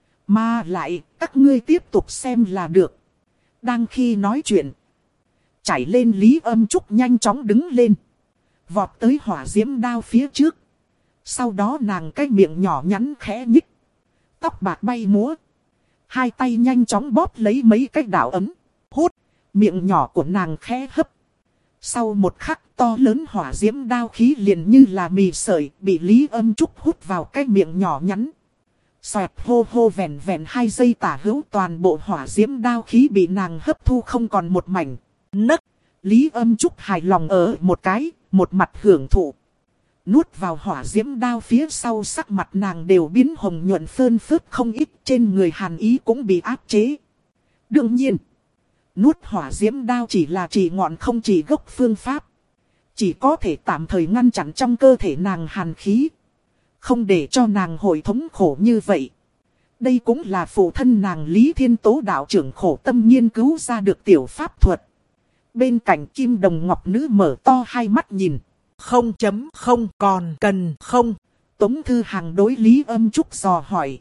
Mà lại, các ngươi tiếp tục xem là được. Đang khi nói chuyện, chảy lên Lý Âm Trúc nhanh chóng đứng lên. Vọt tới hỏa diễm đao phía trước. Sau đó nàng cái miệng nhỏ nhắn khẽ nhích. Tóc bạc bay múa. Hai tay nhanh chóng bóp lấy mấy cái đạo ấm. Hút, miệng nhỏ của nàng khẽ hấp. Sau một khắc, to lớn hỏa diễm đao khí liền như là mì sợi, bị Lý Âm Trúc hút vào cái miệng nhỏ nhắn. Xoẹt hô hô, vẹn vẹn hai giây tả hữu, toàn bộ hỏa diễm đao khí bị nàng hấp thu không còn một mảnh. Nấc, Lý Âm Trúc hài lòng ở một cái, một mặt hưởng thụ. Nuốt vào hỏa diễm đao phía sau, sắc mặt nàng đều biến hồng nhuận phơn phớt không ít, trên người hàn ý cũng bị áp chế. Đương nhiên, nuốt hỏa diễm đao chỉ là chỉ ngọn không chỉ gốc phương pháp. Chỉ có thể tạm thời ngăn chặn trong cơ thể nàng hàn khí. Không để cho nàng hội thống khổ như vậy. Đây cũng là phụ thân nàng Lý Thiên Tố đạo trưởng khổ tâm nghiên cứu ra được tiểu pháp thuật. Bên cạnh Kim đồng ngọc nữ mở to hai mắt nhìn. Không chấm không còn cần không. Tống Thư Hằng đối Lý Âm Trúc dò hỏi.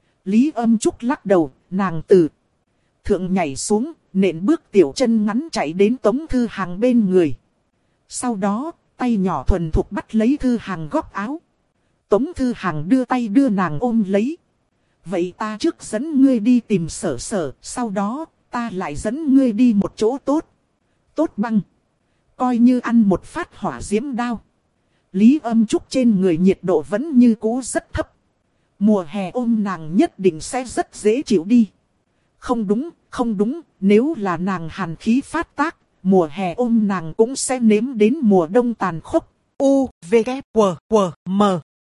Lý Âm Trúc lắc đầu, nàng từ thượng nhảy xuống, nện bước tiểu chân ngắn chạy đến Tống Thư Hằng bên người. Sau đó, tay nhỏ thuần thục bắt lấy Thư Hằng góc áo. Tống Thư Hằng đưa tay đưa nàng ôm lấy. Vậy ta trước dẫn ngươi đi tìm Sở Sở, sau đó, ta lại dẫn ngươi đi một chỗ tốt. Tốt băng. Coi như ăn một phát hỏa diễm đao. Lý Âm Trúc trên người nhiệt độ vẫn như cũ rất thấp. Mùa hè ôm nàng nhất định sẽ rất dễ chịu đi. Không đúng, không đúng, nếu là nàng hàn khí phát tác, mùa hè ôm nàng cũng sẽ nếm đến mùa đông tàn khốc. U, V, K, W, W, M.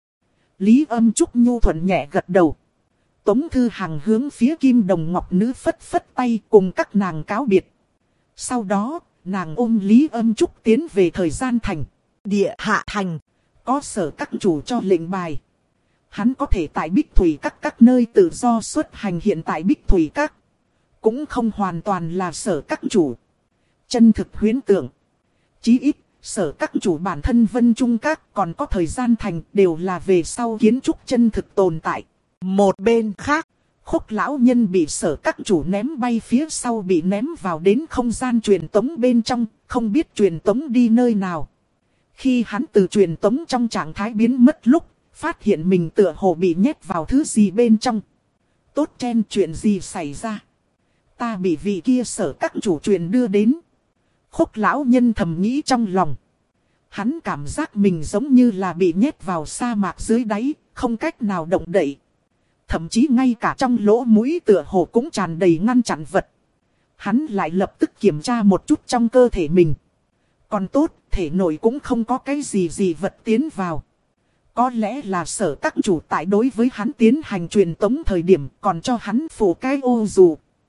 Lý Âm Trúc nhu thuận nhẹ gật đầu. Tống Thư Hằng hướng phía Kim đồng ngọc nữ phất phất tay cùng các nàng cáo biệt. Sau đó, nàng ôm Lý Âm Trúc tiến về thời gian thành. Địa hạ thành. Có Sở các chủ cho lệnh bài. Hắn có thể tại Bích Thủy các các nơi tự do xuất hành, hiện tại Bích Thủy các cũng không hoàn toàn là Sở các chủ. Chân thực huyễn tượng. Chí ít, Sở các chủ bản thân Vân Trung các còn có thời gian thành đều là về sau kiến trúc chân thực tồn tại. Một bên khác, Khúc lão nhân bị Sở các chủ ném bay phía sau, bị ném vào đến không gian truyền tống bên trong, không biết truyền tống đi nơi nào. Khi hắn từ truyền tống trong trạng thái biến mất lúc, phát hiện mình tựa hồ bị nhét vào thứ gì bên trong. Tốt chen, chuyện gì xảy ra? Ta bị vị kia Sở các chủ truyền đưa đến. Khúc lão nhân thầm nghĩ trong lòng. Hắn cảm giác mình giống như là bị nhét vào sa mạc dưới đáy, không cách nào động đậy. Thậm chí ngay cả trong lỗ mũi tựa hồ cũng tràn đầy ngăn chặn vật. Hắn lại lập tức kiểm tra một chút trong cơ thể mình. Còn tốt, thể nội cũng không có cái gì gì vật tiến vào. Có lẽ là Sở các chủ tại đối với hắn tiến hành truyền tống thời điểm còn cho hắn phủ cái ô dù.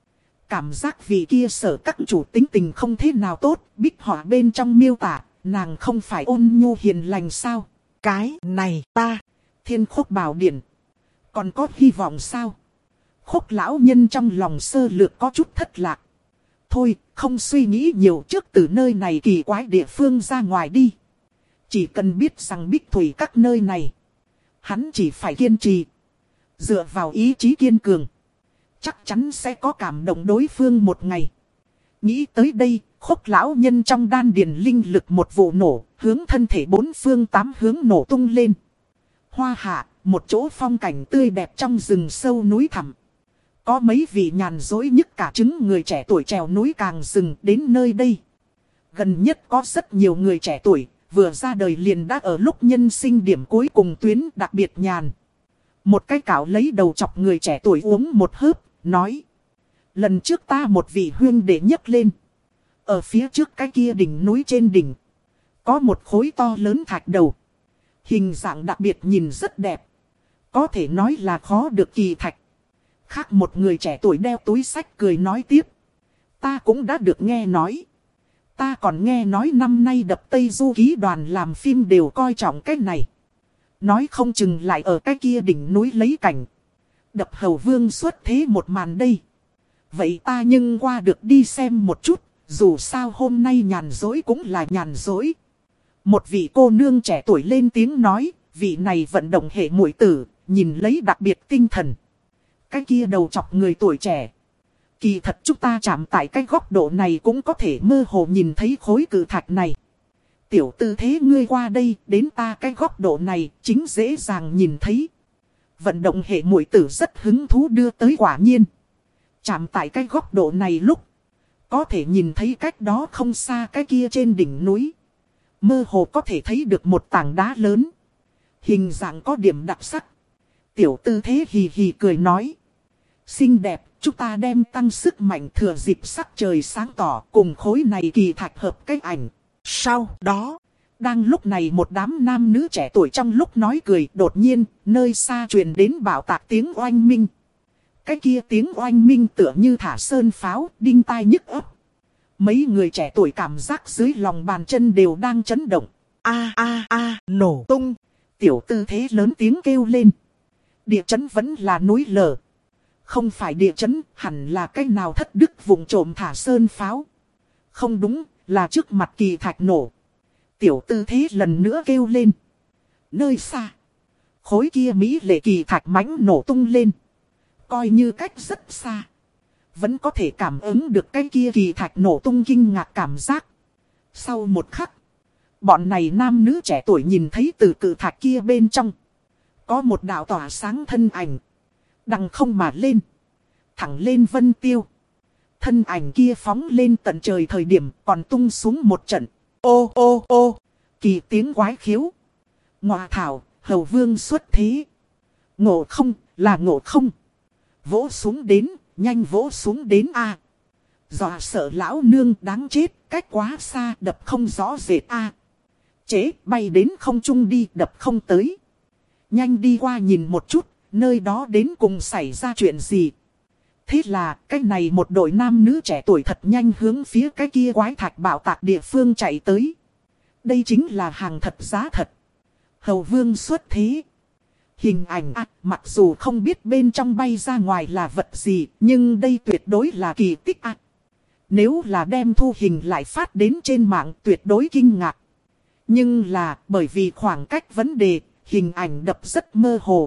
cảm giác vị kia sở các chủ tính tình không thế nào tốt, bích họa bên trong miêu tả, nàng không phải ôn nhu hiền lành sao? Cái này ta, Thiên Khúc Bảo Điển, còn có hy vọng sao? Khúc lão nhân trong lòng sơ lược có chút thất lạc. Thôi, không suy nghĩ nhiều, trước từ nơi này kỳ quái địa phương ra ngoài đi. Chỉ cần biết rằng bích thủy các nơi này, hắn chỉ phải kiên trì, dựa vào ý chí kiên cường, chắc chắn sẽ có cảm động đối phương một ngày. Nghĩ tới đây, Khúc lão nhân trong đan điền linh lực một vụ nổ, hướng thân thể bốn phương tám hướng nổ tung lên. Hoa hạ, một chỗ phong cảnh tươi đẹp trong rừng sâu núi thẳm. Có mấy vị nhàn dối nhức cả trứng người trẻ tuổi trèo núi càng rừng đến nơi đây. Gần nhất có rất nhiều người trẻ tuổi, vừa ra đời liền đã ở lúc nhân sinh điểm cuối cùng tuyến đặc biệt nhàn. Một cái cạo lấy đầu chọc người trẻ tuổi uống một hớp, nói. Lần trước ta một vị huyên để nhấc lên. Ở phía trước cái kia đỉnh núi trên đỉnh, có một khối to lớn thạch đầu. Hình dạng đặc biệt nhìn rất đẹp. Có thể nói là khó được kỳ thạch. Khác một người trẻ tuổi đeo túi sách cười nói tiếp. Ta cũng đã được nghe nói. Ta còn nghe nói năm nay đập Tây Du ký đoàn làm phim đều coi trọng cái này. Nói không chừng lại ở cái kia đỉnh núi lấy cảnh. Đập Hầu Vương xuất thế một màn đây. Vậy ta nhưng qua được đi xem một chút. Dù sao hôm nay nhàn dối cũng là nhàn dối. Một vị cô nương trẻ tuổi lên tiếng nói. Vị này vận động hệ muội tử, nhìn lấy đặc biệt tinh thần. Cái kia đầu chọc người tuổi trẻ. Kỳ thật chúng ta chạm tại cái góc độ này cũng có thể mơ hồ nhìn thấy khối cự thạch này. Tiểu tư thế ngươi qua đây, đến ta cái góc độ này, chính dễ dàng nhìn thấy. Vận động hệ muội tử rất hứng thú đưa tới quả nhiên. Chạm tại cái góc độ này lúc, có thể nhìn thấy cách đó không xa cái kia trên đỉnh núi. Mơ hồ có thể thấy được một tảng đá lớn. Hình dạng có điểm đặc sắc. Tiểu tư thế hì hì cười nói. Xinh đẹp, chúng ta đem tăng sức mạnh thừa dịp sắc trời sáng tỏ cùng khối này kỳ thạch hợp cách ảnh. sau đó, đang lúc này một đám nam nữ trẻ tuổi trong lúc nói cười đột nhiên, nơi xa truyền đến bạo tạc tiếng oanh minh. Cái kia tiếng oanh minh tựa như thả sơn pháo, đinh tai nhức ấp. Mấy người trẻ tuổi cảm giác dưới lòng bàn chân đều đang chấn động. a a a nổ tung. Tiểu tư thế lớn tiếng kêu lên. Địa chấn vẫn là núi lở. Không phải địa chấn, hẳn là cách nào thất đức vùng trộm thả sơn pháo. Không đúng, là trước mặt kỳ thạch nổ. Tiểu tư thế lần nữa kêu lên. Nơi xa, khối kia mỹ lệ kỳ thạch mãnh nổ tung lên. Coi như cách rất xa, vẫn có thể cảm ứng được cái kia kỳ thạch nổ tung kinh ngạc cảm giác. Sau một khắc, bọn này nam nữ trẻ tuổi nhìn thấy từ cự thạch kia bên trong có một đạo tỏa sáng thân ảnh. Đằng không mà lên, thẳng lên vân tiêu. Thân ảnh kia phóng lên tận trời thời điểm còn tung xuống một trận. Ô ô ô, kỳ tiếng quái khiếu. Ngọa thảo, Hầu Vương xuất thế. Ngộ không, là ngộ không. Vỗ xuống đến, nhanh vỗ xuống đến a. Dọa sợ lão nương đáng chết, cách quá xa đập không rõ rệt a. Chế, bay đến không trung đi, đập không tới. Nhanh đi qua nhìn một chút, nơi đó đến cùng xảy ra chuyện gì. Thế là, cái này một đội nam nữ trẻ tuổi thật nhanh hướng phía cái kia quái thạch bạo tạc địa phương chạy tới. Đây chính là hàng thật giá thật. Hầu Vương xuất thế. Hình ảnh à, mặc dù không biết bên trong bay ra ngoài là vật gì, nhưng đây tuyệt đối là kỳ tích à. Nếu là đem thu hình lại phát đến trên mạng tuyệt đối kinh ngạc. Nhưng là bởi vì khoảng cách vấn đề, hình ảnh đập rất mơ hồ.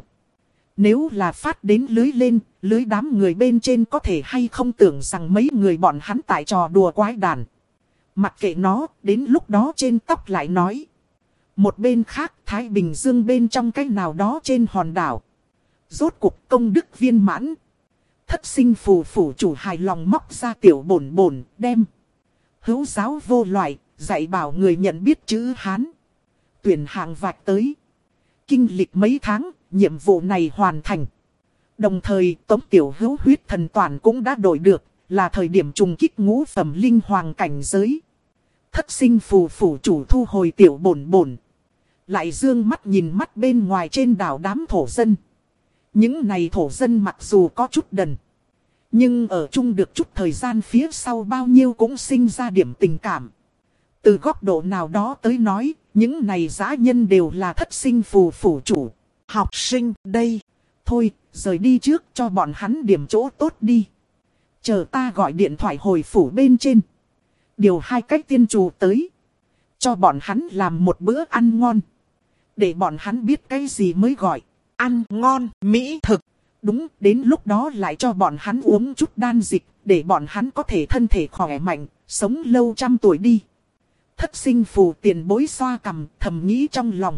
Nếu là phát đến lưới lên, lưới đám người bên trên có thể hay không tưởng rằng mấy người bọn hắn tại trò đùa quái đàn. Mặc kệ nó, đến lúc đó trên tóc lại nói. Một bên khác, Thái Bình Dương bên trong cái nào đó trên hòn đảo. Rốt cuộc công đức viên mãn. Thất sinh phù phủ chủ hài lòng móc ra tiểu bổn bổn, đem. Hữu giáo vô loại, dạy bảo người nhận biết chữ Hán. Tuyển hạng vạch tới. Kinh lịch mấy tháng, nhiệm vụ này hoàn thành. Đồng thời, Tống Tiểu Hữu huyết thần toàn cũng đã đổi được, là thời điểm trùng kích ngũ phẩm linh hoàng cảnh giới. Thất sinh phù phủ chủ thu hồi tiểu bổn bổn. Lại dương mắt nhìn mắt bên ngoài trên đảo đám thổ dân. Những này thổ dân mặc dù có chút đần, Nhưng ở chung được chút thời gian phía sau bao nhiêu cũng sinh ra điểm tình cảm. Từ góc độ nào đó tới nói, những này dã nhân đều là thất sinh phù phủ chủ. Học sinh đây. Thôi, rời đi trước cho bọn hắn điểm chỗ tốt đi. Chờ ta gọi điện thoại hồi phủ bên trên. Điều hai cách tiên trù tới. Cho bọn hắn làm một bữa ăn ngon. Để bọn hắn biết cái gì mới gọi. Ăn ngon, mỹ thực. Đúng, đến lúc đó lại cho bọn hắn uống chút đan dịch. Để bọn hắn có thể thân thể khỏe mạnh, sống lâu trăm tuổi đi. Thất sinh phù tiền bối xoa cằm thầm nghĩ trong lòng.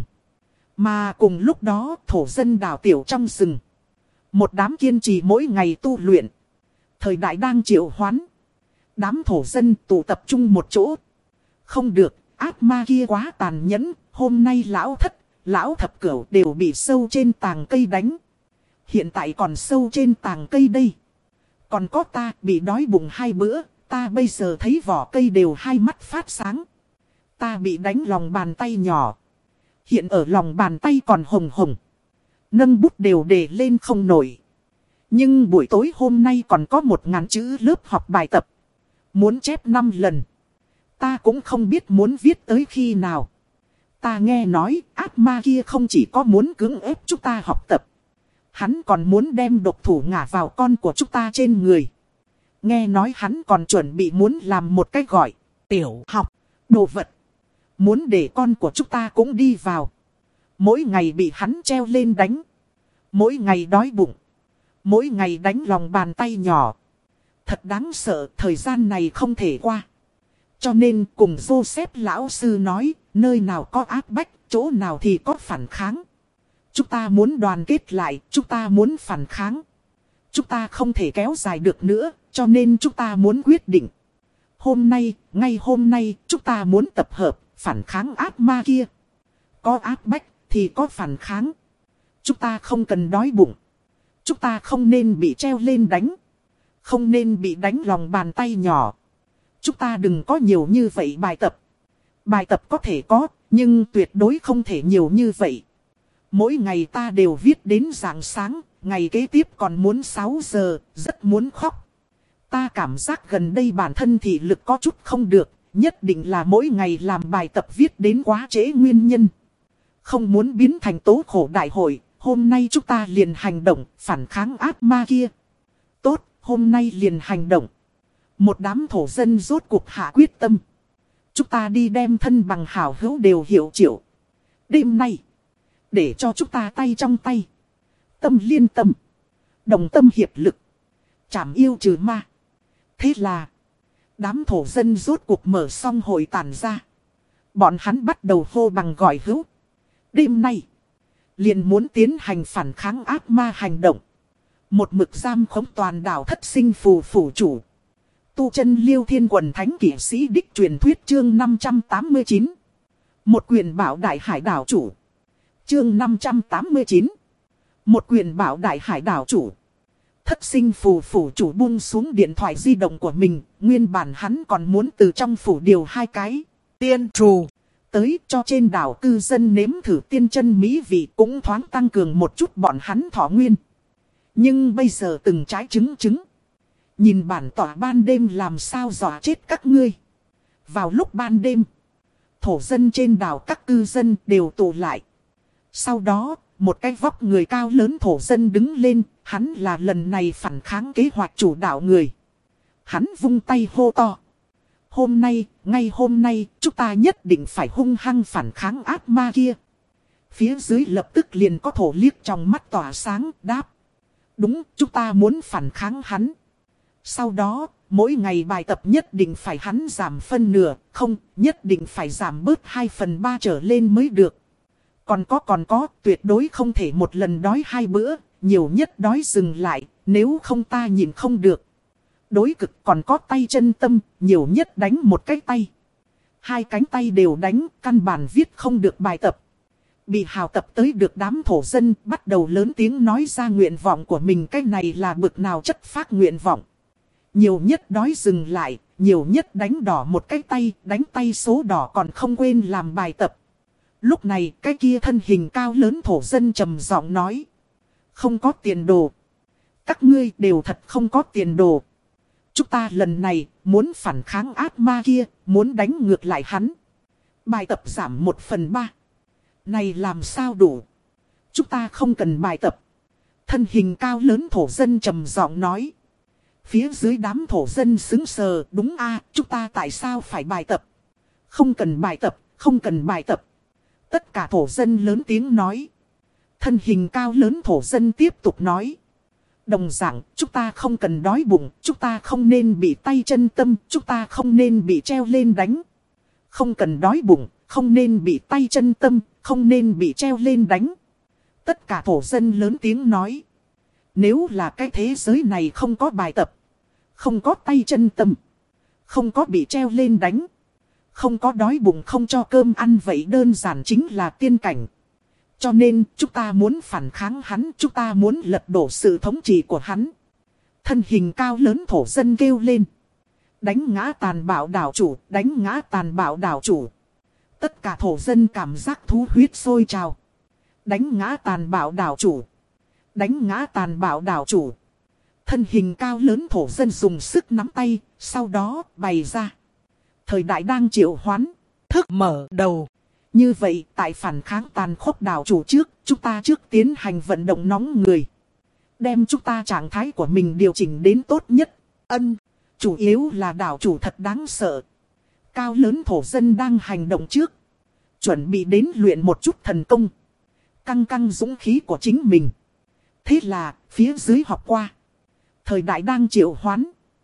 Mà cùng lúc đó thổ dân đào tiểu trong rừng. Một đám kiên trì mỗi ngày tu luyện. Thời đại đang triệu hoán. Đám thổ dân tụ tập trung một chỗ. Không được, ác ma kia quá tàn nhẫn. Hôm nay lão thất, lão thập cửu đều bị sâu trên tàng cây đánh. Hiện tại còn sâu trên tàng cây đây. Còn có ta bị đói bụng hai bữa. Ta bây giờ thấy vỏ cây đều hai mắt phát sáng. Ta bị đánh lòng bàn tay nhỏ. Hiện ở lòng bàn tay còn hồng hồng. Nâng bút đều để lên không nổi. Nhưng buổi tối hôm nay còn có một ngàn chữ lớp học bài tập. Muốn chép năm lần. Ta cũng không biết muốn viết tới khi nào. Ta nghe nói ác ma kia không chỉ có muốn cưỡng ép chúng ta học tập. Hắn còn muốn đem độc thủ ngả vào con của chúng ta trên người. Nghe nói hắn còn chuẩn bị muốn làm một cái gọi tiểu học đồ vật. Muốn để con của chúng ta cũng đi vào. Mỗi ngày bị hắn treo lên đánh. Mỗi ngày đói bụng. Mỗi ngày đánh lòng bàn tay nhỏ. Thật đáng sợ, thời gian này không thể qua. Cho nên cùng Joseph lão sư nói, nơi nào có áp bách, chỗ nào thì có phản kháng. Chúng ta muốn đoàn kết lại, chúng ta muốn phản kháng. Chúng ta không thể kéo dài được nữa, cho nên chúng ta muốn quyết định. Hôm nay, ngay hôm nay, chúng ta muốn tập hợp, phản kháng ác ma kia. Có áp bách, thì có phản kháng. Chúng ta không cần đói bụng. Chúng ta không nên bị treo lên đánh. Không nên bị đánh lòng bàn tay nhỏ. Chúng ta đừng có nhiều như vậy bài tập. Bài tập có thể có, nhưng tuyệt đối không thể nhiều như vậy. Mỗi ngày ta đều viết đến rạng sáng, ngày kế tiếp còn muốn sáu giờ, rất muốn khóc. Ta cảm giác gần đây bản thân thị lực có chút không được, nhất định là mỗi ngày làm bài tập viết đến quá trễ nguyên nhân. Không muốn biến thành tố khổ đại hội, hôm nay chúng ta liền hành động, phản kháng ác ma kia. Tốt, hôm nay liền hành động. Một đám thổ dân rốt cuộc hạ quyết tâm. Chúng ta đi đem thân bằng hảo hữu đều hiệu triệu. Đêm nay, để cho chúng ta tay trong tay. Tâm liên tâm. Đồng tâm hiệp lực. Chảm yêu trừ ma. Thế là, đám thổ dân rốt cuộc mở xong hội tản ra. Bọn hắn bắt đầu hô bằng gọi hữu. Đêm nay, liền muốn tiến hành phản kháng ác ma hành động. Một mực giam khống toàn đảo thất sinh phù phủ chủ. Tu chân Liêu Thiên Quần Thánh Kỷ Sĩ Đích truyền thuyết chương năm trăm tám mươi chín. Một quyền bảo đại hải đảo chủ. Chương năm trăm tám mươi chín. Một quyền bảo đại hải đảo chủ. Thất sinh phù phủ chủ buông xuống điện thoại di động của mình. Nguyên bản hắn còn muốn từ trong phủ điều hai cái tiên trù. Tới cho trên đảo cư dân nếm thử tiên chân mỹ vị cũng thoáng tăng cường một chút bọn hắn thọ nguyên. Nhưng bây giờ từng trái trứng trứng. Nhìn bản tỏa ban đêm làm sao dọa chết các ngươi. Vào lúc ban đêm, thổ dân trên đảo các cư dân đều tụ lại. Sau đó, một cái vóc người cao lớn thổ dân đứng lên, hắn là lần này phản kháng kế hoạch chủ đạo người. Hắn vung tay hô to. Hôm nay, ngay hôm nay, chúng ta nhất định phải hung hăng phản kháng ác ma kia. Phía dưới lập tức liền có thổ liếc trong mắt tỏa sáng, đáp. Đúng, chúng ta muốn phản kháng hắn. Sau đó, mỗi ngày bài tập nhất định phải hắn giảm phân nửa, không, nhất định phải giảm bớt hai phần ba trở lên mới được. Còn có còn có, tuyệt đối không thể một lần đói hai bữa, nhiều nhất đói dừng lại, nếu không ta nhìn không được. Đối cực còn có tay chân tâm, nhiều nhất đánh một cái tay. Hai cánh tay đều đánh, căn bản viết không được bài tập. Bị hào tập tới được đám thổ dân, bắt đầu lớn tiếng nói ra nguyện vọng của mình. Cái này là bực nào chất phác nguyện vọng. Nhiều nhất đói dừng lại, nhiều nhất đánh đỏ một cái tay, đánh tay số đỏ còn không quên làm bài tập. Lúc này cái kia thân hình cao lớn thổ dân trầm giọng nói. Không có tiền đồ. Các ngươi đều thật không có tiền đồ. Chúng ta lần này muốn phản kháng ác ma kia, muốn đánh ngược lại hắn. Bài tập giảm một phần ba. Này làm sao đủ? Chúng ta không cần bài tập. Thân hình cao lớn thổ dân trầm giọng nói. Phía dưới đám thổ dân xứng sờ, đúng a, chúng ta tại sao phải bài tập? Không cần bài tập, không cần bài tập. Tất cả thổ dân lớn tiếng nói. Thân hình cao lớn thổ dân tiếp tục nói. Đồng dạng, chúng ta không cần đói bụng, chúng ta không nên bị tay chân tâm, chúng ta không nên bị treo lên đánh. Không cần đói bụng, không nên bị tay chân tâm, không nên bị treo lên đánh. Tất cả thổ dân lớn tiếng nói. Nếu là cái thế giới này không có bài tập, không có tay chân tâm, không có bị treo lên đánh, không có đói bụng không cho cơm ăn, vậy đơn giản chính là tiên cảnh. Cho nên chúng ta muốn phản kháng hắn, chúng ta muốn lật đổ sự thống trị của hắn. Thân hình cao lớn thổ dân kêu lên. Đánh ngã tàn bạo đảo chủ, đánh ngã tàn bạo đảo chủ. Tất cả thổ dân cảm giác thú huyết sôi trào. Đánh ngã tàn bạo đảo chủ. Đánh ngã tàn bạo đảo chủ. Thân hình cao lớn thổ dân dùng sức nắm tay, sau đó bày ra. Thời đại đang triệu hoán, thức mở đầu. Như vậy, tại phản kháng tàn khốc đảo chủ trước, chúng ta trước tiến hành vận động nóng người. Đem chúng ta trạng thái của mình điều chỉnh đến tốt nhất. Ân, chủ yếu là đảo chủ thật đáng sợ. Cao lớn thổ dân đang hành động trước. Chuẩn bị đến luyện một chút thần công. Căng căng dũng khí của chính mình. Thế là, phía dưới học qua. Thời đại đang triệu hoán.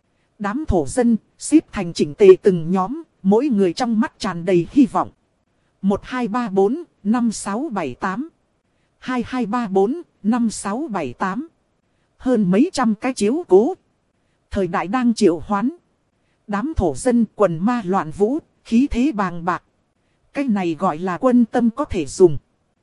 Đám thổ dân, xếp thành chỉnh tề từng nhóm, mỗi người trong mắt tràn đầy hy vọng. một hai ba bốn năm sáu bảy tám. hai hai ba bốn năm sáu bảy tám. Hơn mấy trăm cái chiếu cố. Thời đại đang triệu hoán. Đám thổ dân quần ma loạn vũ, khí thế bàng bạc. Cái này gọi là quân tâm có thể dùng.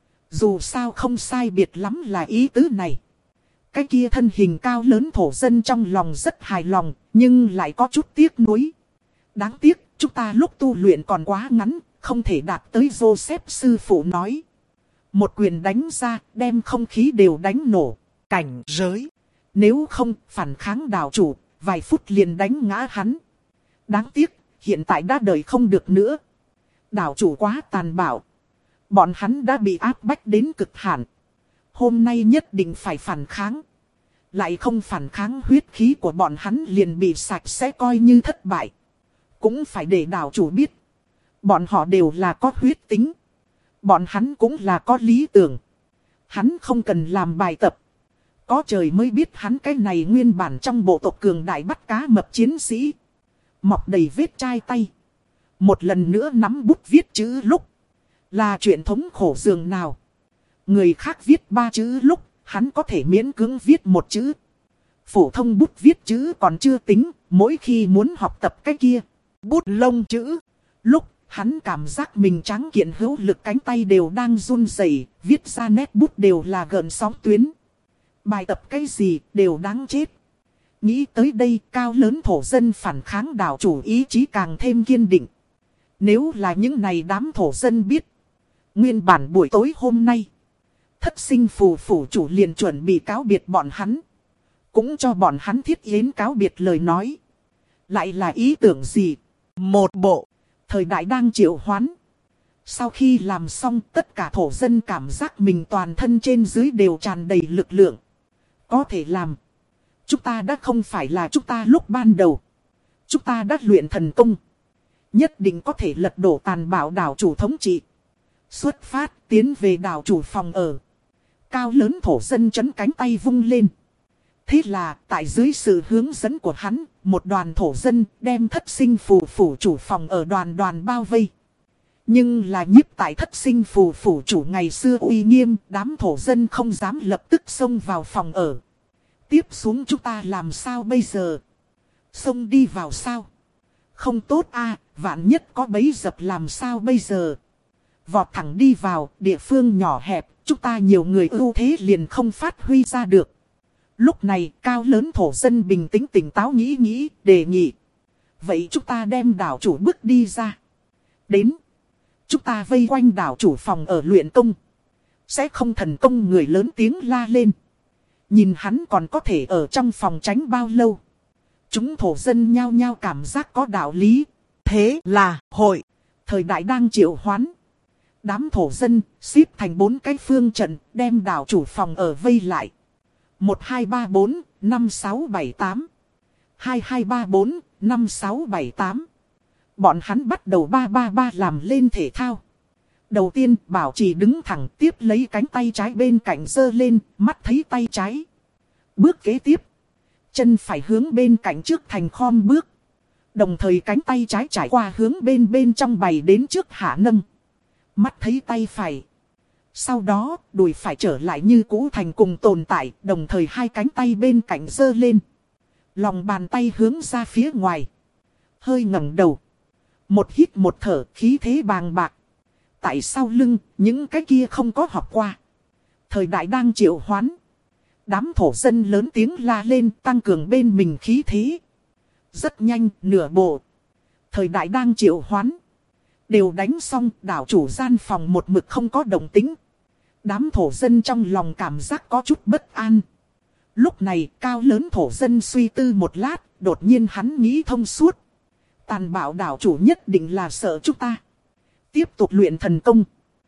Dù sao không sai biệt lắm là ý tứ này. Cái kia thân hình cao lớn thổ dân trong lòng rất hài lòng, nhưng lại có chút tiếc nuối. Đáng tiếc, chúng ta lúc tu luyện còn quá ngắn, không thể đạt tới Joseph sư phụ nói. Một quyền đánh ra, đem không khí đều đánh nổ. Cảnh giới. Nếu không, phản kháng đảo chủ, vài phút liền đánh ngã hắn. Đáng tiếc, hiện tại đã đợi không được nữa. Đảo chủ quá tàn bạo. Bọn hắn đã bị áp bách đến cực hạn. Hôm nay nhất định phải phản kháng. Lại không phản kháng, huyết khí của bọn hắn liền bị sạch sẽ, coi như thất bại. Cũng phải để đảo chủ biết. Bọn họ đều là có huyết tính. Bọn hắn cũng là có lý tưởng. Hắn không cần làm bài tập. Có trời mới biết hắn cái này nguyên bản trong bộ tộc cường đại bắt cá mập chiến sĩ. Mọc đầy vết chai tay. Một lần nữa nắm bút viết chữ lúc. Là chuyện thống khổ dường nào. Người khác viết ba chữ lúc, hắn có thể miễn cưỡng viết một chữ. Phổ thông bút viết chữ còn chưa tính, mỗi khi muốn học tập cái kia. Bút lông chữ. Lúc, hắn cảm giác mình trắng kiện hữu lực, cánh tay đều đang run rẩy, viết ra nét bút đều là gợn sóng tuyến. Bài tập cái gì, đều đáng chết. Nghĩ tới đây, cao lớn thổ dân phản kháng đảo chủ ý chí càng thêm kiên định. Nếu là những này đám thổ dân biết. Nguyên bản buổi tối hôm nay, thất sinh phù phủ chủ liền chuẩn bị cáo biệt bọn hắn. Cũng cho bọn hắn thiết yến cáo biệt lời nói. Lại là ý tưởng gì? Một bộ, thời đại đang triệu hoán. Sau khi làm xong, tất cả thổ dân cảm giác mình toàn thân trên dưới đều tràn đầy lực lượng. Có thể làm. Chúng ta đã không phải là chúng ta lúc ban đầu. Chúng ta đã luyện thần công. Nhất định có thể lật đổ tàn bạo đảo chủ thống trị. Xuất phát, tiến về đảo chủ phòng ở. Cao lớn thổ dân chấn cánh tay vung lên. Thế là, tại dưới sự hướng dẫn của hắn, một đoàn thổ dân đem thất sinh phù phủ chủ phòng ở đoàn đoàn bao vây. Nhưng là nhiếp tại thất sinh phù phủ chủ ngày xưa uy nghiêm, đám thổ dân không dám lập tức xông vào phòng ở. Tiếp xuống chúng ta làm sao bây giờ? Xông đi vào sao? Không tốt a, vạn nhất có bẫy dập làm sao bây giờ? Vọt thẳng đi vào, địa phương nhỏ hẹp, chúng ta nhiều người ưu thế liền không phát huy ra được. Lúc này, cao lớn thổ dân bình tĩnh tỉnh táo nghĩ nghĩ, đề nghị. Vậy chúng ta đem đảo chủ bước đi ra. Đến. Chúng ta vây quanh đảo chủ phòng ở luyện công. Sẽ không thần công, người lớn tiếng la lên. Nhìn hắn còn có thể ở trong phòng tránh bao lâu. Chúng thổ dân nhao nhao cảm giác có đạo lý. Thế là hội. Thời đại đang triệu hoán. Đám thổ dân xếp thành bốn cái phương trận, đem đảo chủ phòng ở vây lại. một hai ba bốn năm sáu bảy tám. hai hai ba bốn năm sáu bảy tám. Bọn hắn bắt đầu ba ba ba làm lên thể thao. Đầu tiên Bảo Trì đứng thẳng, tiếp lấy cánh tay trái bên cạnh giơ lên, mắt thấy tay trái. Bước kế tiếp, chân phải hướng bên cạnh trước thành khom bước. Đồng thời cánh tay trái trải qua hướng bên bên trong bày đến trước hạ nâng. Mắt thấy tay phải. Sau đó đùi phải trở lại như cũ thành cùng tồn tại, đồng thời hai cánh tay bên cạnh giơ lên. Lòng bàn tay hướng ra phía ngoài. Hơi ngẩng đầu. Một hít một thở, khí thế bàng bạc. Tại sau lưng, những cái kia không có học qua. Thời đại đang triệu hoán. Đám thổ dân lớn tiếng la lên, tăng cường bên mình khí thế. Rất nhanh, nửa bộ. Thời đại đang triệu hoán. Đều đánh xong, đảo chủ gian phòng một mực không có động tĩnh. Đám thổ dân trong lòng cảm giác có chút bất an. Lúc này, cao lớn thổ dân suy tư một lát, đột nhiên hắn nghĩ thông suốt. Tàn bạo đảo chủ nhất định là sợ chúng ta. Tiếp tục luyện thần công.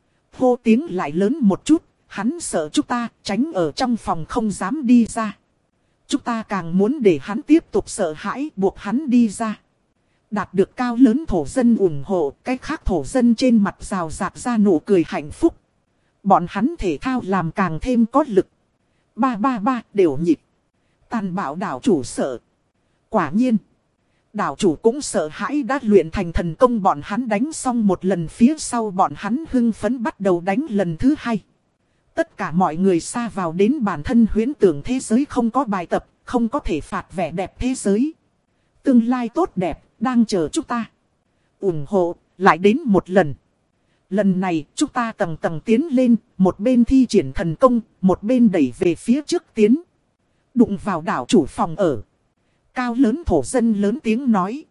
Hô tiếng lại lớn một chút, hắn sợ chúng ta, tránh ở trong phòng không dám đi ra. Chúng ta càng muốn để hắn tiếp tục sợ hãi, buộc hắn đi ra. Đạt được cao lớn thổ dân ủng hộ, cái khác thổ dân trên mặt rào rạt ra nụ cười hạnh phúc. Bọn hắn thể thao làm càng thêm có lực. Ba ba ba đều nhịp. Tàn bạo đảo chủ sợ. Quả nhiên. Đảo chủ cũng sợ hãi, đã luyện thành thần công, bọn hắn đánh xong một lần phía sau bọn hắn hưng phấn bắt đầu đánh lần thứ hai. Tất cả mọi người sa vào đến bản thân huyễn tưởng thế giới không có bài tập, không có thể phạt vẻ đẹp thế giới. Tương lai tốt đẹp, đang chờ chúng ta. Ủng hộ, lại đến một lần. Lần này chúng ta tầng tầng tiến lên, một bên thi triển thần công, một bên đẩy về phía trước tiến. Đụng vào đảo chủ phòng ở. Cao lớn thổ dân lớn tiếng nói.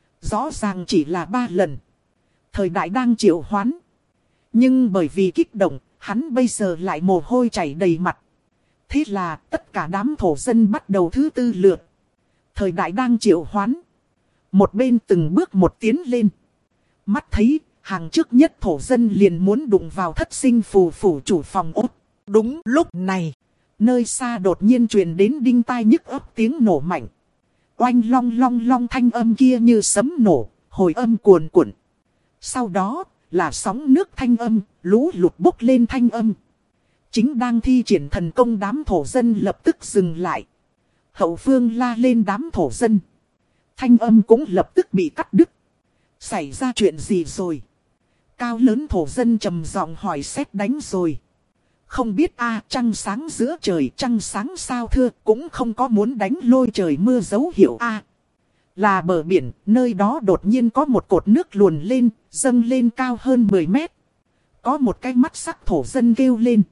Rõ ràng chỉ là ba lần. Thời đại đang triệu hoán. Nhưng bởi vì kích động, hắn bây giờ lại mồ hôi chảy đầy mặt. Thế là tất cả đám thổ dân bắt đầu thứ tư lượt. Thời đại đang triệu hoán. Một bên từng bước một tiến lên. Mắt thấy, hàng trước nhất thổ dân liền muốn đụng vào thất sinh phù phủ chủ phòng ốt. Đúng lúc này, nơi xa đột nhiên truyền đến đinh tai nhức ấp tiếng nổ mạnh. Oanh long long long thanh âm kia như sấm nổ, hồi âm cuồn cuộn. Sau đó là sóng nước thanh âm, lũ lụt bốc lên thanh âm. Chính đang thi triển thần công đám thổ dân lập tức dừng lại. Hậu phương la lên đám thổ dân. Thanh âm cũng lập tức bị cắt đứt. Xảy ra chuyện gì rồi? Cao lớn thổ dân trầm giọng hỏi sét đánh rồi. Không biết a, trăng sáng giữa trời, trăng sáng sao thưa, cũng không có muốn đánh lôi trời mưa dấu hiệu a. Là bờ biển, nơi đó đột nhiên có một cột nước luồn lên, dâng lên cao hơn mười mét. Có một cái mắt sắc thổ dân kêu lên.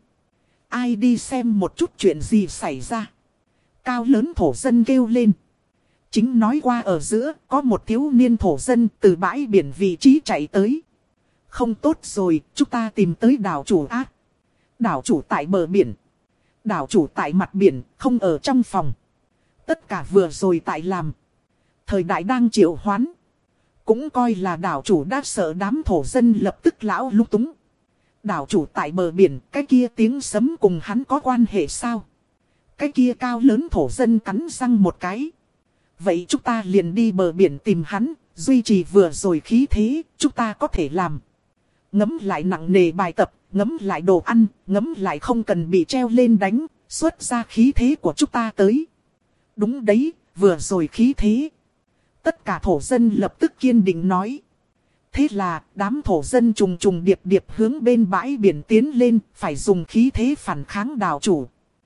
Ai đi xem một chút chuyện gì xảy ra? Cao lớn thổ dân kêu lên. Chính nói qua ở giữa, có một thiếu niên thổ dân từ bãi biển vị trí chạy tới. Không tốt rồi, chúng ta tìm tới đảo chủ ác. Đảo chủ tại bờ biển. Đảo chủ tại mặt biển, không ở trong phòng. Tất cả vừa rồi tại làm. Thời đại đang triệu hoán. Cũng coi là đảo chủ đã sợ đám thổ dân lập tức lão lúc túng. Đảo chủ tại bờ biển, cái kia tiếng sấm cùng hắn có quan hệ sao? Cái kia cao lớn thổ dân cắn răng một cái. Vậy chúng ta liền đi bờ biển tìm hắn, duy trì vừa rồi khí thế, chúng ta có thể làm. Ngấm lại nặng nề bài tập, ngấm lại đồ ăn, ngấm lại không cần bị treo lên đánh, xuất ra khí thế của chúng ta tới. Đúng đấy, vừa rồi khí thế. Tất cả thổ dân lập tức kiên định nói. Thế là, đám thổ dân trùng trùng điệp điệp hướng bên bãi biển tiến lên, phải dùng khí thế phản kháng đảo chủ.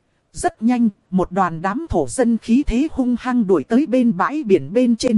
Rất nhanh, một đoàn đám thổ dân khí thế hung hăng đuổi tới bên bãi biển bên trên.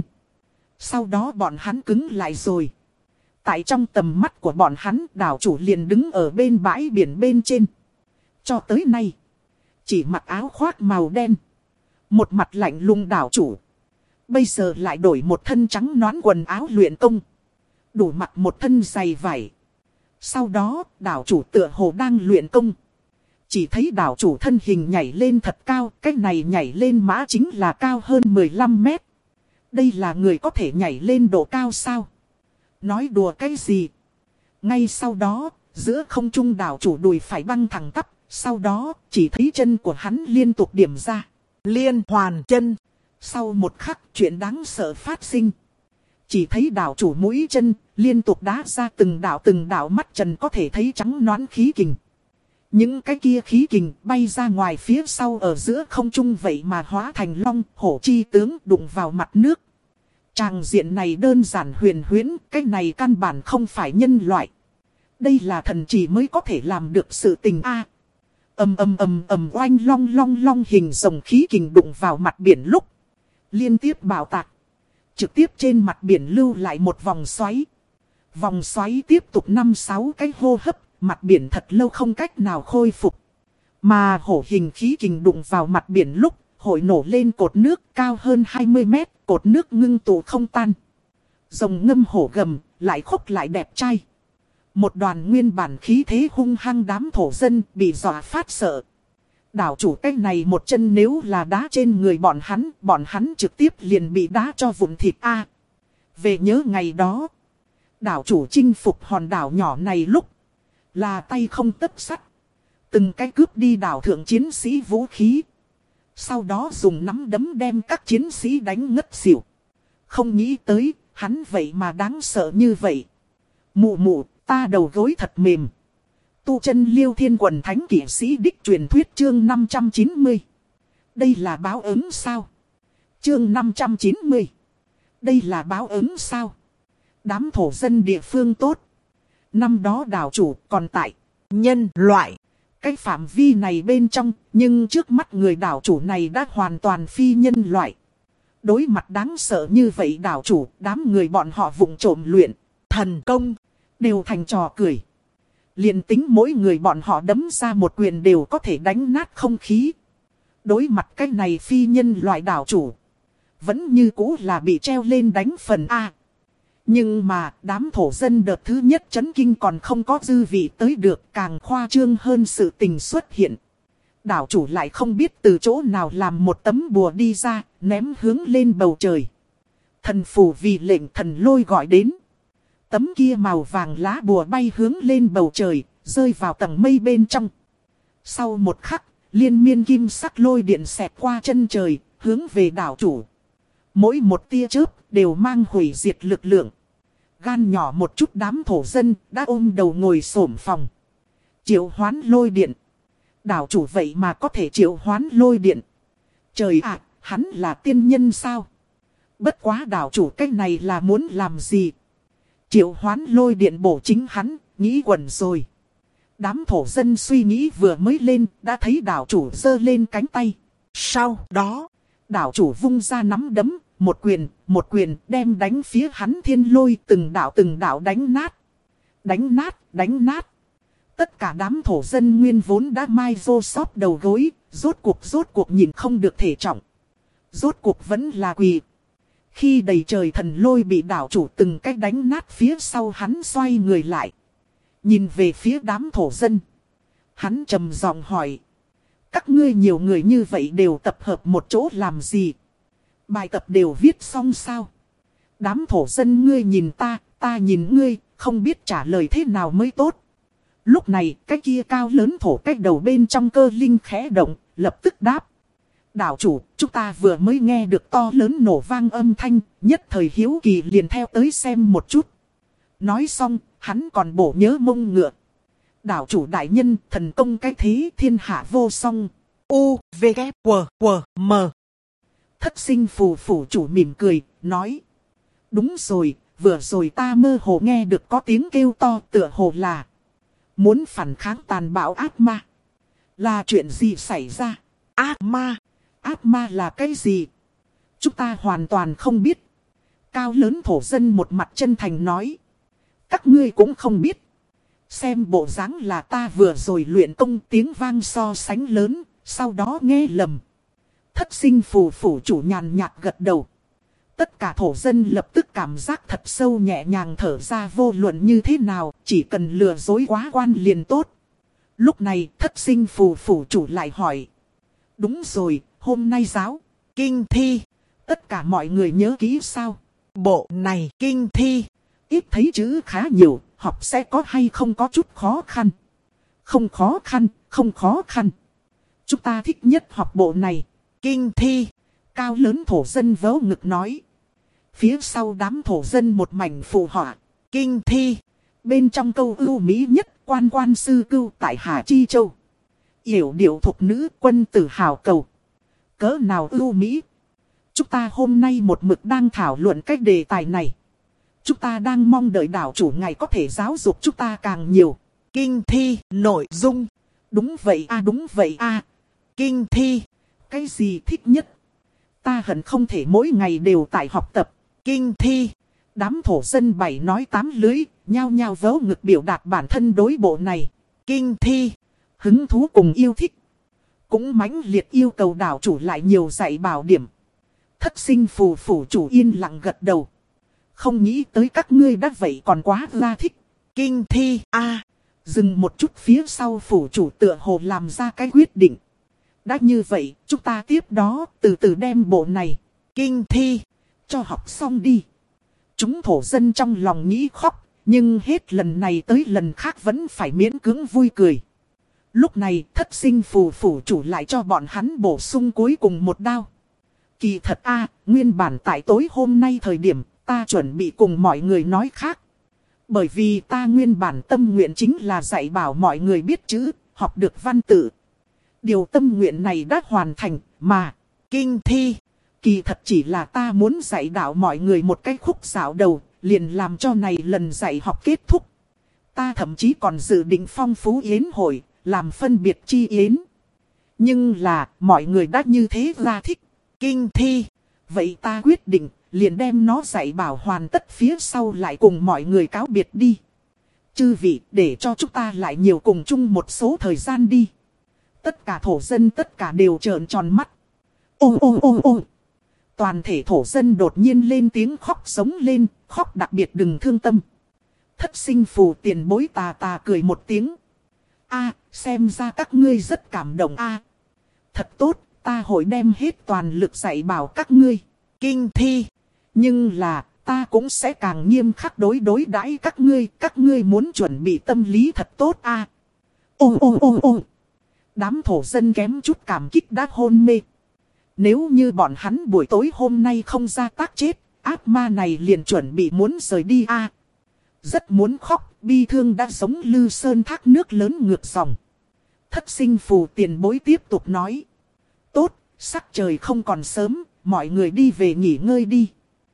Sau đó bọn hắn cứng lại rồi. Tại trong tầm mắt của bọn hắn, đảo chủ liền đứng ở bên bãi biển bên trên. Cho tới nay, chỉ mặc áo khoác màu đen. Một mặt lạnh lùng đảo chủ. Bây giờ lại đổi một thân trắng nõn quần áo luyện công. Đủ mặc một thân giày vải. Sau đó, đảo chủ tựa hồ đang luyện công. chỉ thấy đảo chủ thân hình nhảy lên thật cao, cái này nhảy lên mã chính là cao hơn mười lăm mét. Đây là người có thể nhảy lên độ cao sao? Nói đùa cái gì? Ngay sau đó, giữa không trung đảo chủ đùi phải băng thẳng tắp, sau đó chỉ thấy chân của hắn liên tục điểm ra. Liên hoàn chân. Sau một khắc chuyện đáng sợ phát sinh. Chỉ thấy đảo chủ mũi chân liên tục đá ra từng đảo từng đảo mắt trần có thể thấy trắng nõn khí kình. Những cái kia khí kình bay ra ngoài phía sau ở giữa không trung vậy mà hóa thành long hổ chi tướng đụng vào mặt nước. Tràng diện này đơn giản huyền huyễn, cái này căn bản không phải nhân loại. Đây là thần chỉ mới có thể làm được sự tình a. Ầm ầm ầm ầm oanh long long long hình rồng khí kình đụng vào mặt biển lúc liên tiếp bạo tạc. Trực tiếp trên mặt biển lưu lại một vòng xoáy. Vòng xoáy tiếp tục năm sáu cái hô hấp, mặt biển thật lâu không cách nào khôi phục. Mà hổ hình khí kình đụng vào mặt biển lúc, hội nổ lên cột nước cao hơn hai mươi mét, cột nước ngưng tụ không tan. Rồng ngâm hổ gầm, lại khóc lại đẹp trai. Một đoàn nguyên bản khí thế hung hăng đám thổ dân bị dọa phát sợ. Đảo chủ cái này một chân nếu là đá trên người bọn hắn, bọn hắn trực tiếp liền bị đá cho vụn thịt a. Về nhớ ngày đó, đảo chủ chinh phục hòn đảo nhỏ này lúc là tay không tấc sắt. Từng cái cướp đi đảo thượng chiến sĩ vũ khí. Sau đó dùng nắm đấm đem các chiến sĩ đánh ngất xỉu. Không nghĩ tới, hắn vậy mà đáng sợ như vậy. Mụ mụ, ta đầu gối thật mềm. Tu chân Liêu Thiên Quần Thánh Kỷ Sĩ Đích truyền thuyết chương năm trăm chín mươi. Đây là báo ứng sao? Chương năm trăm chín mươi. Đây là báo ứng sao? Đám thổ dân địa phương tốt. Năm đó đảo chủ còn tại nhân loại. Cái phạm vi này bên trong, nhưng trước mắt người đảo chủ này đã hoàn toàn phi nhân loại. Đối mặt đáng sợ như vậy đảo chủ, đám người bọn họ vụng trộm luyện, thần công, đều thành trò cười. Liền tính mỗi người bọn họ đấm ra một quyền đều có thể đánh nát không khí. Đối mặt cái này phi nhân loại đảo chủ, vẫn như cũ là bị treo lên đánh phần A. Nhưng mà đám thổ dân đợt thứ nhất chấn kinh còn không có dư vị tới được, càng khoa trương hơn sự tình xuất hiện. Đảo chủ lại không biết từ chỗ nào làm một tấm bùa đi ra, ném hướng lên bầu trời. Thần phù vì lệnh thần lôi gọi đến. Tấm kia màu vàng lá bùa bay hướng lên bầu trời, rơi vào tầng mây bên trong. Sau một khắc, liên miên kim sắc lôi điện xẹt qua chân trời, hướng về đảo chủ. Mỗi một tia chớp đều mang hủy diệt lực lượng. Gan nhỏ một chút đám thổ dân đã ôm đầu ngồi xổm phòng. Triệu hoán lôi điện. Đảo chủ vậy mà có thể triệu hoán lôi điện. Trời ạ, hắn là tiên nhân sao? Bất quá đảo chủ cách này là muốn làm gì? Triệu hoán lôi điện bổ chính hắn, nghĩ quẩn rồi. Đám thổ dân suy nghĩ vừa mới lên, đã thấy đảo chủ giơ lên cánh tay. Sau đó, đảo chủ vung ra nắm đấm, một quyền, một quyền đem đánh phía hắn thiên lôi từng đảo từng đảo đánh nát. Đánh nát, đánh nát. Tất cả đám thổ dân nguyên vốn đã mai rô sóp đầu gối, rốt cuộc rốt cuộc nhìn không được thể trọng. Rốt cuộc vẫn là quỳ. Khi đầy trời thần lôi bị đảo chủ từng cách đánh nát phía sau hắn xoay người lại. Nhìn về phía đám thổ dân. Hắn trầm giọng hỏi. Các ngươi nhiều người như vậy đều tập hợp một chỗ làm gì? Bài tập đều viết xong sao? Đám thổ dân ngươi nhìn ta, ta nhìn ngươi, không biết trả lời thế nào mới tốt. Lúc này, cái kia cao lớn thổ cách đầu bên trong cơ linh khẽ động, lập tức đáp. Đảo chủ, chúng ta vừa mới nghe được to lớn nổ vang âm thanh, nhất thời hiếu kỳ liền theo tới xem một chút. Nói xong, hắn còn bổ nhớ mông ngựa. Đảo chủ đại nhân, thần công cái thế thiên hạ vô song. U, V, K, W, W, M. Thất sinh phù phủ chủ mỉm cười, nói. Đúng rồi, vừa rồi ta mơ hồ nghe được có tiếng kêu to tựa hồ là muốn phản kháng tàn bạo ác ma. Là chuyện gì xảy ra? Ác ma? Ác ma là cái gì? Chúng ta hoàn toàn không biết. Cao lớn thổ dân một mặt chân thành nói. Các ngươi cũng không biết. Xem bộ dáng là ta vừa rồi luyện công tiếng vang so sánh lớn, sau đó nghe lầm. Thất sinh phù phủ chủ nhàn nhạt gật đầu. Tất cả thổ dân lập tức cảm giác thật sâu nhẹ nhàng thở ra vô luận như thế nào, chỉ cần lừa dối quá quan liền tốt. Lúc này thất sinh phù phủ chủ lại hỏi. Đúng rồi, hôm nay giáo, kinh thi. tất cả mọi người nhớ kỹ sao? Bộ này kinh thi. Ít thấy chữ khá nhiều, học sẽ có hay không có chút khó khăn? Không khó khăn, không khó khăn. Chúng ta thích nhất học bộ này. Kinh thi. Cao lớn thổ dân vớ ngực nói. Phía sau đám thổ dân một mảnh phụ họa. Kinh thi. Bên trong câu ưu mỹ nhất, quan quan sư cưu tại Hà Chi Châu. Yểu điệu thục nữ quân tử hào cầu. Cỡ nào ưu mỹ. Chúng ta hôm nay một mực đang thảo luận cách đề tài này. Chúng ta đang mong đợi đảo chủ ngài có thể giáo dục chúng ta càng nhiều. Kinh thi, nội dung. Đúng vậy a đúng vậy a Kinh thi. Cái gì thích nhất? Ta hận không thể mỗi ngày đều tại học tập. Kinh thi. Đám thổ dân bảy nói tám lưới, nhao nhao vớ ngực biểu đạt bản thân đối bộ này. Kinh thi. Hứng thú cùng yêu thích. Cũng mãnh liệt yêu cầu đảo chủ lại nhiều dạy bảo điểm. Thất sinh phù phủ chủ yên lặng gật đầu. Không nghĩ tới các ngươi đã vậy còn quá la thích. Kinh thi a Dừng một chút phía sau phủ chủ tựa hồ làm ra cái quyết định. Đã như vậy, chúng ta tiếp đó từ từ đem bộ này. Kinh thi. Cho học xong đi. Chúng thổ dân trong lòng nghĩ khóc. Nhưng hết lần này tới lần khác vẫn phải miễn cưỡng vui cười. Lúc này thất sinh phù phủ chủ lại cho bọn hắn bổ sung cuối cùng một đao. Kỳ thật a nguyên bản tại tối hôm nay thời điểm ta chuẩn bị cùng mọi người nói khác. Bởi vì ta nguyên bản tâm nguyện chính là dạy bảo mọi người biết chữ, học được văn tự. Điều tâm nguyện này đã hoàn thành mà. Kinh thi. Kỳ thật chỉ là ta muốn dạy đạo mọi người một cái khúc dạo đầu, liền làm cho này lần dạy học kết thúc. Ta thậm chí còn dự định phong phú yến hội, làm phân biệt chi yến. Nhưng là, mọi người đã như thế ra thích. Kinh thi. Vậy ta quyết định, liền đem nó dạy bảo hoàn tất phía sau lại cùng mọi người cáo biệt đi. Chư vị, để cho chúng ta lại nhiều cùng chung một số thời gian đi. Tất cả thổ dân tất cả đều trợn tròn mắt. Ô ô ô ô. Toàn thể thổ dân đột nhiên lên tiếng khóc sống lên, khóc đặc biệt đừng thương tâm. Thất sinh phù tiền bối tà tà cười một tiếng. A, xem ra các ngươi rất cảm động a. Thật tốt, ta hội đem hết toàn lực dạy bảo các ngươi. Kinh thi. Nhưng là, ta cũng sẽ càng nghiêm khắc đối đối đãi các ngươi. Các ngươi muốn chuẩn bị tâm lý thật tốt a. Ô ô ô ô. Đám thổ dân kém chút cảm kích đã hôn mê. Nếu như bọn hắn buổi tối hôm nay không ra tác chết, ác ma này liền chuẩn bị muốn rời đi a. Rất muốn khóc, bi thương đã giống lư sơn thác nước lớn ngược dòng. Thất sinh phù tiền bối tiếp tục nói. Tốt, sắc trời không còn sớm, mọi người đi về nghỉ ngơi đi.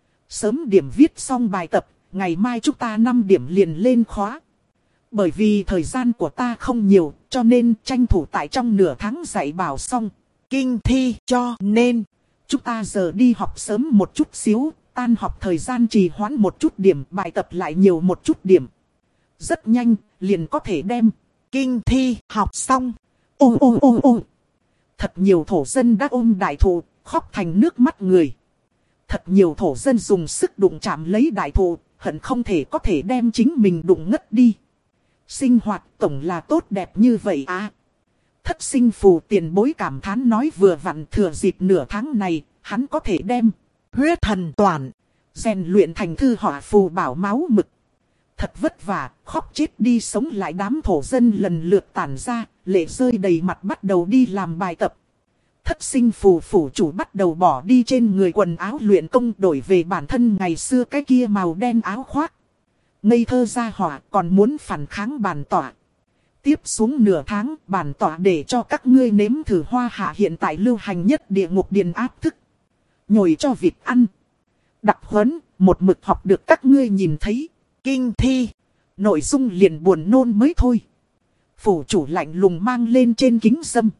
Sớm điểm viết xong bài tập, ngày mai chúng ta năm điểm liền lên khóa. Bởi vì thời gian của ta không nhiều, cho nên tranh thủ tại trong nửa tháng dạy bảo xong. Kinh thi cho nên, chúng ta giờ đi học sớm một chút xíu, tan học thời gian trì hoãn một chút điểm, bài tập lại nhiều một chút điểm. Rất nhanh, liền có thể đem kinh thi học xong. Ô ô ô ô. Thật nhiều thổ dân đã ôm đại thụ, khóc thành nước mắt người. Thật nhiều thổ dân dùng sức đụng chạm lấy đại thụ, hận không thể có thể đem chính mình đụng ngất đi. Sinh hoạt tổng là tốt đẹp như vậy à. Thất sinh phù tiền bối cảm thán nói vừa vặn thừa dịp nửa tháng này, hắn có thể đem huyết thần toàn rèn luyện thành thư họa phù bảo máu mực. Thật vất vả, khóc chết đi sống lại đám thổ dân lần lượt tản ra, lệ rơi đầy mặt bắt đầu đi làm bài tập. Thất sinh phù phủ chủ bắt đầu bỏ đi trên người quần áo luyện công đổi về bản thân ngày xưa cái kia màu đen áo khoác. Ngây thơ ra hỏa còn muốn phản kháng bản tỏa. Tiếp xuống nửa tháng bản tỏa để cho các ngươi nếm thử hoa hạ hiện tại lưu hành nhất địa ngục điền áp thức. Nhồi cho vịt ăn. Đặc huấn, một mực học được các ngươi nhìn thấy. Kinh thi. Nội dung liền buồn nôn mới thôi. Phủ chủ lạnh lùng mang lên trên kính dâm.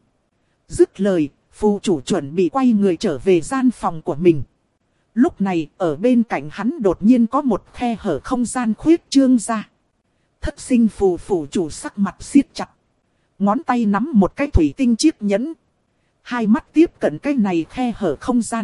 Dứt lời, phủ chủ chuẩn bị quay người trở về gian phòng của mình. Lúc này, ở bên cạnh hắn đột nhiên có một khe hở không gian khuyết trương ra. Thất sinh phù phủ chủ sắc mặt siết chặt. Ngón tay nắm một cái thủy tinh chiếc nhẫn. Hai mắt tiếp cận cái này khe hở không gian.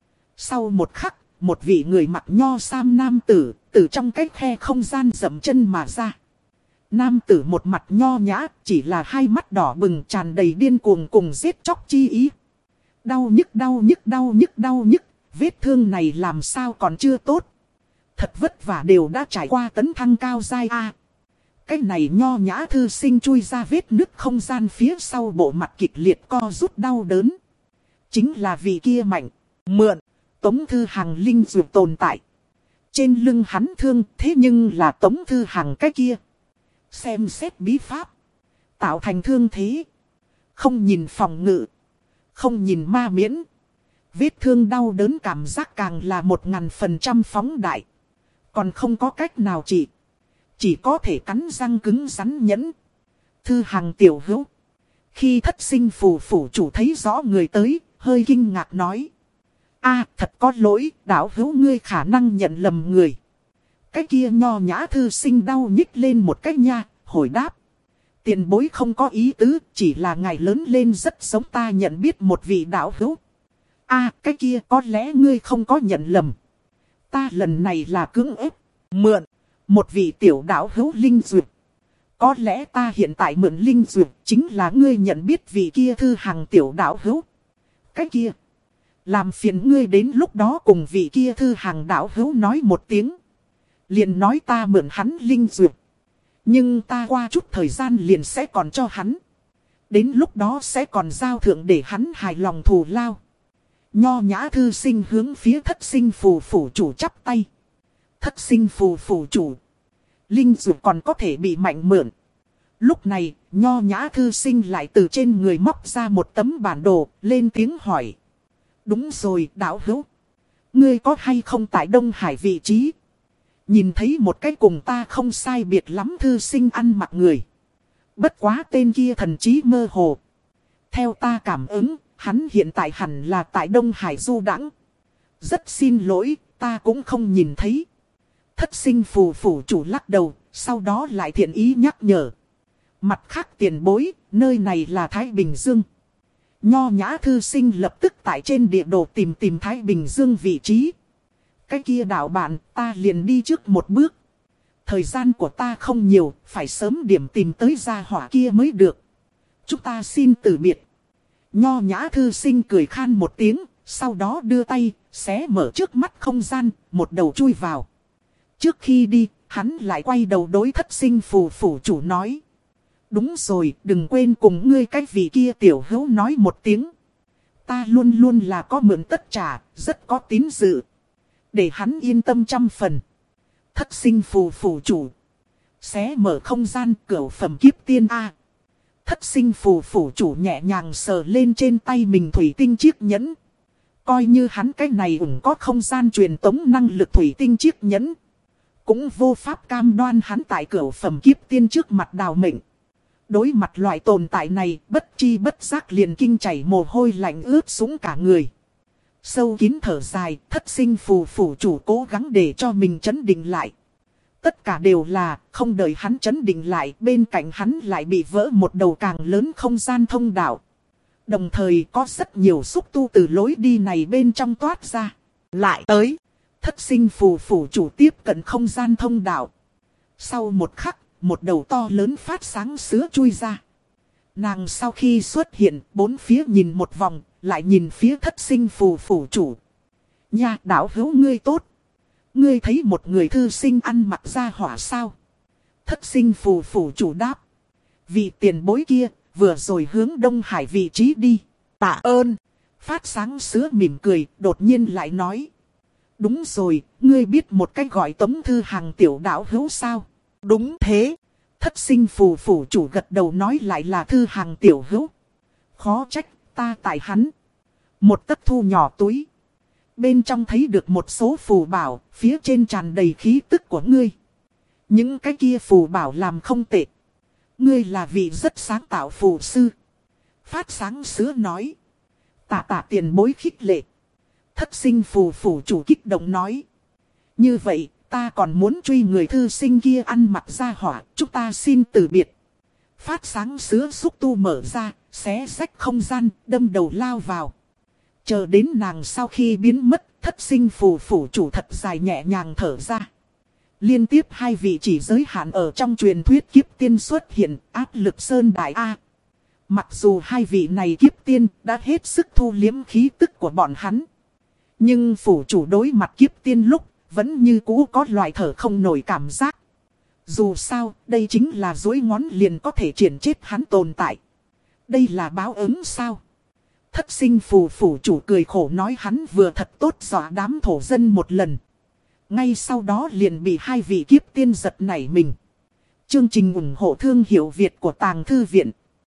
Sau một khắc, một vị người mặc nho sam nam tử, từ trong cái khe không gian dậm chân mà ra. Nam tử một mặt nho nhã, chỉ là hai mắt đỏ bừng tràn đầy điên cuồng cùng giết chóc chi ý. Đau nhức đau nhức đau nhức đau nhức, vết thương này làm sao còn chưa tốt. Thật vất vả đều đã trải qua tấn thăng cao giai A. Cái này nho nhã thư sinh chui ra vết nứt không gian phía sau bộ mặt kịch liệt co rút đau đớn. Chính là vì kia mạnh, mượn, Tống Thư Hằng linh dược tồn tại. Trên lưng hắn thương thế nhưng là Tống Thư Hằng cái kia. Xem xét bí pháp, tạo thành thương thế. Không nhìn phòng ngự, không nhìn ma miễn. Vết thương đau đớn cảm giác càng là một ngàn phần trăm phóng đại. Còn không có cách nào trị. Chỉ có thể cắn răng cứng rắn nhẫn. Thư Hằng tiểu hữu. Khi thất sinh phù phủ chủ thấy rõ người tới, hơi kinh ngạc nói. A, thật có lỗi, đạo hữu ngươi khả năng nhận lầm người. Cái kia nho nhã thư sinh đau nhích lên một cách nha, hồi đáp. Tiền bối không có ý tứ, chỉ là ngài lớn lên rất giống ta nhận biết một vị đạo hữu. A, cái kia có lẽ ngươi không có nhận lầm. Ta lần này là cưỡng ép, mượn, một vị tiểu đạo hữu linh dược. Có lẽ ta hiện tại mượn linh dược chính là ngươi nhận biết vị kia Thư Hằng tiểu đạo hữu. Cái kia, làm phiền ngươi đến lúc đó cùng vị kia Thư Hằng đạo hữu nói một tiếng. Liền nói ta mượn hắn linh dược. Nhưng ta qua chút thời gian liền sẽ còn cho hắn. Đến lúc đó sẽ còn giao thượng để hắn hài lòng thù lao. Nho nhã thư sinh hướng phía thất sinh phù phủ chủ chắp tay. Thất sinh phù phủ chủ. Linh dược còn có thể bị mạnh mượn. Lúc này, nho nhã thư sinh lại từ trên người móc ra một tấm bản đồ, lên tiếng hỏi. Đúng rồi, đạo hữu. Ngươi có hay không tại Đông Hải vị trí? Nhìn thấy một cái cùng ta không sai biệt lắm thư sinh ăn mặc người. Bất quá tên kia thần trí mơ hồ. Theo ta cảm ứng, hắn hiện tại hẳn là tại Đông Hải du đãng. Rất xin lỗi, ta cũng không nhìn thấy. Thất sinh phù phủ chủ lắc đầu, sau đó lại thiện ý nhắc nhở. Mặt khác tiền bối, nơi này là Thái Bình Dương. Nho nhã thư sinh lập tức tại trên địa đồ tìm tìm Thái Bình Dương vị trí. Cái kia đạo bạn, ta liền đi trước một bước. Thời gian của ta không nhiều, phải sớm điểm tìm tới gia hỏa kia mới được. Chúng ta xin từ biệt. Nho nhã thư sinh cười khan một tiếng, sau đó đưa tay, xé mở trước mắt không gian, một đầu chui vào. Trước khi đi, hắn lại quay đầu đối thất sinh phù phủ chủ nói. Đúng rồi, đừng quên cùng ngươi cái vị kia tiểu hữu nói một tiếng. Ta luôn luôn là có mượn tất trả, rất có tín dự. Để hắn yên tâm trăm phần. Thất sinh phù phủ chủ. Xé mở không gian cửu phẩm kiếp tiên A. Thất sinh phù phủ chủ nhẹ nhàng sờ lên trên tay mình thủy tinh chiếc nhẫn. Coi như hắn cái này cũng có không gian truyền tống năng lực thủy tinh chiếc nhẫn. Cũng vô pháp cam đoan hắn tại cửu phẩm kiếp tiên trước mặt đào mệnh. Đối mặt loại tồn tại này, bất chi bất giác liền kinh chảy mồ hôi lạnh ướt sũng cả người. Sâu kín thở dài, thất sinh phù phủ chủ cố gắng để cho mình chấn định lại. Tất cả đều là, không đợi hắn chấn định lại, bên cạnh hắn lại bị vỡ một đầu càng lớn không gian thông đạo. Đồng thời có rất nhiều xúc tu từ lối đi này bên trong toát ra. Lại tới, thất sinh phù phủ chủ tiếp cận không gian thông đạo. Sau một khắc, một đầu to lớn phát sáng sứa chui ra. Nàng sau khi xuất hiện, bốn phía nhìn một vòng, lại nhìn phía thất sinh phù phủ chủ. Nha, đạo hữu ngươi tốt. Ngươi thấy một người thư sinh ăn mặc ra hỏa sao? Thất sinh phù phủ chủ đáp. Vị tiền bối kia, vừa rồi hướng Đông Hải vị trí đi. Tạ ơn. Phát sáng sứa mỉm cười, đột nhiên lại nói. Đúng rồi, ngươi biết một cách gọi Tống Thư Hằng tiểu đạo hữu sao? Đúng thế. Thất sinh phù phủ chủ gật đầu nói lại là Thư Hằng tiểu hữu. Khó trách, ta tại hắn. Một tấc thu nhỏ túi. Bên trong thấy được một số phù bảo, phía trên tràn đầy khí tức của ngươi. Những cái kia phù bảo làm không tệ. Ngươi là vị rất sáng tạo phù sư. Phát sáng sứa nói. Tạ tạ tiền bối khích lệ. Thất sinh phù phủ chủ kích động nói. Như vậy, ta còn muốn truy người thư sinh kia ăn mặc ra hỏa, chúng ta xin từ biệt. Phát sáng sứa xúc tu mở ra, xé rách không gian, đâm đầu lao vào. Chờ đến nàng sau khi biến mất, thất sinh phù phủ chủ thật dài nhẹ nhàng thở ra. Liên tiếp hai vị chỉ giới hạn ở trong truyền thuyết kiếp tiên xuất hiện, áp lực sơn đại A. Mặc dù hai vị này kiếp tiên đã hết sức thu liếm khí tức của bọn hắn. Nhưng phủ chủ đối mặt kiếp tiên lúc, vẫn như cũ có loại thở không nổi cảm giác. Dù sao, đây chính là duỗi ngón liền có thể triển chết hắn tồn tại. Đây là báo ứng sao? Thất sinh phù phủ chủ cười khổ nói hắn vừa thật tốt dọa đám thổ dân một lần. Ngay sau đó liền bị hai vị kiếp tiên giật nảy mình. Chương trình ủng hộ thương hiệu Việt của Tàng Thư Viện.